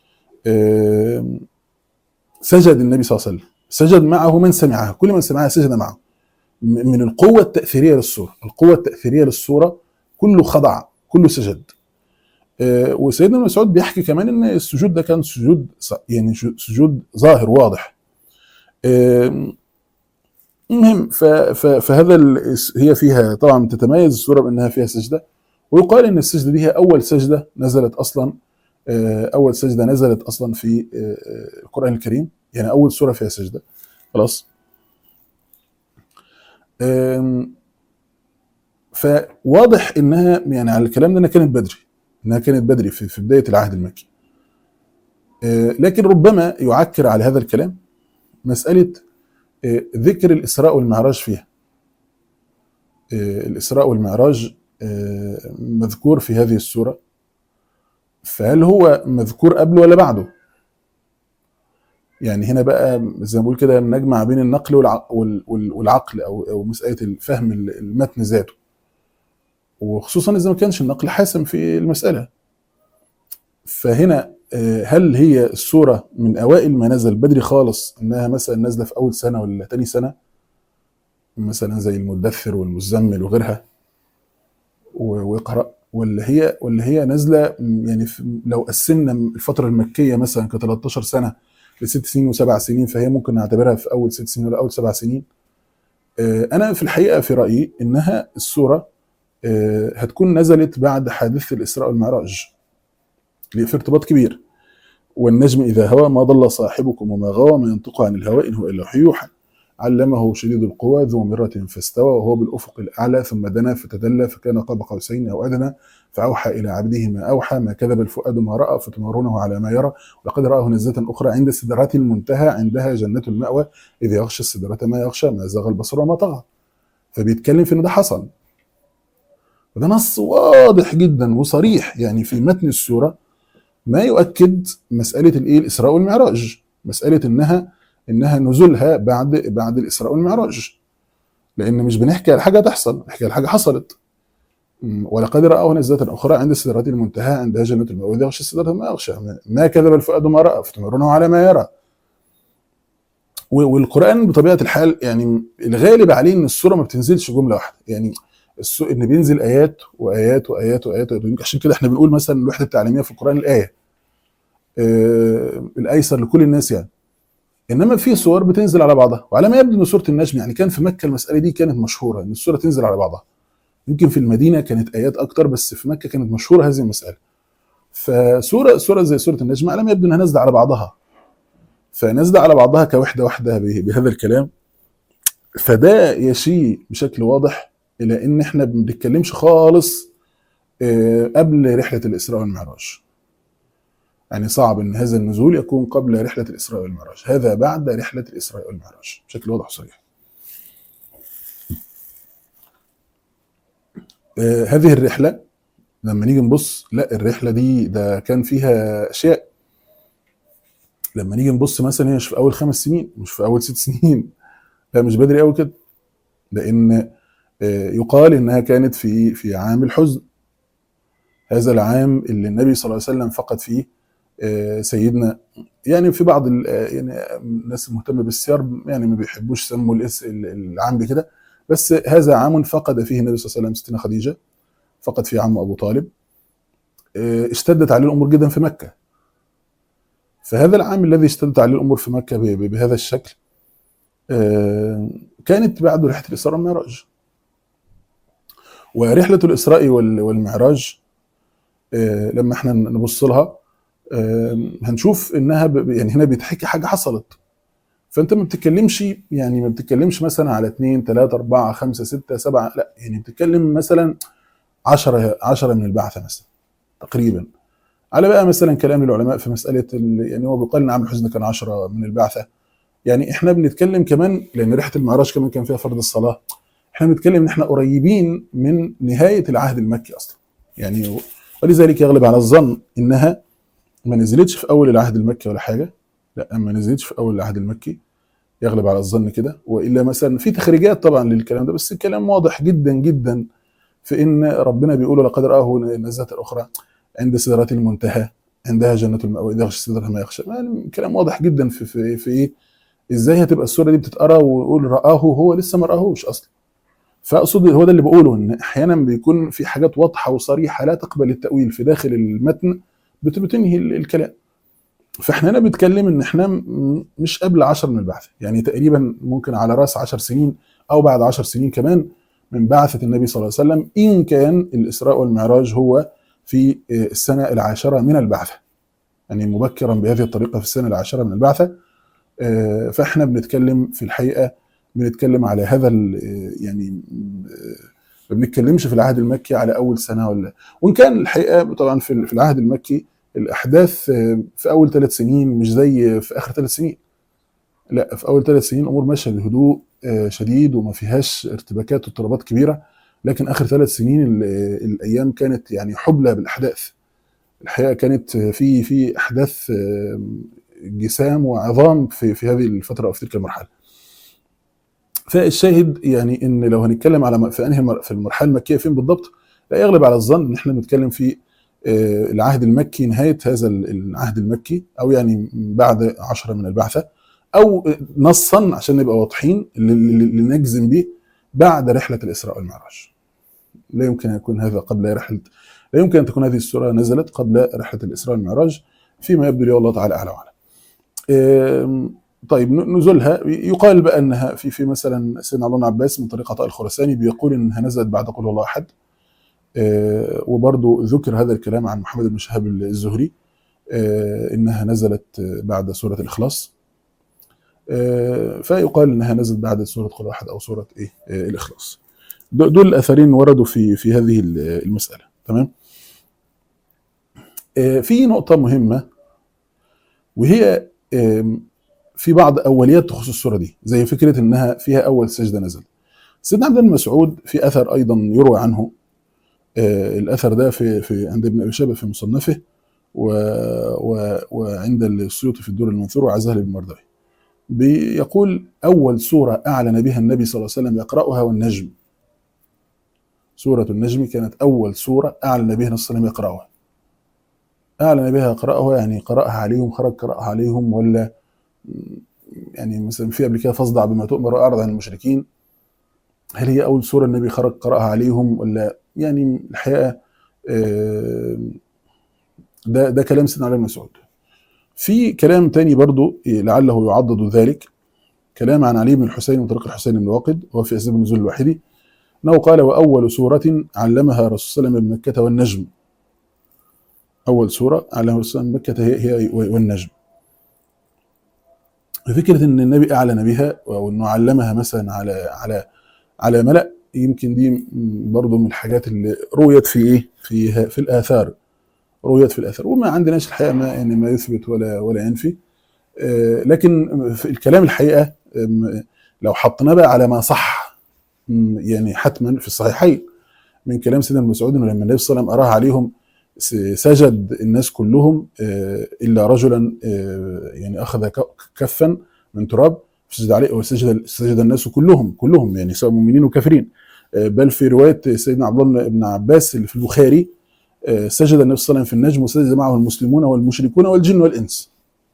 سجد النبي صلى الله عليه وسلم، سجد معه من سمعها، كل من سمعها سجد معه. من القوة التأثيرية للسورة، القوة التأثيرية للسورة كله خضع، كله سجد. وسيدنا ابن مسعود بيحكي كمان ان السجود ده كان سجود يعني سجود ظاهر واضح. المهم فهذا هي فيها طبعا تتميز السوره بانها فيها سجده، ويقال ان السجده دي هي اول سجده نزلت اصلا، اول سجده نزلت اصلا في القران الكريم، يعني اول سوره فيها سجده. خلاص. فواضح انها يعني على الكلام ده انها كانت بدري في بدايه العهد المكي. لكن ربما يعكر على هذا الكلام مساله ذكر الاسراء والمعراج فيها. الاسراء والمعراج مذكور في هذه السوره، فهل هو مذكور قبله ولا بعده؟ يعني هنا بقى زي ما بقول كده نجمع بين النقل والعقل، او مساله الفهم المتن ذاته، وخصوصا اذا ما كانش النقل حاسم في المساله. فهنا هل هي السوره من اوائل ما نزل بدري خالص، انها مثلا نازله في اول سنه ولا تاني سنه، مثلا زي المدثر والمزمل وغيرها واقرا، ولا هي نازله يعني لو قسمنا الفتره المكيه مثلا ك 13 سنه ل6 سنين و7 سنين، فهي ممكن نعتبرها في اول 6 سنين ولا اول 7 سنين. انا في الحقيقه في رايي انها السوره هتكون نزلت بعد حادثه الاسراء والمعراج، اللي في ارتباط كبير. والنجم اذا هوى ما ضل صاحبكم وما غوى ما ينطق عن الهوى ان هو الا وحي يوحى علمه شديد القوى ذو مرة فاستوى وهو بالافق الاعلى ثم دنا فتدلى فكان قاب قوسين او ادنى فاوحى الى عبده ما اوحى ما كذب الفؤاد ما راى فتمارونه على ما يرى ولقد راه نزله اخرى عند سدرة المنتهى عندها جنة المأوى اذ يغشى السدرة ما يغشى ما زاغ البصر وما طغى. فبيتكلم في ان ده حصل، وده نص واضح جدا وصريح يعني في متن السوره، ما يؤكد مساله الاسراء والمعراج، مساله انها انها نزولها بعد الاسراء والمعراج، لان مش بنحكي على حاجه تحصل، بنحكي على حاجه حصلت. ولقد رآه نزلة أخرى عند سدرة المنتهى عندها جنة المأوى إذ يغشى السدرة ما يغشى، ما كذب الفؤاد ما رأى فتمرونه على ما يرى. والقرآن بطبيعة الحال يعني الغالب عليه إن السورة ما بتنزلش جملة واحدة، يعني إن بينزل آيات وآيات وآيات وآيات، عشان كده إحنا بنقول مثلا الوحدة التعليمية في القرآن الآية الأيسر لكل الناس يعني. إنما في سور بتنزل على بعضها، وعلى ما يبدو إن سورة النجم يعني كان في مكة المسألة دي كانت مشهورة إن السورة تنزل على بعضها. يمكن في المدينه كانت ايات اكتر، بس في مكه كانت مشهوره هذه المساله. فسوره زي سوره النجم على ما يبدو انها نازله على بعضها، فنازله على بعضها كوحده واحده بهذا الكلام. فده يشير بشكل واضح الى ان احنا ما بنتكلمش خالص قبل رحله الاسراء والمعراج. يعني صعب ان هذا النزول يكون قبل رحله الاسراء والمعراج، هذا بعد رحله الاسراء والمعراج بشكل واضح وصريح. هذه الرحله لما نيجي نبص، لا الرحله دي ده كان فيها اشياء. لما نيجي نبص مثلا هي مش في اول 5 سنين، مش في اول 6 سنين، لا مش بدري قوي كده، لان يقال انها كانت في عام الحزن، هذا العام اللي النبي صلى الله عليه وسلم فقد فيه سيدنا. يعني في بعض يعني الناس المهتمه بالسير يعني ما بيحبوش يسموا العام بكده، بس هذا عام فقد فيه النبي صلى الله عليه وسلم ستنا خديجه، فقد فيه عمه ابو طالب. اشتدت عليه الامور جدا في مكه. فهذا العام الذي اشتدت عليه الامور في مكه بهذا الشكل كانت بعد رحله الاسراء والمعراج. ورحله الاسراء والمعراج لما احنا نبص لها هنشوف انها يعني هنا بيتحكي حاجه حصلت. فانت ما بتتكلمش، يعني ما بتتكلمش مثلا على 2 3 4 5 6 7، لا يعني بتتكلم مثلا 10 من البعثه مثلا تقريبا، على بقى مثلا كلام العلماء في مساله يعني هو بيقال ان عام الحزن كان 10 من البعثه. يعني احنا بنتكلم كمان لان رحله المعراج كمان كان فيها فرض الصلاه، احنا بنتكلم ان احنا قريبين من نهايه العهد المكي اصلا يعني. ولذلك يغلب على الظن انها ما نزلتش في اول العهد المكي ولا حاجه، لا ما نزلتش في اول العهد المكي، يغلب على الظن كده. والا مثلا في تخريجات طبعا للكلام ده، بس الكلام واضح جدا جدا في ان ربنا بيقول لقد رآه نزلة اخرى عند سدرة المنتهى عندها جنة المأوى إذا يغشى السدرة ما يغشى. يعني كلام واضح جدا في ايه، ازاي هتبقى السوره دي بتتقرا ويقول رآه هو لسه ما رآهوش اصلا. فاقصد هو ده اللي بقوله، ان احيانا بيكون في حاجات واضحه وصريحه لا تقبل التأويل في داخل المتن بتنهي الكلام. فاحنا هنا بنتكلم ان احنا مش قبل 10 من البعث، يعني تقريبا ممكن على راس 10 سنين او بعد 10 سنين كمان من بعثة النبي صلى الله عليه وسلم، ان كان الاسراء والمعراج هو في السنه العاشره من البعثه، يعني مبكرا بهذه الطريقه في السنه العاشره من البعثه. فاحنا بنتكلم في الحقيقه بنتكلم على هذا يعني ما بنتكلمش في العهد المكي على اول سنه وان كان الحقيقه طبعا في العهد المكي الاحداث في اول 3 سنين مش زي في اخر 3 سنين، لا في اول 3 سنين امور ماشيه بهدوء شديد وما فيهاش ارتباكات واضطرابات كبيره، لكن اخر 3 سنين الايام كانت يعني حبلى بالاحداث. الحقيقه كانت في احداث جسام وعظام في هذه الفتره او في تلك المرحله. فالشاهد يعني ان لو هنتكلم على في المرحله المكيه فين بالضبط، لا يغلب على الظن ان احنا بنتكلم في العهد المكي، نهايه هذا العهد المكي، او يعني بعد 10 من البعثه، او نصا عشان نبقى واضحين اللي نجزم به بعد رحله الاسراء والمعراج. لا يمكن ان يكون هذا قبل رحله، لا يمكن ان تكون هذه السوره نزلت قبل رحله الاسراء والمعراج فيما يبدو لي والله تعالى اعلى وعلم. طيب نزولها يقال بقى انها في مثلا سيدنا عبد الله بن عباس من طريق عطاء الخراساني بيقول انها نزلت بعد قل هو الله احد، وبرضه ذكر هذا الكلام عن محمد بن شهاب الزهري انها نزلت بعد سوره الاخلاص. فيقال انها نزلت بعد سوره قل هو احد او سوره ايه الاخلاص. دول الاثرين وردوا في هذه المساله. تمام. في نقطه مهمه وهي في بعض اوليات تخص السوره دي، زي فكره انها فيها اول سجده نزل. سيدنا عبد الله بن مسعود في اثر ايضا يروى عنه، الاثر ده في عند ابن ابي شيبه في مصنفه وعند السيوطي في الدور المنثور وعزاه لابن مردوي. بيقول أول سورة أعلن بها النبي صلى الله عليه وسلم يقرأها والنجم. سورة النجم كانت أول سورة أعلن بها النبي صلى الله عليه وسلم يقرأها. أعلن بها يقرأها يعني قرأها عليهم، خرج قرأها عليهم، ولا يعني مثلا في قبل كده فاصدع بما تؤمر وأعرض عن المشركين. هل هي أول سورة النبي خرج قرأها عليهم، ولا يعني الحقيقة ده كلام سيدنا علي بن مسعود. في كلام تاني برضو لعله يعضد ذلك، كلام عن علي بن الحسين من طريق الحسين بن واقد وهو في أسباب النزول الواحدي، أنه قال: وأول سورة علمها رسول صلى الله عليه وسلم بمكة والنجم. أول سورة علمها رسول الله بمكة هي والنجم. فكرة إن النبي أعلن بها وإنه علمها مثلا على ملأ، يمكن دي برضو من الحاجات اللي رويت في إيه في الآثار، رويت في الآثار، وما عندناش الحقيقة ما يثبت ولا ينفي. لكن في الكلام الحقيقة لو حطيناه بقى على ما صح، يعني حتما في الصحيحين من كلام سيدنا مسعود انه لما النبي صلى الله عليه وسلم اراها عليهم سجد الناس كلهم الا رجلا يعني اخذ كفا من تراب فسجد عليه، وسجد الناس كلهم يعني سواء مؤمنين وكافرين. بل في روايه سيدنا عبد الله بن عباس اللي في البخاري سجد النبي صلى الله عليه وسلم في النجم وسجد معه المسلمون والمشركون والجن والانس.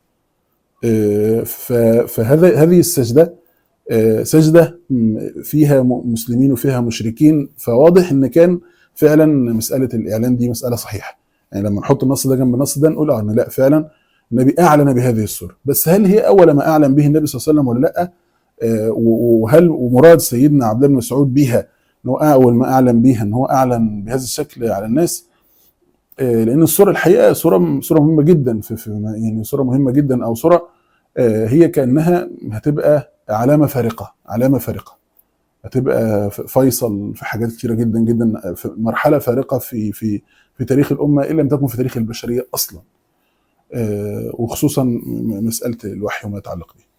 فهذه السجده سجده فيها مسلمين وفيها مشركين، فواضح ان كان فعلا مساله الاعلان دي مساله صحيحه. يعني لما نحط النص ده جنب النص ده نقول ان لا فعلا النبي اعلن بهذه السوره، بس هل هي اول ما اعلن به النبي صلى الله عليه وسلم ولا لا؟ وهل ومراد سيدنا عبد الله بن مسعود بيها ان هو اول ما اعلن بيها ان هو اعلن بهذا الشكل على الناس؟ لان السوره الحقيقه سوره مهمه جدا، يعني سوره مهمه جدا، او سوره هي كانها هتبقى علامه فارقه، هتبقى فيصل في حاجات كتيره جدا جدا، في مرحله فارقه في تاريخ الامه ان لم تكن في تاريخ البشريه اصلا، وخصوصا مساله الوحي وما يتعلق به.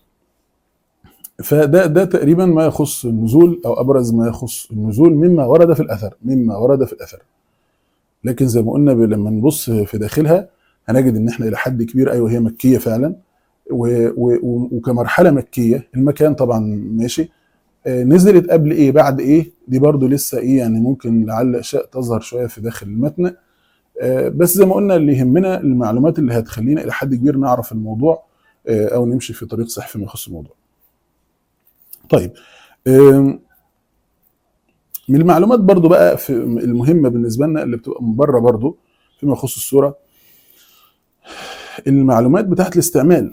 فده تقريبا ما يخص النزول، او ابرز ما يخص النزول مما ورد في الاثر. لكن زي ما قلنا لما نبص في داخلها هنجد ان احنا الى حد كبير ايوه هي مكيه فعلا، وكمرحله مكيه المكان طبعا ماشي. نزلت قبل ايه بعد ايه دي برضو لسه ايه، يعني ممكن لعل اشياء تظهر شويه في داخل المتن، بس زي ما قلنا اللي يهمنا المعلومات اللي هتخلينا الى حد كبير نعرف الموضوع او نمشي في طريق صحيح فيما يخص الموضوع. طيب من المعلومات برضو بقى في المهمه بالنسبه لنا اللي بتبقى من بره برضو فيما يخص السوره، المعلومات بتاعت الاستعمال،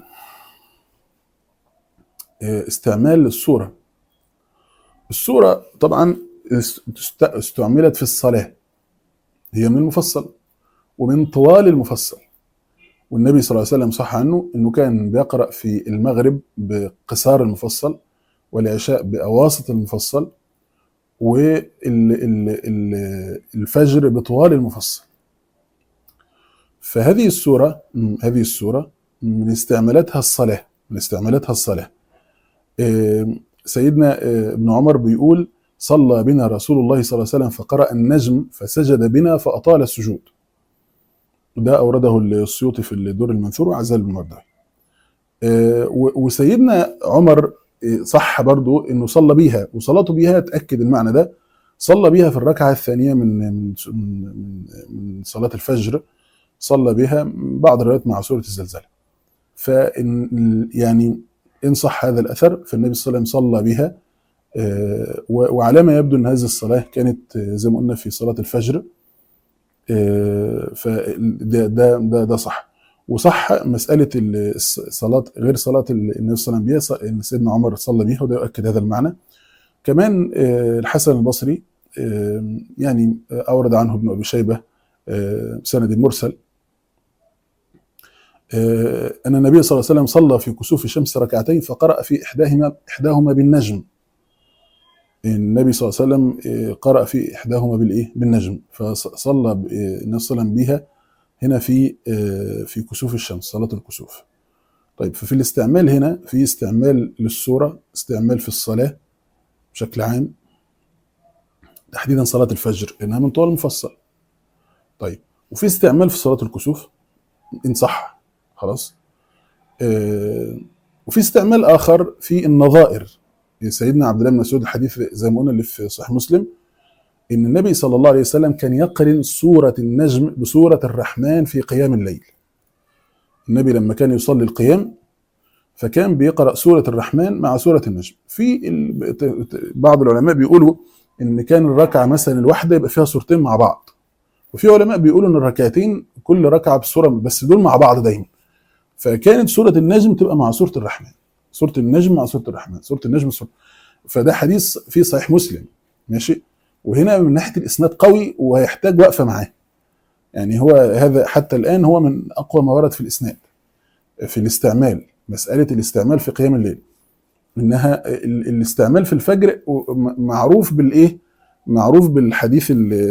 استعمال للسوره. السوره طبعا استعملت في الصلاه، هي من المفصل ومن طوال المفصل، والنبي صلى الله عليه وسلم صح عنه انه كان بيقرأ في المغرب بقصار المفصل، والعشاء بأواسط المفصل، والفجر بطوال المفصل. فهذه السورة من استعمالاتها الصلاة. سيدنا ابن عمر بيقول: صلى بنا رسول الله صلى الله عليه وسلم فقرأ النجم فسجد بنا فأطال السجود. ده أورده السيوطي في الدر المنثور وعزال المردوي. وسيدنا عمر صح برضو انه صلى بيها، وصلاته بيها تأكد المعنى ده، صلى بيها في الركعة الثانية من صلاة الفجر، صلى بها بعض الروايات مع سورة الزلزلة. فإن يعني إن صح هذا الأثر فالنبي صلى الله عليه وسلم صلى بها، وعلى ما يبدو أن هذه الصلاة كانت زي ما قلنا في صلاة الفجر. فده صح. وصح مسألة الصلاة غير صلاة النبي صلى الله عليه وسلم بها، إن سيدنا عمر صلى بها، وده يؤكد هذا المعنى. كمان الحسن البصري يعني أورد عنه ابن أبي شيبة سند مرسل أن النبي صلى الله عليه وسلم صلى في كسوف الشمس ركعتين فقرأ في إحداهما بالنجم. النبي صلى الله عليه وسلم قرأ في إحداهما بالنجم، فصلى النبي صلى الله عليه وسلم بها هنا في كسوف الشمس، صلاة الكسوف. طيب ففي الاستعمال هنا في استعمال للسورة، استعمال في الصلاة بشكل عام، تحديدا صلاة الفجر لأنها من طوال المفصل. طيب وفي استعمال في صلاة الكسوف إن صح خلاص. وفي استعمال اخر في النظائر. سيدنا عبد الله بن مسعود الحديث زي ما قلنا اللي في صحيح مسلم، ان النبي صلى الله عليه وسلم كان يقرن سوره النجم بسوره الرحمن في قيام الليل. النبي لما كان يصلي القيام فكان بيقرأ سورة الرحمن مع سورة النجم. في بعض العلماء بيقولوا ان كان الركعة مثلا الواحدة يبقى فيها سورتين مع بعض، وفي علماء بيقولوا ان الركعتين كل ركعة بسورة بس دول مع بعض دايما. فكانت سورة النجم تبقى مع سورة الرحمن، سورة النجم مع سورة الرحمن، سورة النجم سورة. فده حديث في صحيح مسلم ماشي. وهنا من ناحية الإسناد قوي وهيحتاج وقفة معاه، يعني هو هذا حتى الآن هو من أقوى ما ورد في الإسناد في الاستعمال. مسألة الاستعمال في قيام الليل، إنها الاستعمال في الفجر معروف بالإيه؟ معروف بالحديث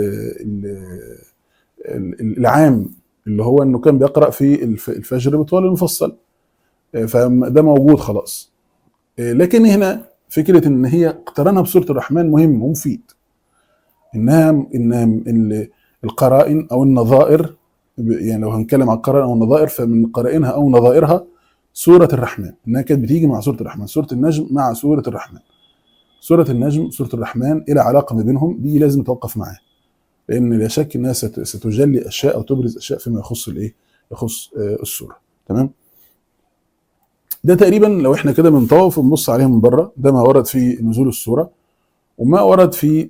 العام اللي هو إنه كان بيقرأ في الفجر بطوال المفصل، فده موجود خلاص. لكن هنا فكرة إن هي اقترنها بسورة الرحمن مهم ومفيد، إنها القرائن أو النظائر، يعني لو هنتكلم عن القرائن أو النظائر فمن قرائنها أو نظائرها سورة الرحمن، إنها كانت بتيجي مع سورة الرحمن، سورة النجم مع سورة الرحمن. سورة النجم سورة الرحمن إلى علاقة ما بينهم، دي لازم نتوقف معاها، لأن لا شك إنها ستجلي أشياء أو تبرز أشياء فيما يخص الإيه؟ يخص السورة. تمام؟ ده تقريبا لو إحنا كده بنطوف ونبص عليهم من بره، ده ما ورد في نزول السورة وما ورد في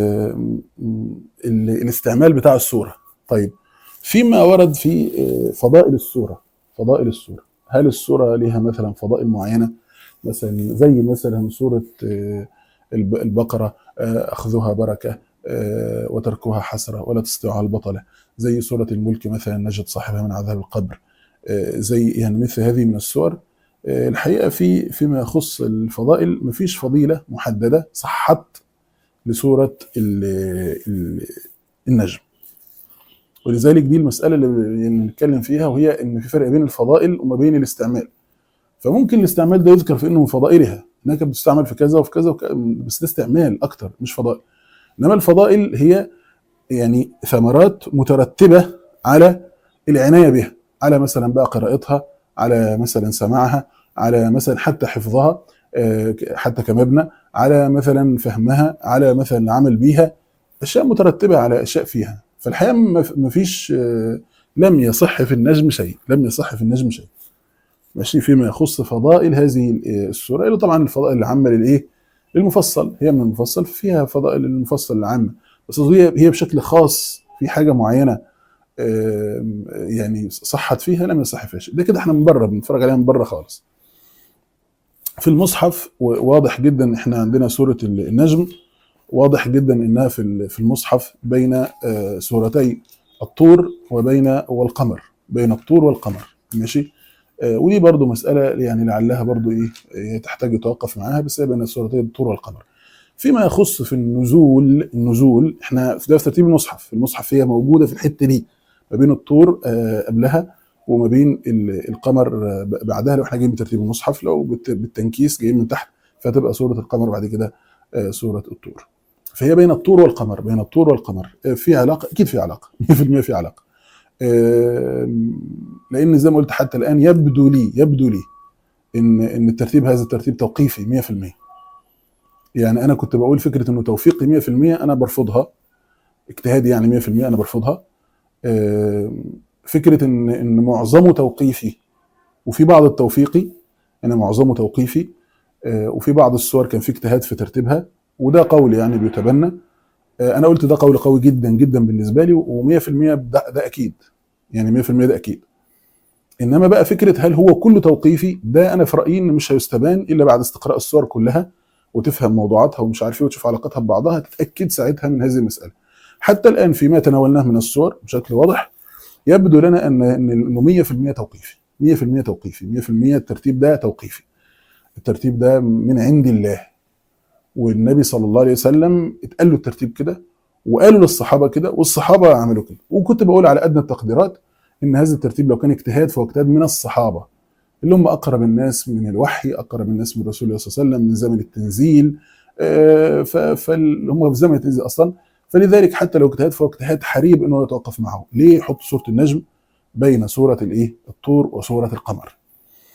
الاستعمال بتاع السورة. طيب فيما ورد في فضائل السورة، فضائل السورة، هل السورة لها مثلا فضائل معينة؟ مثلا زي مثلا سورة البقرة أخذها بركة وتركها حسرة ولا تستطيعها البطلة، زي سورة الملك مثلا نجد صاحبها من عذاب القبر، زي يعني مثل هذه من السور. الحقيقة فيما يخص الفضائل مفيش فضيلة محددة صحت لسورة النجم، ولذلك دي المسألة اللي نتكلم فيها، وهي إن في فرق بين الفضائل وما بين الاستعمال. فممكن الاستعمال ده يذكر في إنه من فضائلها إنها كانت بتستعمل في كذا وفي كذا بس ده استعمال أكتر مش فضائل. إنما الفضائل هي يعني ثمرات مترتبة على العناية بها، على مثلا بقى قراءتها، على مثلا سماعها، على مثلا حتى حفظها حتى كمبنى، على مثلا فهمها، على مثلا العمل بيها، أشياء مترتبة على أشياء فيها. فالحقيقة مفيش لم يصح في النجم شيء، لم يصح في النجم شيء ماشي فيما يخص فضائل هذه السورة، اللي طبعا الفضائل العامة للإيه؟ للمفصل، هي من المفصل فيها فضائل المفصل العامة، بس هي بشكل خاص في حاجة معينة يعني صحت فيها لم يصح فيها شيء. ده كده احنا من بره بنتفرج عليها من بره خالص. في المصحف واضح جدا احنا عندنا سورة النجم واضح جدا انها في المصحف بين سورتي الطور والقمر، بين الطور والقمر ماشي. ودي برضو مسألة يعني لعلها برضو ايه تحتاج يتوقف معاها، بس هي بين سورتي الطور والقمر. فيما يخص في النزول احنا ده في ترتيب المصحف هي موجودة في الحتة دي ما بين الطور قبلها وما بين القمر بعدها. لو احنا جايين بترتيب المصحف لو بالتنكيس جايين من تحت فتبقى سورة القمر بعد كده سورة الطور. فهي بين الطور والقمر، بين الطور والقمر في علاقة، أكيد في علاقة 100% في علاقة. لأن زي ما قلت حتى الآن يبدو لي إن الترتيب هذا الترتيب توقيفي 100%. يعني أنا كنت بقول فكرة إنه توفيقي 100% أنا برفضها، اجتهادي يعني 100% أنا برفضها. فكرة إن معظمه توقيفي وفي بعض التوفيقي، أنا معظمه توقيفي وفي بعض الصور كان في اجتهاد في ترتيبها، وده قول يعني بيتبنى. أنا قلت ده قول قوي جدا جدا بالنسبة لي و100% ده أكيد، يعني 100% ده أكيد. إنما بقى فكرة هل هو كله توقيفي، ده أنا في رأيي إن مش هيستبان إلا بعد استقراء الصور كلها وتفهم موضوعاتها ومش عارف ايه وتشوف علاقتها ببعضها، تتأكد ساعتها من هذه المسألة. حتى الآن فيما تناولناه من الصور بشكل واضح يبدو لنا إنه 100% توقيفي، 100% توقيفي، 100% الترتيب ده توقيفي، الترتيب ده من عند الله، والنبي صلى الله عليه وسلم اتقال له الترتيب كده وقالوا للصحابة كده والصحابة عملوا كده. وكنت بقول على أدنى التقديرات إن هذا الترتيب لو كان اجتهاد فهو اجتهاد من الصحابة اللي هم أقرب الناس من الوحي، أقرب الناس من رسول الله صلى الله عليه وسلم من زمن التنزيل، فهم في زمن التنزيل أصلا. فلذلك حتى لو اجتهاد فهو اجتهاد حريب إنه يتوقف معه. ليه يحط سورة النجم بين سورة الطور وسورة القمر؟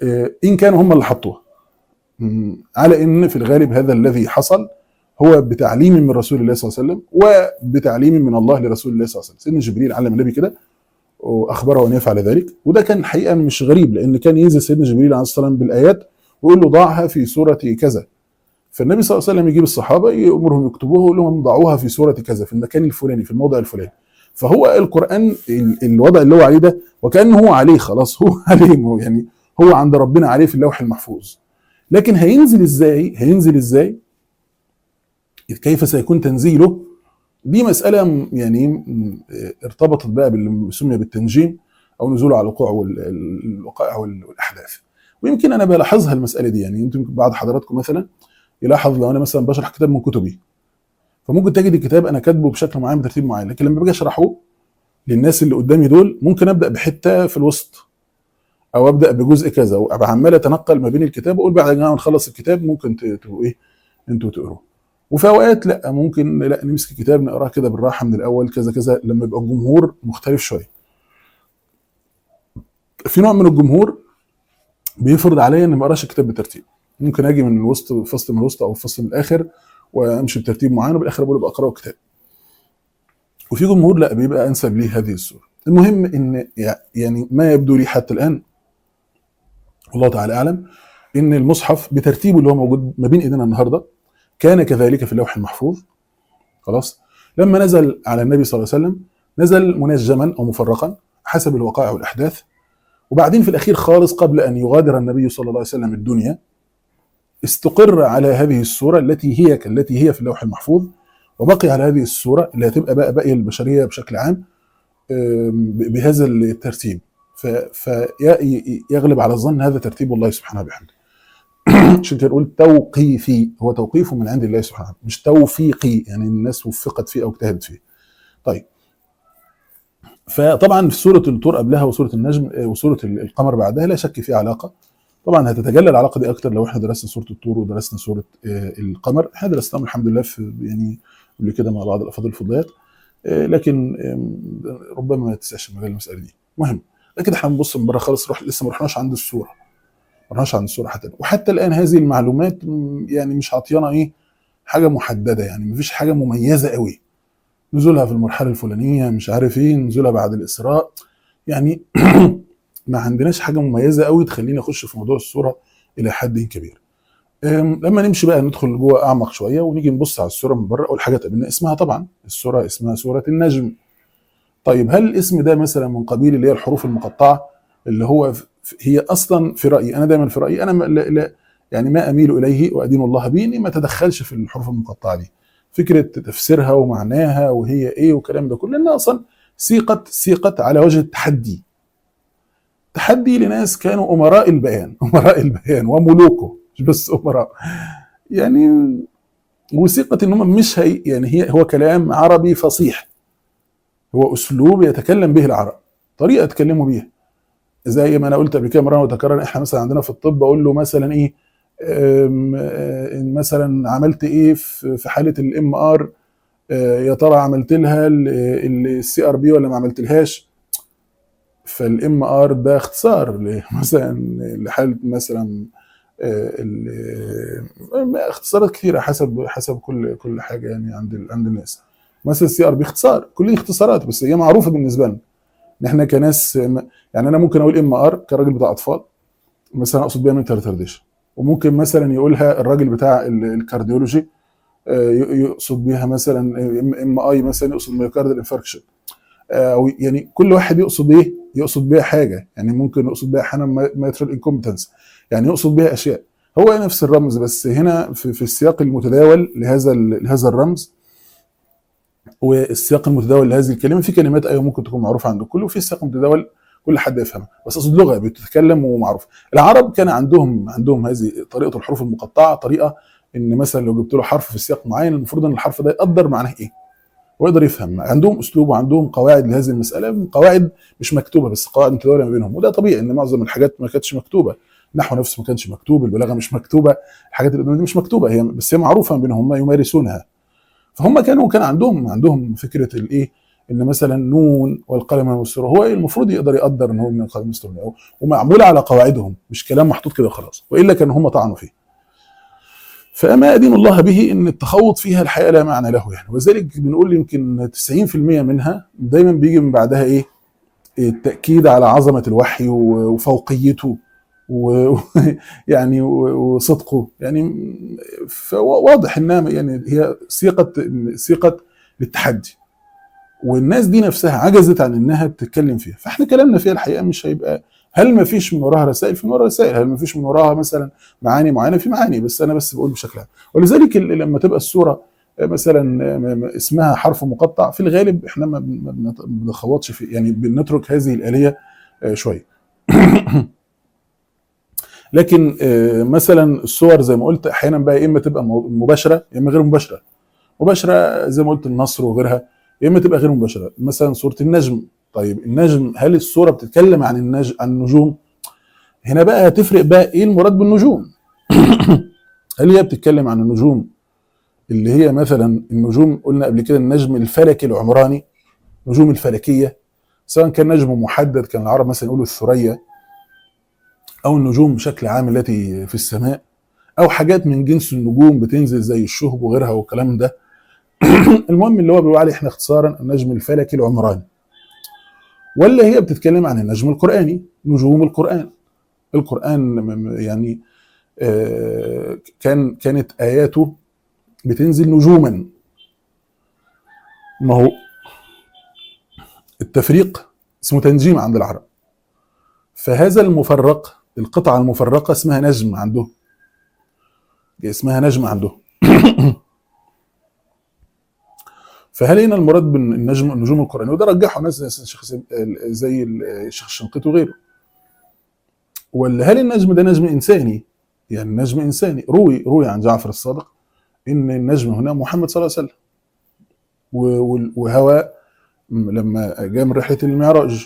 ان كانوا هم اللي حطوها، على ان في الغالب هذا الذي حصل هو بتعليم من رسول الله صلى الله عليه وسلم وبتعليم من الله لرسول الله صلى الله عليه وسلم. سيدنا جبريل علم النبي كده واخبره ان يفعل ذلك، وده كان حقيقه مش غريب، لان كان ينزل سيدنا جبريل عليه الصلاه والسلام بالايات ويقول له ضعها في سوره كذا، فالنبي صلى الله عليه وسلم يجيب الصحابه يامرهم يكتبوها ويقول لهم ضعوها في سوره كذا في المكان الفلاني في الموضع الفلاني. فهو القران الوضع اللي هو عليه ده وكانه هو عليه خلاص، هو عليه يعني هو عند ربنا عليه في اللوح المحفوظ. لكن هينزل ازاي؟ هينزل ازاي؟ كيف سيكون تنزيله؟ دي مسألة يعني ارتبطت بقى باللي سمي بالتنجيم أو نزوله على الوقوع والوقائع والأحداث. ويمكن أنا بلاحظها المسألة دي، يعني يمكن بعض حضراتكم مثلا يلاحظ لو أنا مثلا بشرح كتاب من كتبي، فممكن تجد الكتاب أنا كاتبه بشكل معين بترتيب معين، لكن لما باجي أشرحه للناس اللي قدامي دول ممكن أبدأ بحتة في الوسط أو أبدأ بجزء كذا وأبقى عمال أتنقل ما بين الكتاب وأقول بعد يا جماعة ما نخلص الكتاب ممكن تبقوا إيه أنتوا تقروه. وفي اوقات لا، ممكن لا نمسك الكتاب نقراه كده بالراحه من الاول كذا كذا لما يبقى الجمهور مختلف شويه. في نوع من الجمهور بيفرض عليا اني ما اقراش الكتاب بالترتيب، ممكن اجي من الوسط فصل من الوسط او فصل من الاخر وامشي بترتيب معين وبالاخر بقول اقراه الكتاب. وفي جمهور لا، بيبقى انسب ليه هذه الصوره. المهم ان يعني ما يبدو لي حتى الان والله تعالى اعلم ان المصحف بترتيبه اللي هو موجود ما بين ايدينا النهارده كان كذلك في اللوح المحفوظ. خلاص، لما نزل على النبي صلى الله عليه وسلم نزل منجما او مفرقا حسب الوقائع والاحداث، وبعدين في الاخير خالص قبل ان يغادر النبي صلى الله عليه وسلم الدنيا استقر على هذه السوره التي هي في اللوح المحفوظ، وبقي على هذه السوره اللي هتبقى بقى باقي البشريه بشكل عام بهذا الترتيب. فيغلب على الظن هذا ترتيب الله سبحانه وبحمده. عشان كده نقول توقيفي، هو توقيف من عند الله سبحانه مش توفيقي، يعني الناس وفقت فيه او اجتهدت فيه. طيب، فطبعا في سوره الطور قبلها وسوره النجم وسوره القمر بعدها لا شك في علاقه. طبعا هتتجلى العلاقه دي اكتر لو احنا درسنا سوره الطور ودرسنا سوره القمر. احنا درسناهم الحمد لله في يعني قبل كده مع بعض الافاضل الفضليات، لكن ربما ما تسعش مجال المساله دي. مهم، لكن احنا بنبص من بره خالص، لسه ما رحناش عند السوره، عن الصورة حتى. وحتى الآن هذه المعلومات يعني مش عطيانا إيه حاجة محددة، يعني مفيش حاجة مميزة قوي، نزولها في المرحلة الفلانية مش عارف إيه، نزولها بعد الإسراء، يعني ما عندناش حاجة مميزة قوي تخليني أخش في موضوع الصورة إلى حد كبير. لما نمشي بقى ندخل جوه أعمق شوية ونيجي نبص على الصورة من بره، أول حاجة تقابلنا اسمها، طبعا الصورة اسمها سورة النجم. طيب، هل الاسم ده مثلا من قبيل اللي هي الحروف المقطعة اللي هو هي اصلا في رايي انا دايما في رايي انا لا يعني ما اميل اليه وادين الله به اني ما اتدخلش في الحروف المقطعه دي، فكره تفسيرها ومعناها وهي ايه والكلام ده كله، لانها اصلا سيقت على وجه التحدي، تحدي لناس كانوا امراء البيان وملوكه، مش بس امراء يعني، وثيقه ان هم مش هي يعني هو كلام عربي فصيح، هو اسلوب يتكلم به العرب، طريقه يتكلموا بيها. زي ما انا قلت قبل كده مره وتكرر، احنا مثلا عندنا في الطب اقول له مثلا ايه، مثلا عملت ايه في حاله الام ار، يا ترى عملت لها السي ار بي ولا ما عملتلهاش؟ فالام ار ده اختصار مثلا لحاله مثلا اختصارات كثيره حسب كل حاجه يعني عند الناس. مثلا السي ار بي اختصار، كل دي اختصارات بس هي معروفه بالنسبه لنا احنا كناس. يعني انا ممكن اقول ام ار كراجل بتاع اطفال مثلا اقصد بيها منتال ريتارديشن، وممكن مثلا يقولها الراجل بتاع الكارديولوجي يقصد بيها مثلا ام اي مثلا يقصد مايوكاردال انفاركشن، او يعني كل واحد يقصد ايه، يقصد بيها حاجه، يعني ممكن يقصد بيها احيانا مايترال انكومبتنس، يعني يقصد بيها اشياء، هو نفس الرمز بس هنا في السياق المتداول لهذا الرمز والسياق المتداول لهذه الكلمه، في كلمات ايوه ممكن تكون معروفه عند الكل وفي سياق متداول كل حد يفهمها، بس اقصد لغه بتتكلم ومعروفه. العرب كان عندهم هذه طريقه الحروف المقطعه، طريقه ان مثلا لو جبت له حرف في سياق معين المفروض ان الحرف ده يقدر معناه ايه ويقدر يفهم. عندهم اسلوب وعندهم قواعد لهذه المساله، قواعد مش مكتوبه بس قواعد متداوله ما بينهم، وده طبيعي ان معظم الحاجات ما كانتش مكتوبه، النحو نفسه ما كانش مكتوب، البلاغه مش مكتوبه، الحاجات اللي مش مكتوبه هي بس هي معروفه ما بينهم، هم يمارسونها. فهم كان عندهم فكره الايه، ان مثلا نون والقلم وما يسطرون، هو المفروض يقدر يقدر ان هو من القلم يسطرون، ومعموله على قواعدهم، مش كلام محطوط كده خلاص، والا كانوا هم طعنوا فيه. فما ادين الله به ان التخوض فيها الحقيقه لا معنى له يعني. وذلك بنقول يمكن 90% منها دايما بيجي من بعدها ايه؟ التاكيد على عظمه الوحي وفوقيته ويعني وصدقه يعني. فواضح انها يعني هي صيغه للتحدي، والناس دي نفسها عجزت عن انها تتكلم فيها. فاحنا كلامنا فيها الحقيقه مش هيبقى، هل ما فيش من وراها رسائل؟ في من وراها رسائل. هل ما فيش من وراها مثلا معاني معينه؟ في معاني، بس انا بس بقول بشكل عام. ولذلك لما تبقى السوره مثلا اسمها حرف مقطع، في الغالب احنا ما بنخوضش في، يعني بنترك هذه الآلية شويه. لكن مثلا الصور زي ما قلت احيانا بقى يا اما تبقى مباشره يا اما غير مباشره. مباشره زي ما قلت النصر وغيرها، يا اما تبقى غير مباشره. مثلا سوره النجم، طيب النجم هل السوره بتتكلم عن عن النجوم؟ هنا بقى هتفرق بقى ايه المراد بالنجوم. هل هي بتتكلم عن النجوم اللي هي مثلا النجوم قلنا قبل كده النجم الفلكي العمراني، نجوم الفلكيه، سواء كان نجم محدد كان العرب مثلا يقولوا الثريا، او النجوم بشكل عام التي في السماء، او حاجات من جنس النجوم بتنزل زي الشهب وغيرها والكلام ده. المهم اللي هو بيقول عليه احنا اختصارا النجم الفلكي العمراني. ولا هي بتتكلم عن النجم القرآني، نجوم القرآن. القرآن يعني كانت آياته بتنزل نجوما. ما هو التفريق اسمه تنجيم عند العرب، فهذا المفرق، القطعة المفرقة اسمها نجم عنده، اسمها نجم عنده. فهل هنا المراد بالنجم النجوم القرآنية؟ وده رجحه ناس زي الشيخ الشنقيطي وغيره. ولا هل النجم ده نجم إنساني؟ يعني نجم إنساني روي عن جعفر الصادق إن النجم هنا محمد صلى الله عليه وسلم، وهو لما جاء من رحلة المعراج.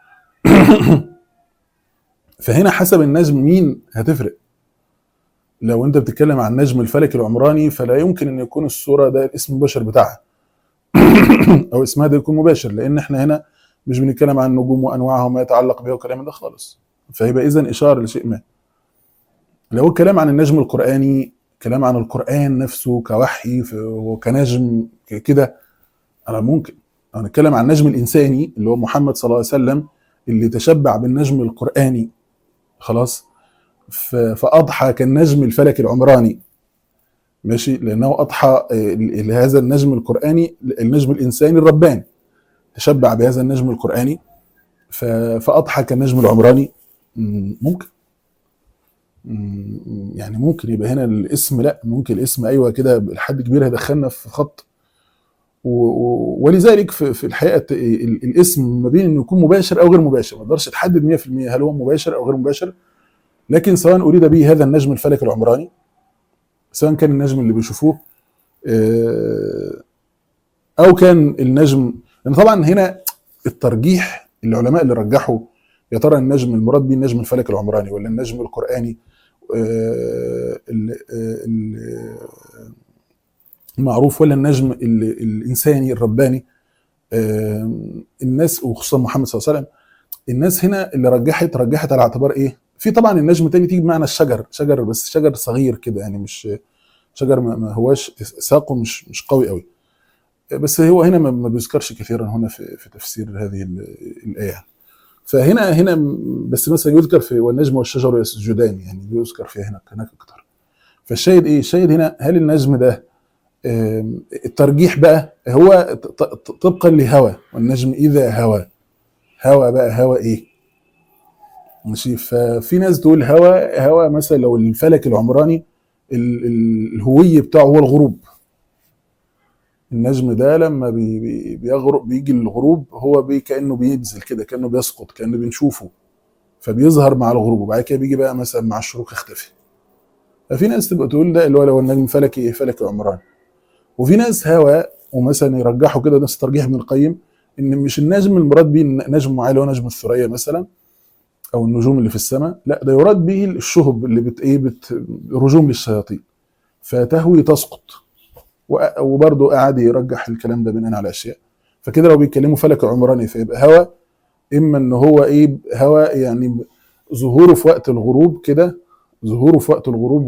فهنا حسب النجم مين هتفرق. لو انت بتتكلم عن نجم الفلك العمراني فلا يمكن ان يكون الصورة ده الاسم المباشر بتاعها او اسمها ده يكون مباشر، لان احنا هنا مش بنتكلم عن النجوم وانواعها وما يتعلق بها وكلام ده خالص. فيبقى اذا اشاره لشيء ما. لو الكلام عن النجم القرآني كلام عن القرآن نفسه كوحي وكنجم كده، انا ممكن نتكلم عن النجم الانساني اللي هو محمد صلى الله عليه وسلم اللي تشبع بالنجم القرآني خلاص، فاضحى كالنجم الفلكي العمراني ماشي، لانه اضحى لهذا النجم القرآني، النجم الانساني الرباني تشبع بهذا النجم القرآني فاضحى كالنجم العمراني. ممكن يعني ممكن يبقى هنا الاسم، لا ممكن الاسم ايوه كده لحد كبير هيدخلنا في خط. ولذلك في الحقيقه الاسم ما بين انه يكون مباشر او غير مباشر، ما اقدرش تحدد 100% هل هو مباشر او غير مباشر. لكن سواء اريد به هذا النجم الفلكي العمراني، سواء كان النجم اللي بيشوفوه او كان النجم، لان طبعا هنا الترجيح العلماء اللي رجحوا يا ترى النجم المراد به النجم الفلكي العمراني ولا النجم القرآني المعروف ولا النجم الإنساني الرباني. الناس وخصوصا محمد صلى الله عليه وسلم، الناس هنا اللي رجحت على اعتبار ايه؟ في طبعا النجم التاني تيجي بمعنى شجر بس شجر صغير كده، يعني مش شجر ما هواش ساقه مش قوي قوي، بس هو هنا ما بيذكرش كثيرا هنا في تفسير هذه الآية. فهنا بس مثلا يذكر في والنجم والشجر يسجدان، يعني بيذكر فيها هناك اكتر. فالشاهد ايه؟ الشاهد هنا هل النجم ده الترجيح بقى هو طبقا لهوى، والنجم اذا هوى بقى هوى ايه؟ ماشي. ففي ناس تقول هوى مثلا لو الفلك العمراني الهوية بتاعه هو الغروب. النجم ده لما بيغرب بيجي الغروب هو كأنه بينزل كده، كأنه بيسقط، كأنه بنشوفه فبيظهر مع الغروب، وبعد كده بيجي بقى مثلا مع الشروق يختفي. ففي ناس تبقى تقول ده اللي هو لو النجم فلكي فلكي عمراني. وفي ناس هوى ومثلا يرجحوا كده نفس ترجيح ابن القيم ان مش النجم المراد به نجم معين اللي هو نجم الثريا مثلا او النجوم اللي في السماء، لا ده يراد به الشهب اللي رجوم للشياطين فتهوي تسقط. وبرضه قاعد يرجح الكلام ده بناء على اشياء. فكده لو بيتكلموا فلك عمراني فيبقى هوا، اما ان هو ايه هوا يعني ظهوره في وقت الغروب كده، ظهوره في وقت الغروب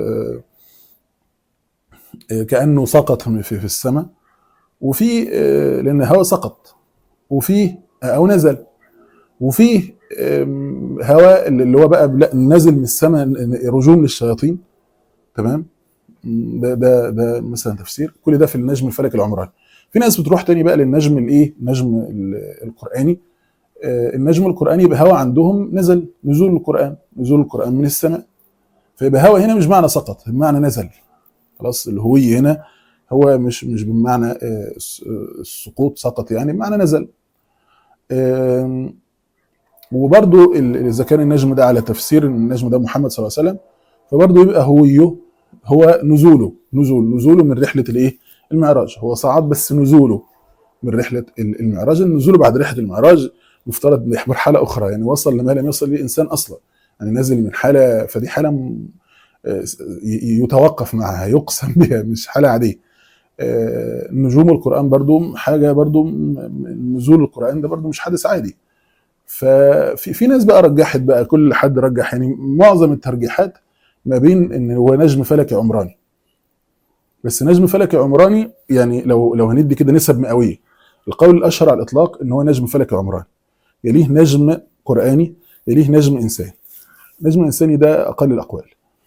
وكأنه سقط في السماء، وفي لان هوا سقط، وفيه او نزل، وفيه هواء اللي هو بقى نازل من السماء رجوم للشياطين. تمام. ده مثلا تفسير كل ده في النجم الفلكي العمراني. في ناس بتروح تاني بقى للنجم الايه، النجم القرآني. النجم القرآني يبقى هوا عندهم نزول القرآن، نزول القرآن من السماء، فيبقى هوا هنا مش معنى سقط، بمعنى نزل. خلاص الهوية هنا هو مش بمعنى السقوط سقط، يعني بمعنى نزل. وبرضو اذا كان النجم ده على تفسير ان النجم ده محمد صلى الله عليه وسلم، فبرضو يبقى هو نزوله من رحله الايه، المعراج. هو صعد بس نزوله من رحله المعراج. النزول بعد رحله المعراج مفترض يحضر حاله اخرى، يعني وصل لما لم يصل اليه انسان اصلا، يعني نازل من حاله، فدي حاله يتوقف معها، يقسم بها، مش حاله عاديه. نجوم القران برضو حاجه، برضو نزول القران ده برضو مش حادث عادي. ففي ناس بقى رجحت، بقى كل حد رجح، يعني معظم الترجيحات ما بين ان هو نجم فلكي عمراني. بس نجم فلكي عمراني يعني لو هندي كده نسب مئويه، القول الاشهر على الاطلاق ان هو نجم فلكي عمراني، يليه نجم قراني، يليه نجم انساني. نجم انساني ده اقل الاقوال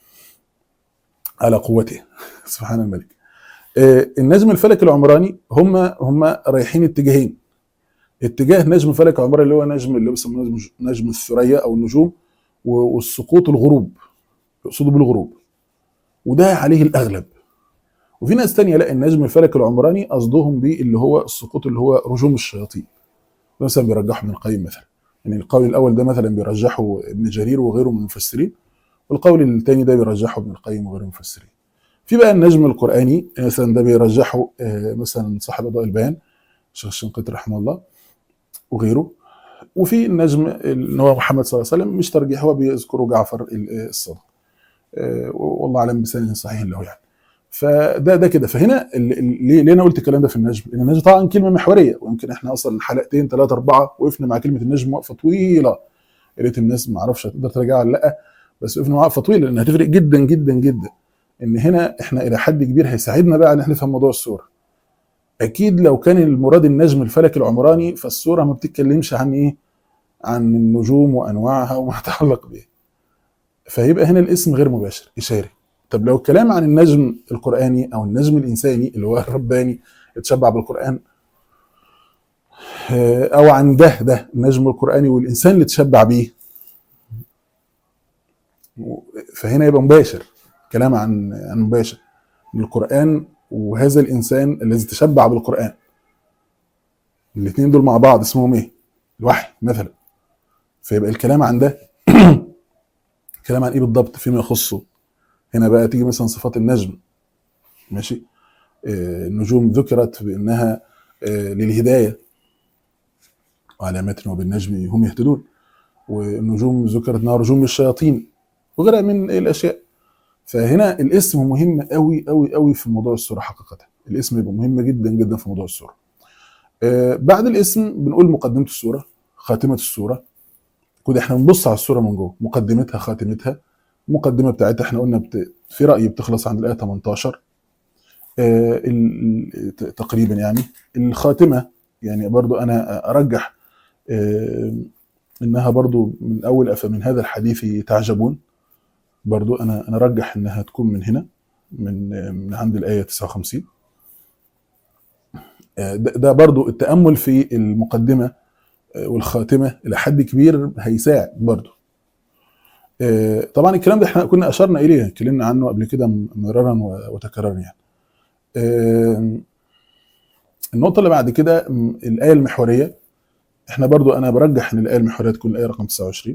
على قوته سبحان الملك. النجم الفلكي العمراني هم رايحين اتجاهين. اتجاه نجم فلك عمراني اللي هو نجم اللي بيسموه نجم الثريا او النجوم، والسقوط الغروب، يقصدوا بالغروب، وده عليه الاغلب. وفي ناس تانية لا، النجم الفلك العمراني قصدهم بيه اللي هو السقوط اللي هو رجوم الشياطين. مثلا بيرجحوا ابن القيم مثلا، يعني القول الاول ده مثلا بيرجحه ابن جرير وغيره من المفسرين، والقول الثاني ده بيرجحه ابن القيم وغيره من المفسرين. في بقى النجم القراني مثلا ده بيرجحه مثلا صاحب اضواء البيان الشيخ الشنقيطي رحمه الله وغيره. وفي النجم اللي هو محمد صلى الله عليه وسلم مش ترجيح، هو بيذكره جعفر الصادق والله اعلم بسند صحيح له يعني. فده كده. فهنا ليه انا قلت الكلام ده في النجم؟ لان النجم طبعا كلمه محوريه، ويمكن احنا اصلا حلقتين ثلاثه اربعه وقفنا مع كلمه النجم وقفه طويله، يا ريت الناس ما اعرفش هتقدر ترجعها ولا لا، بس وقفنا وقفه طويله لانها هتفرق جدا جدا جدا. ان هنا احنا الى حد كبير هيساعدنا بقى ان احنا نفهم موضوع السوره. اكيد لو كان المراد النجم الفلكي العمراني فالسوره ما بتتكلمش عن ايه، عن النجوم وانواعها وما يتعلق بها، فيبقى هنا الاسم غير مباشر اشاري. طب لو الكلام عن النجم القراني او النجم الانساني اللي هو الرباني يتشبع بالقران، او عن ده النجم القراني والانسان اللي تشبع بيه، فهنا يبقى مباشر، كلام عن مباشر القران وهذا الانسان الذي تشبع بالقران. الاثنين دول مع بعض اسمهم ايه؟ الوحي مثلا. فيبقى الكلام عن ده كلام عن ايه بالضبط فيما يخصه. هنا بقى تيجي مثلا صفات النجم، ماشي. النجوم ذكرت بانها للهدايه وعلامات وبالنجم هم يهتدون، والنجوم ذكرت انها رجوم للشياطين وغيرها من الاشياء. فهنا الاسم مهم قوي قوي قوي في موضوع السوره حقيقه. الاسم يبقى مهم جدا جدا في موضوع السوره. بعد الاسم بنقول مقدمه السوره، خاتمه السوره. كده احنا بنبص على السوره من جوه، مقدمتها، خاتمتها. المقدمه بتاعتها احنا قلنا في رايي بتخلص عند الايه 18 تقريبا يعني. الخاتمه يعني برضو انا ارجح انها برضو من اول افمن هذا الحديث تعجبون، برضو انا ارجح انها تكون من هنا، من عند الايه 59. ده برضو التامل في المقدمه والخاتمه الى حد كبير هيساعد برضو. طبعا الكلام ده احنا كنا اشرنا اليه، اتكلمنا عنه قبل كده مرارا وتكرارا يعني. النقطه اللي بعد كده الايه المحوريه. احنا برضو انا برجح ان الايه المحوريه تكون الايه رقم 29.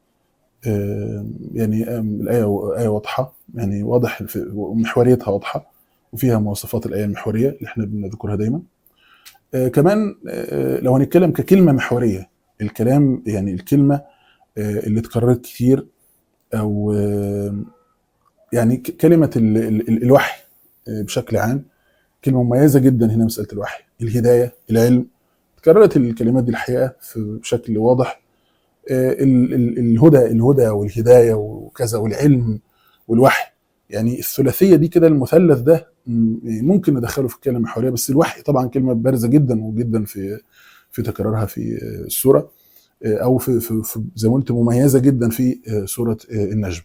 يعني الايه واضحه، يعني واضح محوريتها واضحه، وفيها مواصفات الايه المحوريه اللي احنا بنذكرها دايما. كمان لو هنتكلم ككلمه محوريه، الكلام يعني الكلمه اللي اتكررت كتير، او يعني كلمه الوحي بشكل عام كلمة مميزة جدا هنا مسألة الوحي، الهداية، العلم. تكررت الكلمات دي الحقيقة بشكل واضح. الهدى والهداية وكذا، والعلم والوحي. يعني الثلاثية دي كده، المثلث ده ممكن ندخله في الكلمة الحوارية، بس الوحي طبعا كلمة بارزة جدا وجدا في تكرارها في السورة، او في زي ما قلت مميزة جدا في سورة النجم.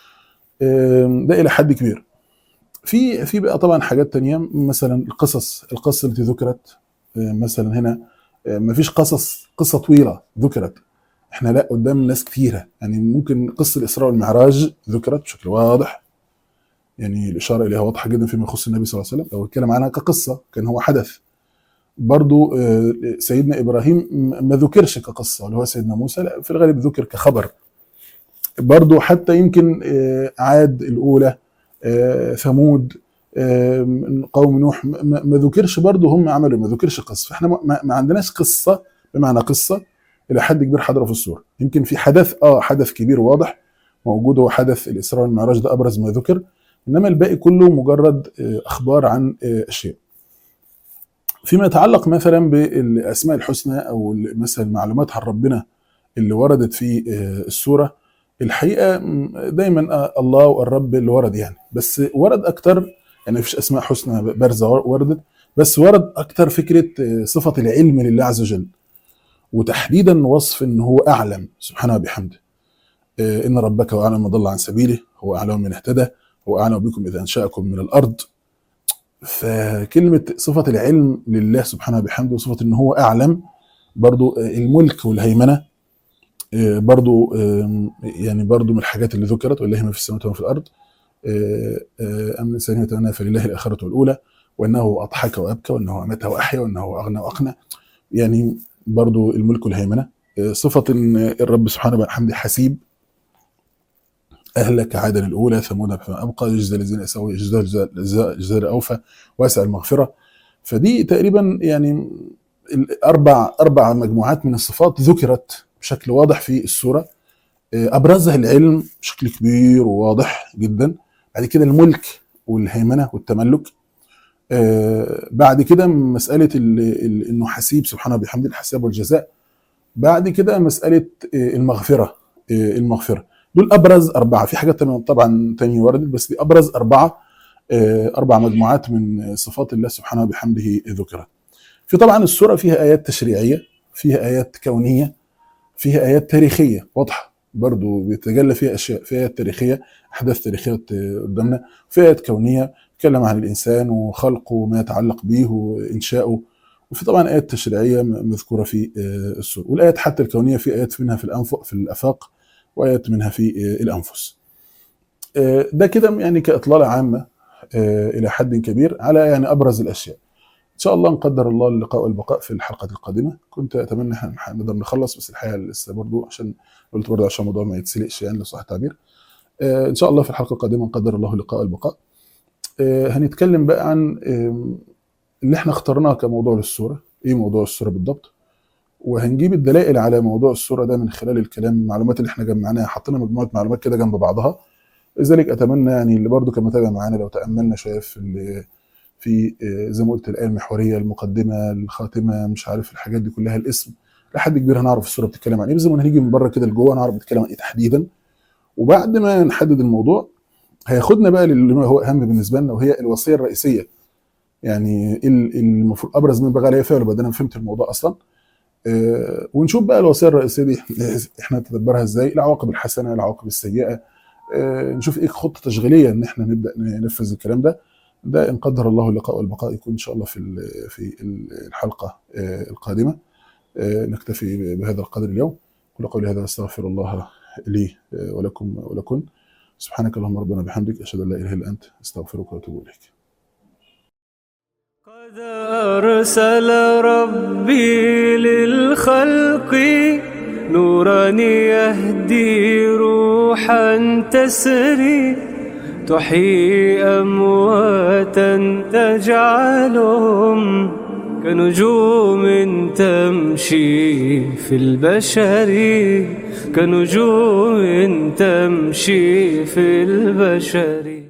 ده إلى حد كبير. في بقى طبعا حاجات تانية، مثلا القصة التي ذكرت مثلا هنا. مفيش قصة طويلة ذكرت، احنا لا قدام ناس كثيرة. يعني ممكن قصة الإسراء والمعراج ذكرت بشكل واضح، يعني الإشارة إليها واضحة جدا فيما يخص النبي صلى الله عليه وسلم، لو اتكلم عنها كقصة كان هو حدث. برضو سيدنا إبراهيم ما ذكرش كقصة، اللي هو سيدنا موسى لا في الغالب ذكر كخبر. برضو حتى يمكن عاد الأولى، ثمود، قوم نوح ما ذكرش، برضو هم عملوا ما ذكرش قصة. فاحنا ما عندناش قصة بمعنى قصة إلى حد كبير حاضرة في السورة. يمكن في حدث كبير واضح موجود، هو حدث الإسراء والمعراج، ده أبرز ما ذكر، إنما الباقي كله مجرد أخبار عن أشياء. فيما يتعلق مثلا بالأسماء الحسنى أو مثلا معلومات عن ربنا اللي وردت في السورة، الحقيقة دايما الله والرب اللي ورد يعني، بس ورد أكتر. يعني مفيش أسماء حسنى بارزة وردت، بس ورد أكتر فكرة صفة العلم لله عز وجل، وتحديدا وصف إن هو أعلم سبحانه وبحمده. إن ربك هو أعلم من ضل عن سبيله، هو أعلم من اهتدى، هو أعلم بكم إذا أنشأكم من الأرض. فكلمة صفة العلم لله سبحانه وبحمده، وصفة إن هو أعلم، برضو الملك والهيمنة، برضو يعني برضو من الحاجات اللي ذكرت، ولله ما في السماوات وما في الأرض، أم الإنسان يتمنى فلله الآخرة والأولى، وأنه أضحك وأبكى، وأنه أمات وأحيا، وأنه أغنى وأقنى. يعني برضو الملك والهيمنة. صفة إن الرب سبحانه وبحمده حسيب، أهلك عادا الأولى ثمود فما أبقى، يجزى الذين أساءوا جزاء الأوفى، واسع المغفرة. فدي تقريبا يعني أربع مجموعات من الصفات ذكرت بشكل واضح في السورة. أبرزها العلم بشكل كبير وواضح جدا، بعد كده الملك والهيمنة والتملك، بعد كده مسألة إنه حسيب سبحانه بحمد الحساب والجزاء، بعد كده مسألة المغفرة. دول أبرز أربعة. في حاجات طبعا تانية وردت، بس دي أبرز أربع مجموعات من صفات الله سبحانه بحمده ذكرت. في طبعا السورة فيها آيات تشريعية، فيها آيات كونية، فيها آيات تاريخية واضحة، برضو بيتجلى فيها أشياء. في آيات تاريخية، أحداث تاريخية قدامنا، في آيات كونية تكلم عن الإنسان وخلقه وما يتعلق به وإنشائه، وفي طبعا آيات تشريعية مذكورة في السورة. والآيات حتى الكونية في آيات منها في الآفاق، وآيات منها في الأنفس. ده كده يعني كإطلالة عامة إلى حد كبير على يعني أبرز الأشياء. إن شاء الله نقدر الله اللقاء والبقاء في الحلقة القادمة. كنت أتمنى نقدر نخلص، بس الحقيقة لسه برضو عشان قلت برضو عشان الموضوع ما يتسلقش يعني، لو صح التعبير. إن شاء الله في الحلقة القادمة نقدر الله اللقاء والبقاء. هنتكلم بقى عن اللي احنا اخترناه كموضوع للسورة، إيه موضوع السورة بالضبط، وهنجيب الدلائل على موضوع السورة ده من خلال الكلام، المعلومات اللي احنا جمعناها، حطينا مجموعة معلومات كده جنب بعضها. لذلك أتمنى يعني اللي برضو كان متابع معانا لو تأملنا شوية في زي ما قلت الآية المحورية، المقدمة، الخاتمة، مش عارف الحاجات دي كلها، الاسم، لحد كبير هنعرف السورة بتتكلم عن ايه. زي ما هنيجي من بره كده لجوه نعرف بتتكلم عن ايه تحديدا، وبعد ما نحدد الموضوع هياخدنا بقى اللي هو أهم بالنسبة لنا، وهي الوصية الرئيسية. يعني المفروض أبرز من بقى عليها فعل، بعد أنا فهمت الموضوع أصلا. ونشوف بقى الوصية الرئيسية دي احنا نتدبرها ازاي، العواقب الحسنة، العواقب السيئة، نشوف ايه خطة تشغيلية ان احنا نبدأ ننفذ الكلام ده. ده ان قدر الله اللقاء والبقاء يكون ان شاء الله في الحلقة القادمة. نكتفي بهذا القدر اليوم. قل قولي هذا واستغفر الله لي ولكم ولكن. سبحانك اللهم ربنا بحمدك، اشهد ان لا اله الا انت، استغفرك واتوب اليك. قد أرسل ربي للخلق نورا يهدي روحا تسري، تحيي أمواتا تجعلهم كنجوم تمشي في البشر، كنجوم تمشي في البشر.